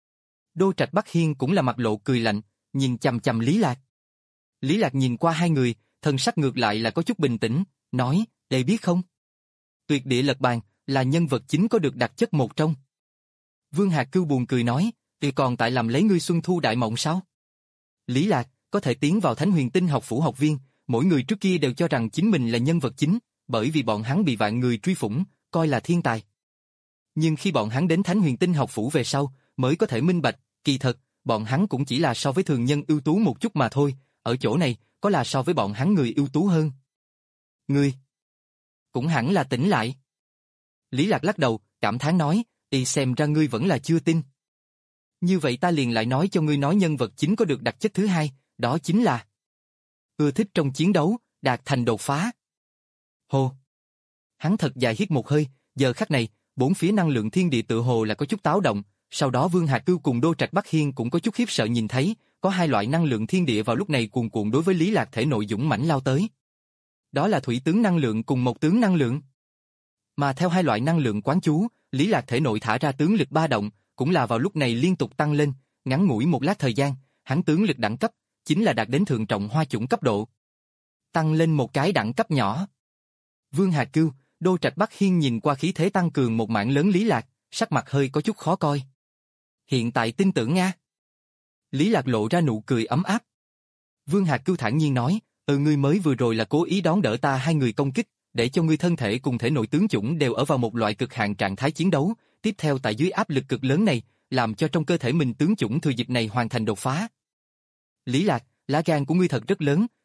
[SPEAKER 1] Đô Trạch Bắc Hiên cũng là mặt lộ cười lạnh, nhìn chằm chằm Lý Lạc. Lý Lạc nhìn qua hai người, thần sắc ngược lại là có chút bình tĩnh, nói, để biết không? Tuyệt địa lật bàn, là nhân vật chính có được đặc chất một trong. Vương Hạc Cưu buồn cười nói, thì còn tại làm lấy ngươi xuân thu đại mộng sao? Lý Lạc, có thể tiến vào Thánh Huyền Tinh học phủ học viên, mỗi người trước kia đều cho rằng chính mình là nhân vật chính, bởi vì bọn hắn bị vạn người truy phủng, coi là thiên tài. Nhưng khi bọn hắn đến Thánh Huyền Tinh học phủ về sau, mới có thể minh bạch, kỳ thật, bọn hắn cũng chỉ là so với thường nhân ưu tú một chút mà thôi, ở chỗ này, có là so với bọn hắn người ưu tú hơn. Ngươi, cũng hẳn là tỉnh lại. Lý Lạc lắc đầu, cảm thán nói, y xem ra ngươi vẫn là chưa tin. Như vậy ta liền lại nói cho ngươi nói nhân vật chính có được đặc chất thứ hai, đó chính là ưa thích trong chiến đấu, đạt thành đột phá. Hồ. Hắn thật dài hít một hơi, giờ khắc này, bốn phía năng lượng thiên địa tự hồ là có chút táo động, sau đó Vương Hạc Cưu cùng Đô Trạch Bắc Hiên cũng có chút khiếp sợ nhìn thấy, có hai loại năng lượng thiên địa vào lúc này cuồn cuộn đối với Lý Lạc thể nội dũng mãnh lao tới. Đó là thủy tướng năng lượng cùng mộc tướng năng lượng. Mà theo hai loại năng lượng quán chú, Lý Lạc thể nội thả ra tướng lực ba động, cũng là vào lúc này liên tục tăng lên, ngắn ngủi một lát thời gian, hắn tướng lực đẳng cấp, chính là đạt đến thượng trọng hoa chủng cấp độ. Tăng lên một cái đẳng cấp nhỏ. Vương Hạc Cưu, Đô Trạch Bắc Hiên nhìn qua khí thế tăng cường một mảng lớn Lý Lạc, sắc mặt hơi có chút khó coi. Hiện tại tin tưởng Nga. Lý Lạc lộ ra nụ cười ấm áp. Vương Hạc Cưu thản nhiên nói, ừ ngươi mới vừa rồi là cố ý đón đỡ ta hai người công kích, để cho ngươi thân thể cùng thể nội tướng chủng đều ở vào một loại cực hạn trạng thái chiến đấu, tiếp theo tại dưới áp lực cực lớn này, làm cho trong cơ thể mình tướng chủng thừa dịp này hoàn thành đột phá. Lý Lạc, lá gan của ngươi thật rất lớn,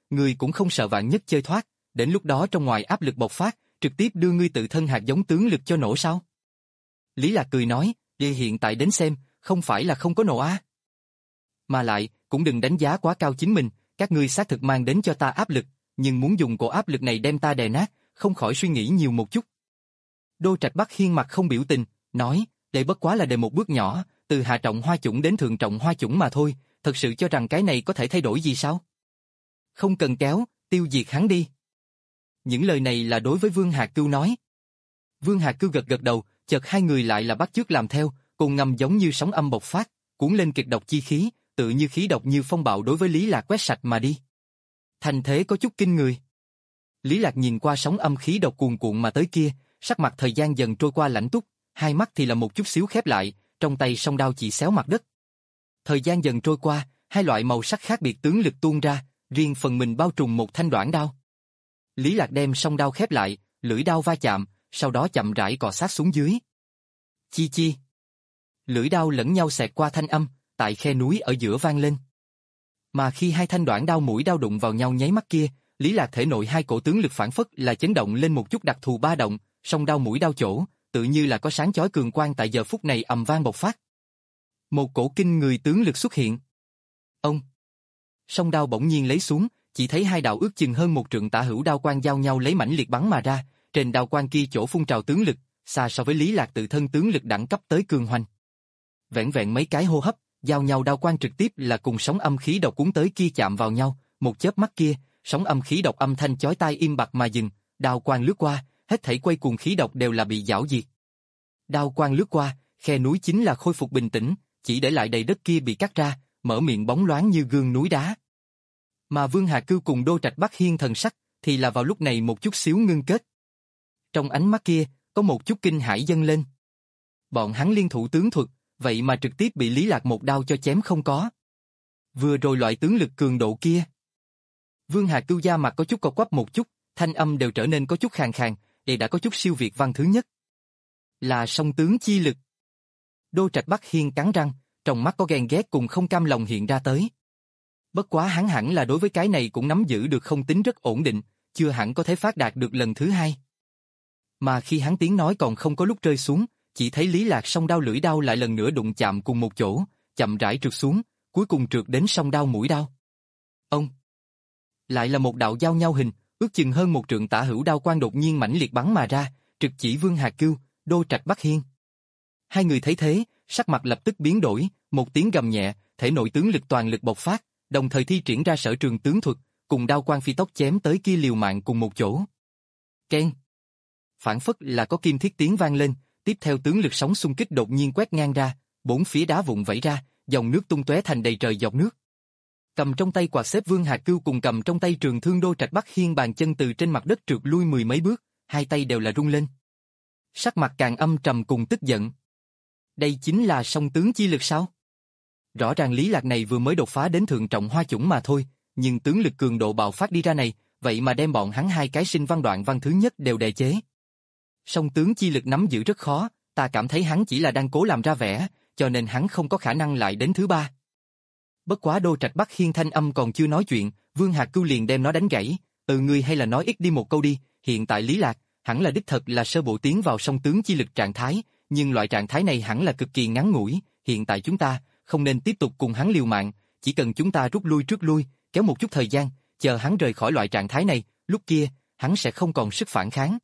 [SPEAKER 1] ngươi cũng không sợ vạn nhất chơi thoát, đến lúc đó trong ngoài áp lực bộc phát, trực tiếp đưa ngươi tự thân hạt giống tướng lực cho nổ sao? Lý Lạc cười nói, vậy hiện tại đến xem, không phải là không có nổ á. Mà lại, cũng đừng đánh giá quá cao chính mình, các ngươi xác thực mang đến cho ta áp lực, nhưng muốn dùng cổ áp lực này đem ta đè nát, không khỏi suy nghĩ nhiều một chút. Đô Trạch Bắc Hiên mặt không biểu tình, nói, đây bất quá là đề một bước nhỏ, từ hạ trọng hoa chủng đến thượng trọng hoa chủng mà thôi, thật sự cho rằng cái này có thể thay đổi gì sao? Không cần kéo, tiêu diệt hắn đi. Những lời này là đối với Vương Hạc Cưu nói. Vương Hạc Cưu gật gật đầu, chợt hai người lại là bắt chước làm theo, cùng ngầm giống như sóng âm bộc phát, cuốn lên kịch độc chi khí, tự như khí độc như phong bạo đối với Lý Lạc quét sạch mà đi. Thành thế có chút kinh người. Lý Lạc nhìn qua sóng âm khí độc cuồn cuộn mà tới kia, sắc mặt thời gian dần trôi qua lạnh túc, hai mắt thì là một chút xíu khép lại, trong tay song đao chỉ xéo mặt đất. Thời gian dần trôi qua, hai loại màu sắc khác biệt tướng lực tuôn ra, riêng phần mình bao trùm một thanh đoạn đao. Lý Lạc đem song đao khép lại, lưỡi đao va chạm, sau đó chậm rãi cọ sát xuống dưới. Chi chi. Lưỡi đao lẫn nhau xẹt qua thanh âm, tại khe núi ở giữa vang lên. Mà khi hai thanh đoạn đao mũi đao đụng vào nhau nháy mắt kia, Lý Lạc thể nội hai cổ tướng lực phản phất là chấn động lên một chút đặc thù ba động, song đao mũi đao chỗ, tự như là có sáng chói cường quang tại giờ phút này ầm vang bộc phát. Một cổ kinh người tướng lực xuất hiện. Ông. Song đao bỗng nhiên lấy xuống, chỉ thấy hai đạo ước chừng hơn một trượng tả hữu đao quang giao nhau lấy mãnh liệt bắn mà ra, trên đao quang kia chỗ phun trào tướng lực, xa so với Lý Lạc tự thân tướng lực đẳng cấp tới cường hoành. Vẹn vẹn mấy cái hô hấp, giao nhau đao quang trực tiếp là cùng sóng âm khí độc cuốn tới kia chạm vào nhau, một chớp mắt kia, sóng âm khí độc âm thanh chói tai im bặt mà dừng, đao quang lướt qua, hết thảy quay cuồng khí độc đều là bị giảo diệt. Đao quang lướt qua, khe núi chính là khôi phục bình tĩnh, chỉ để lại đầy đất kia bị cắt ra, mở miệng bóng loáng như gương núi đá. Mà Vương Hà Cưu cùng Đô Trạch Bắc Hiên thần sắc, thì là vào lúc này một chút xíu ngưng kết. Trong ánh mắt kia, có một chút kinh hãi dâng lên. Bọn hắn liên thủ tướng thuật, vậy mà trực tiếp bị Lý Lạc một đao cho chém không có. Vừa rồi loại tướng lực cường độ kia. Vương Hà Cưu da mặt có chút co quắp một chút, thanh âm đều trở nên có chút khàn khàn, đây đã có chút siêu việt văn thứ nhất. Là song tướng chi lực. Đô Trạch Bắc Hiên cắn răng, trong mắt có ghen ghét cùng không cam lòng hiện ra tới. Bất quá hắn hẳn là đối với cái này cũng nắm giữ được không tính rất ổn định, chưa hẳn có thể phát đạt được lần thứ hai. Mà khi hắn tiếng nói còn không có lúc rơi xuống, chỉ thấy Lý Lạc song đao lưỡi đao lại lần nữa đụng chạm cùng một chỗ, chậm rãi trượt xuống, cuối cùng trượt đến song đao mũi đao. Ông! Lại là một đạo giao nhau hình, ước chừng hơn một trượng tả hữu đao quang đột nhiên mãnh liệt bắn mà ra, trực chỉ Vương Hà Cưu, Đô Trạch Bắc Hiên. Hai người thấy thế, sắc mặt lập tức biến đổi, một tiếng gầm nhẹ, thể nội tướng lực toàn lực bộc phát, đồng thời thi triển ra sở trường tướng thuật, cùng đao quang phi tốc chém tới kia liều mạng cùng một chỗ. Keng! Phản phất là có kim thiết tiếng vang lên, tiếp theo tướng lực sóng xung kích đột nhiên quét ngang ra, bốn phía đá vụn vẩy ra, dòng nước tung tóe thành đầy trời giọt nước. Cầm trong tay quạt xếp Vương Hà Cưu cùng cầm trong tay trường thương Đô Trạch Bắc Hiên bàn chân từ trên mặt đất trượt lui mười mấy bước, hai tay đều là rung lên. Sắc mặt càng âm trầm cùng tức giận. Đây chính là song tướng chi lực sao? Rõ ràng Lý Lạc này vừa mới đột phá đến thượng trọng hoa chủng mà thôi, nhưng tướng lực cường độ bạo phát đi ra này, vậy mà đem bọn hắn hai cái sinh văn đoạn văn thứ nhất đều đè chế. Song tướng chi lực nắm giữ rất khó, ta cảm thấy hắn chỉ là đang cố làm ra vẻ, cho nên hắn không có khả năng lại đến thứ ba. Bất quá Đô Trạch Bắc Hiên thanh âm còn chưa nói chuyện, Vương Hạc Cưu liền đem nó đánh gãy, ừ ngươi hay là nói ít đi một câu đi, hiện tại Lý Lạc, hẳn là đích thật là sơ bộ tiến vào song tướng chi lực trạng thái, nhưng loại trạng thái này hẳn là cực kỳ ngắn ngủi, hiện tại chúng ta không nên tiếp tục cùng hắn liều mạng, chỉ cần chúng ta rút lui trước lui, kéo một chút thời gian, chờ hắn rời khỏi loại trạng thái này, lúc kia, hắn sẽ không còn sức phản kháng.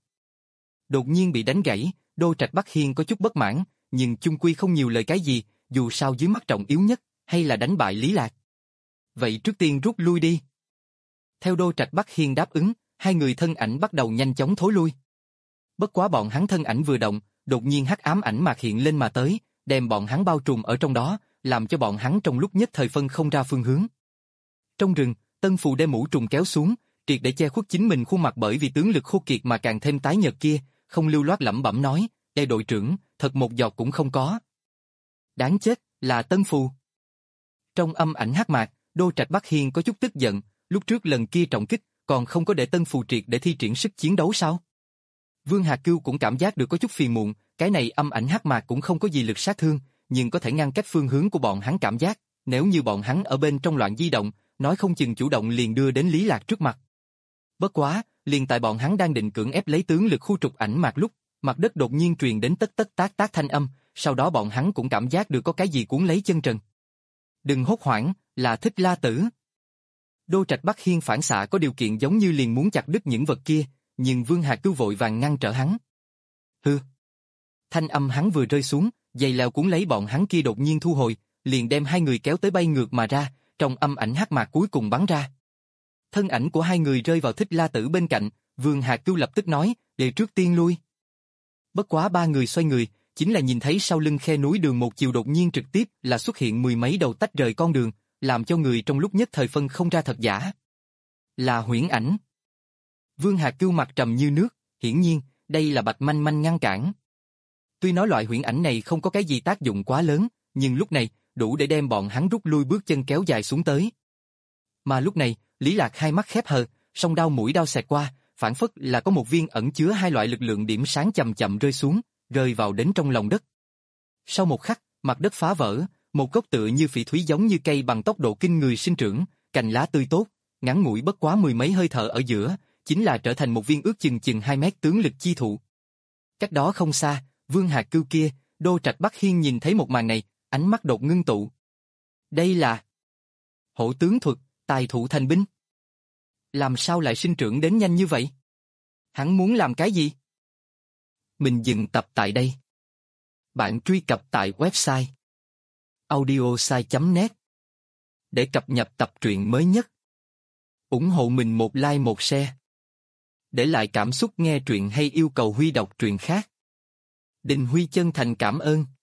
[SPEAKER 1] Đột nhiên bị đánh gãy, Đô Trạch Bắc Hiên có chút bất mãn, nhưng chung quy không nhiều lời cái gì, dù sao dưới mắt trọng yếu nhất, hay là đánh bại Lý Lạc. Vậy trước tiên rút lui đi. Theo Đô Trạch Bắc Hiên đáp ứng, hai người thân ảnh bắt đầu nhanh chóng thối lui. Bất quá bọn hắn thân ảnh vừa động, đột nhiên hắc ám ảnh mạc hiện lên mà tới, đem bọn hắn bao trùm ở trong đó, làm cho bọn hắn trong lúc nhất thời phân không ra phương hướng. Trong rừng, Tân Phù đem mũ trùng kéo xuống, triệt để che khuất chính mình khuôn mặt bởi vì tướng lực khô kiệt mà càng thêm tái nhợt kia, không lưu loát lẩm bẩm nói, "Ê đội trưởng, thật một giọt cũng không có." Đáng chết, là Tân Phù. Trong âm ảnh hắc mạc, Đô Trạch Bắc Hiên có chút tức giận, lúc trước lần kia trọng kích, còn không có để Tân Phù triệt để thi triển sức chiến đấu sao? Vương Hạc Cưu cũng cảm giác được có chút phiền muộn, cái này âm ảnh hắc mạc cũng không có gì lực sát thương, nhưng có thể ngăn cách phương hướng của bọn hắn cảm giác, nếu như bọn hắn ở bên trong loạn di động, nói không chừng chủ động liền đưa đến Lý Lạc trước mặt. Bất quá, liền tại bọn hắn đang định cưỡng ép lấy tướng lực khu trục ảnh mạc lúc, mặt đất đột nhiên truyền đến tất tất tác tác thanh âm, sau đó bọn hắn cũng cảm giác được có cái gì cuốn lấy chân trần. Đừng hốt hoảng, là Thích La Tử. Đô Trạch Bắc Hiên phản xạ có điều kiện giống như liền muốn chặt đứt những vật kia, nhưng Vương Hạc Cưu vội vàng ngăn trở hắn. Hừ. Thanh âm hắn vừa rơi xuống, dây leo cuốn lấy bọn hắn kia đột nhiên thu hồi, liền đem hai người kéo tới bay ngược mà ra, trong âm ảnh hắc mạc cuối cùng bắn ra. Thân ảnh của hai người rơi vào Thích La Tử bên cạnh, Vương Hạc Cưu lập tức nói, để trước tiên lui. Bất quá ba người xoay người, chính là nhìn thấy sau lưng khe núi đường một chiều đột nhiên trực tiếp là xuất hiện mười mấy đầu tách rời con đường, làm cho người trong lúc nhất thời phân không ra thật giả. Là huyễn ảnh. Vương Hạc Cưu mặt trầm như nước, hiển nhiên, đây là Bạch Manh Manh ngăn cản. Tuy nói loại huyễn ảnh này không có cái gì tác dụng quá lớn, nhưng lúc này, đủ để đem bọn hắn rút lui bước chân kéo dài xuống tới. Mà lúc này, Lý Lạc hai mắt khép hờ, song đao mũi đao xẹt qua, phản phất là có một viên ẩn chứa hai loại lực lượng điểm sáng chậm chậm rơi xuống, rơi vào đến trong lòng đất. Sau một khắc, mặt đất phá vỡ, một gốc tựa như phỉ thúy giống như cây bằng tốc độ kinh người sinh trưởng, cành lá tươi tốt, ngắn ngủi bất quá mười mấy hơi thở ở giữa, chính là trở thành một viên ước chừng chừng hai mét tướng lực chi thụ. Cách đó không xa, Vương Hạc Cưu kia, Đô Trạch Bắc Hiên nhìn thấy một màn này, ánh mắt đột ngưng tụ. Đây là hổ tướng thuật, tài thụ thành binh. Làm sao lại sinh trưởng đến nhanh như vậy? Hắn muốn làm cái gì? Mình dừng tập tại đây. Bạn truy cập tại website audiosai chấm net để cập nhật tập truyện mới nhất. Ủng hộ mình một like một share. Để lại cảm xúc nghe truyện hay yêu cầu Huy đọc truyện khác. Đình Huy chân thành cảm ơn.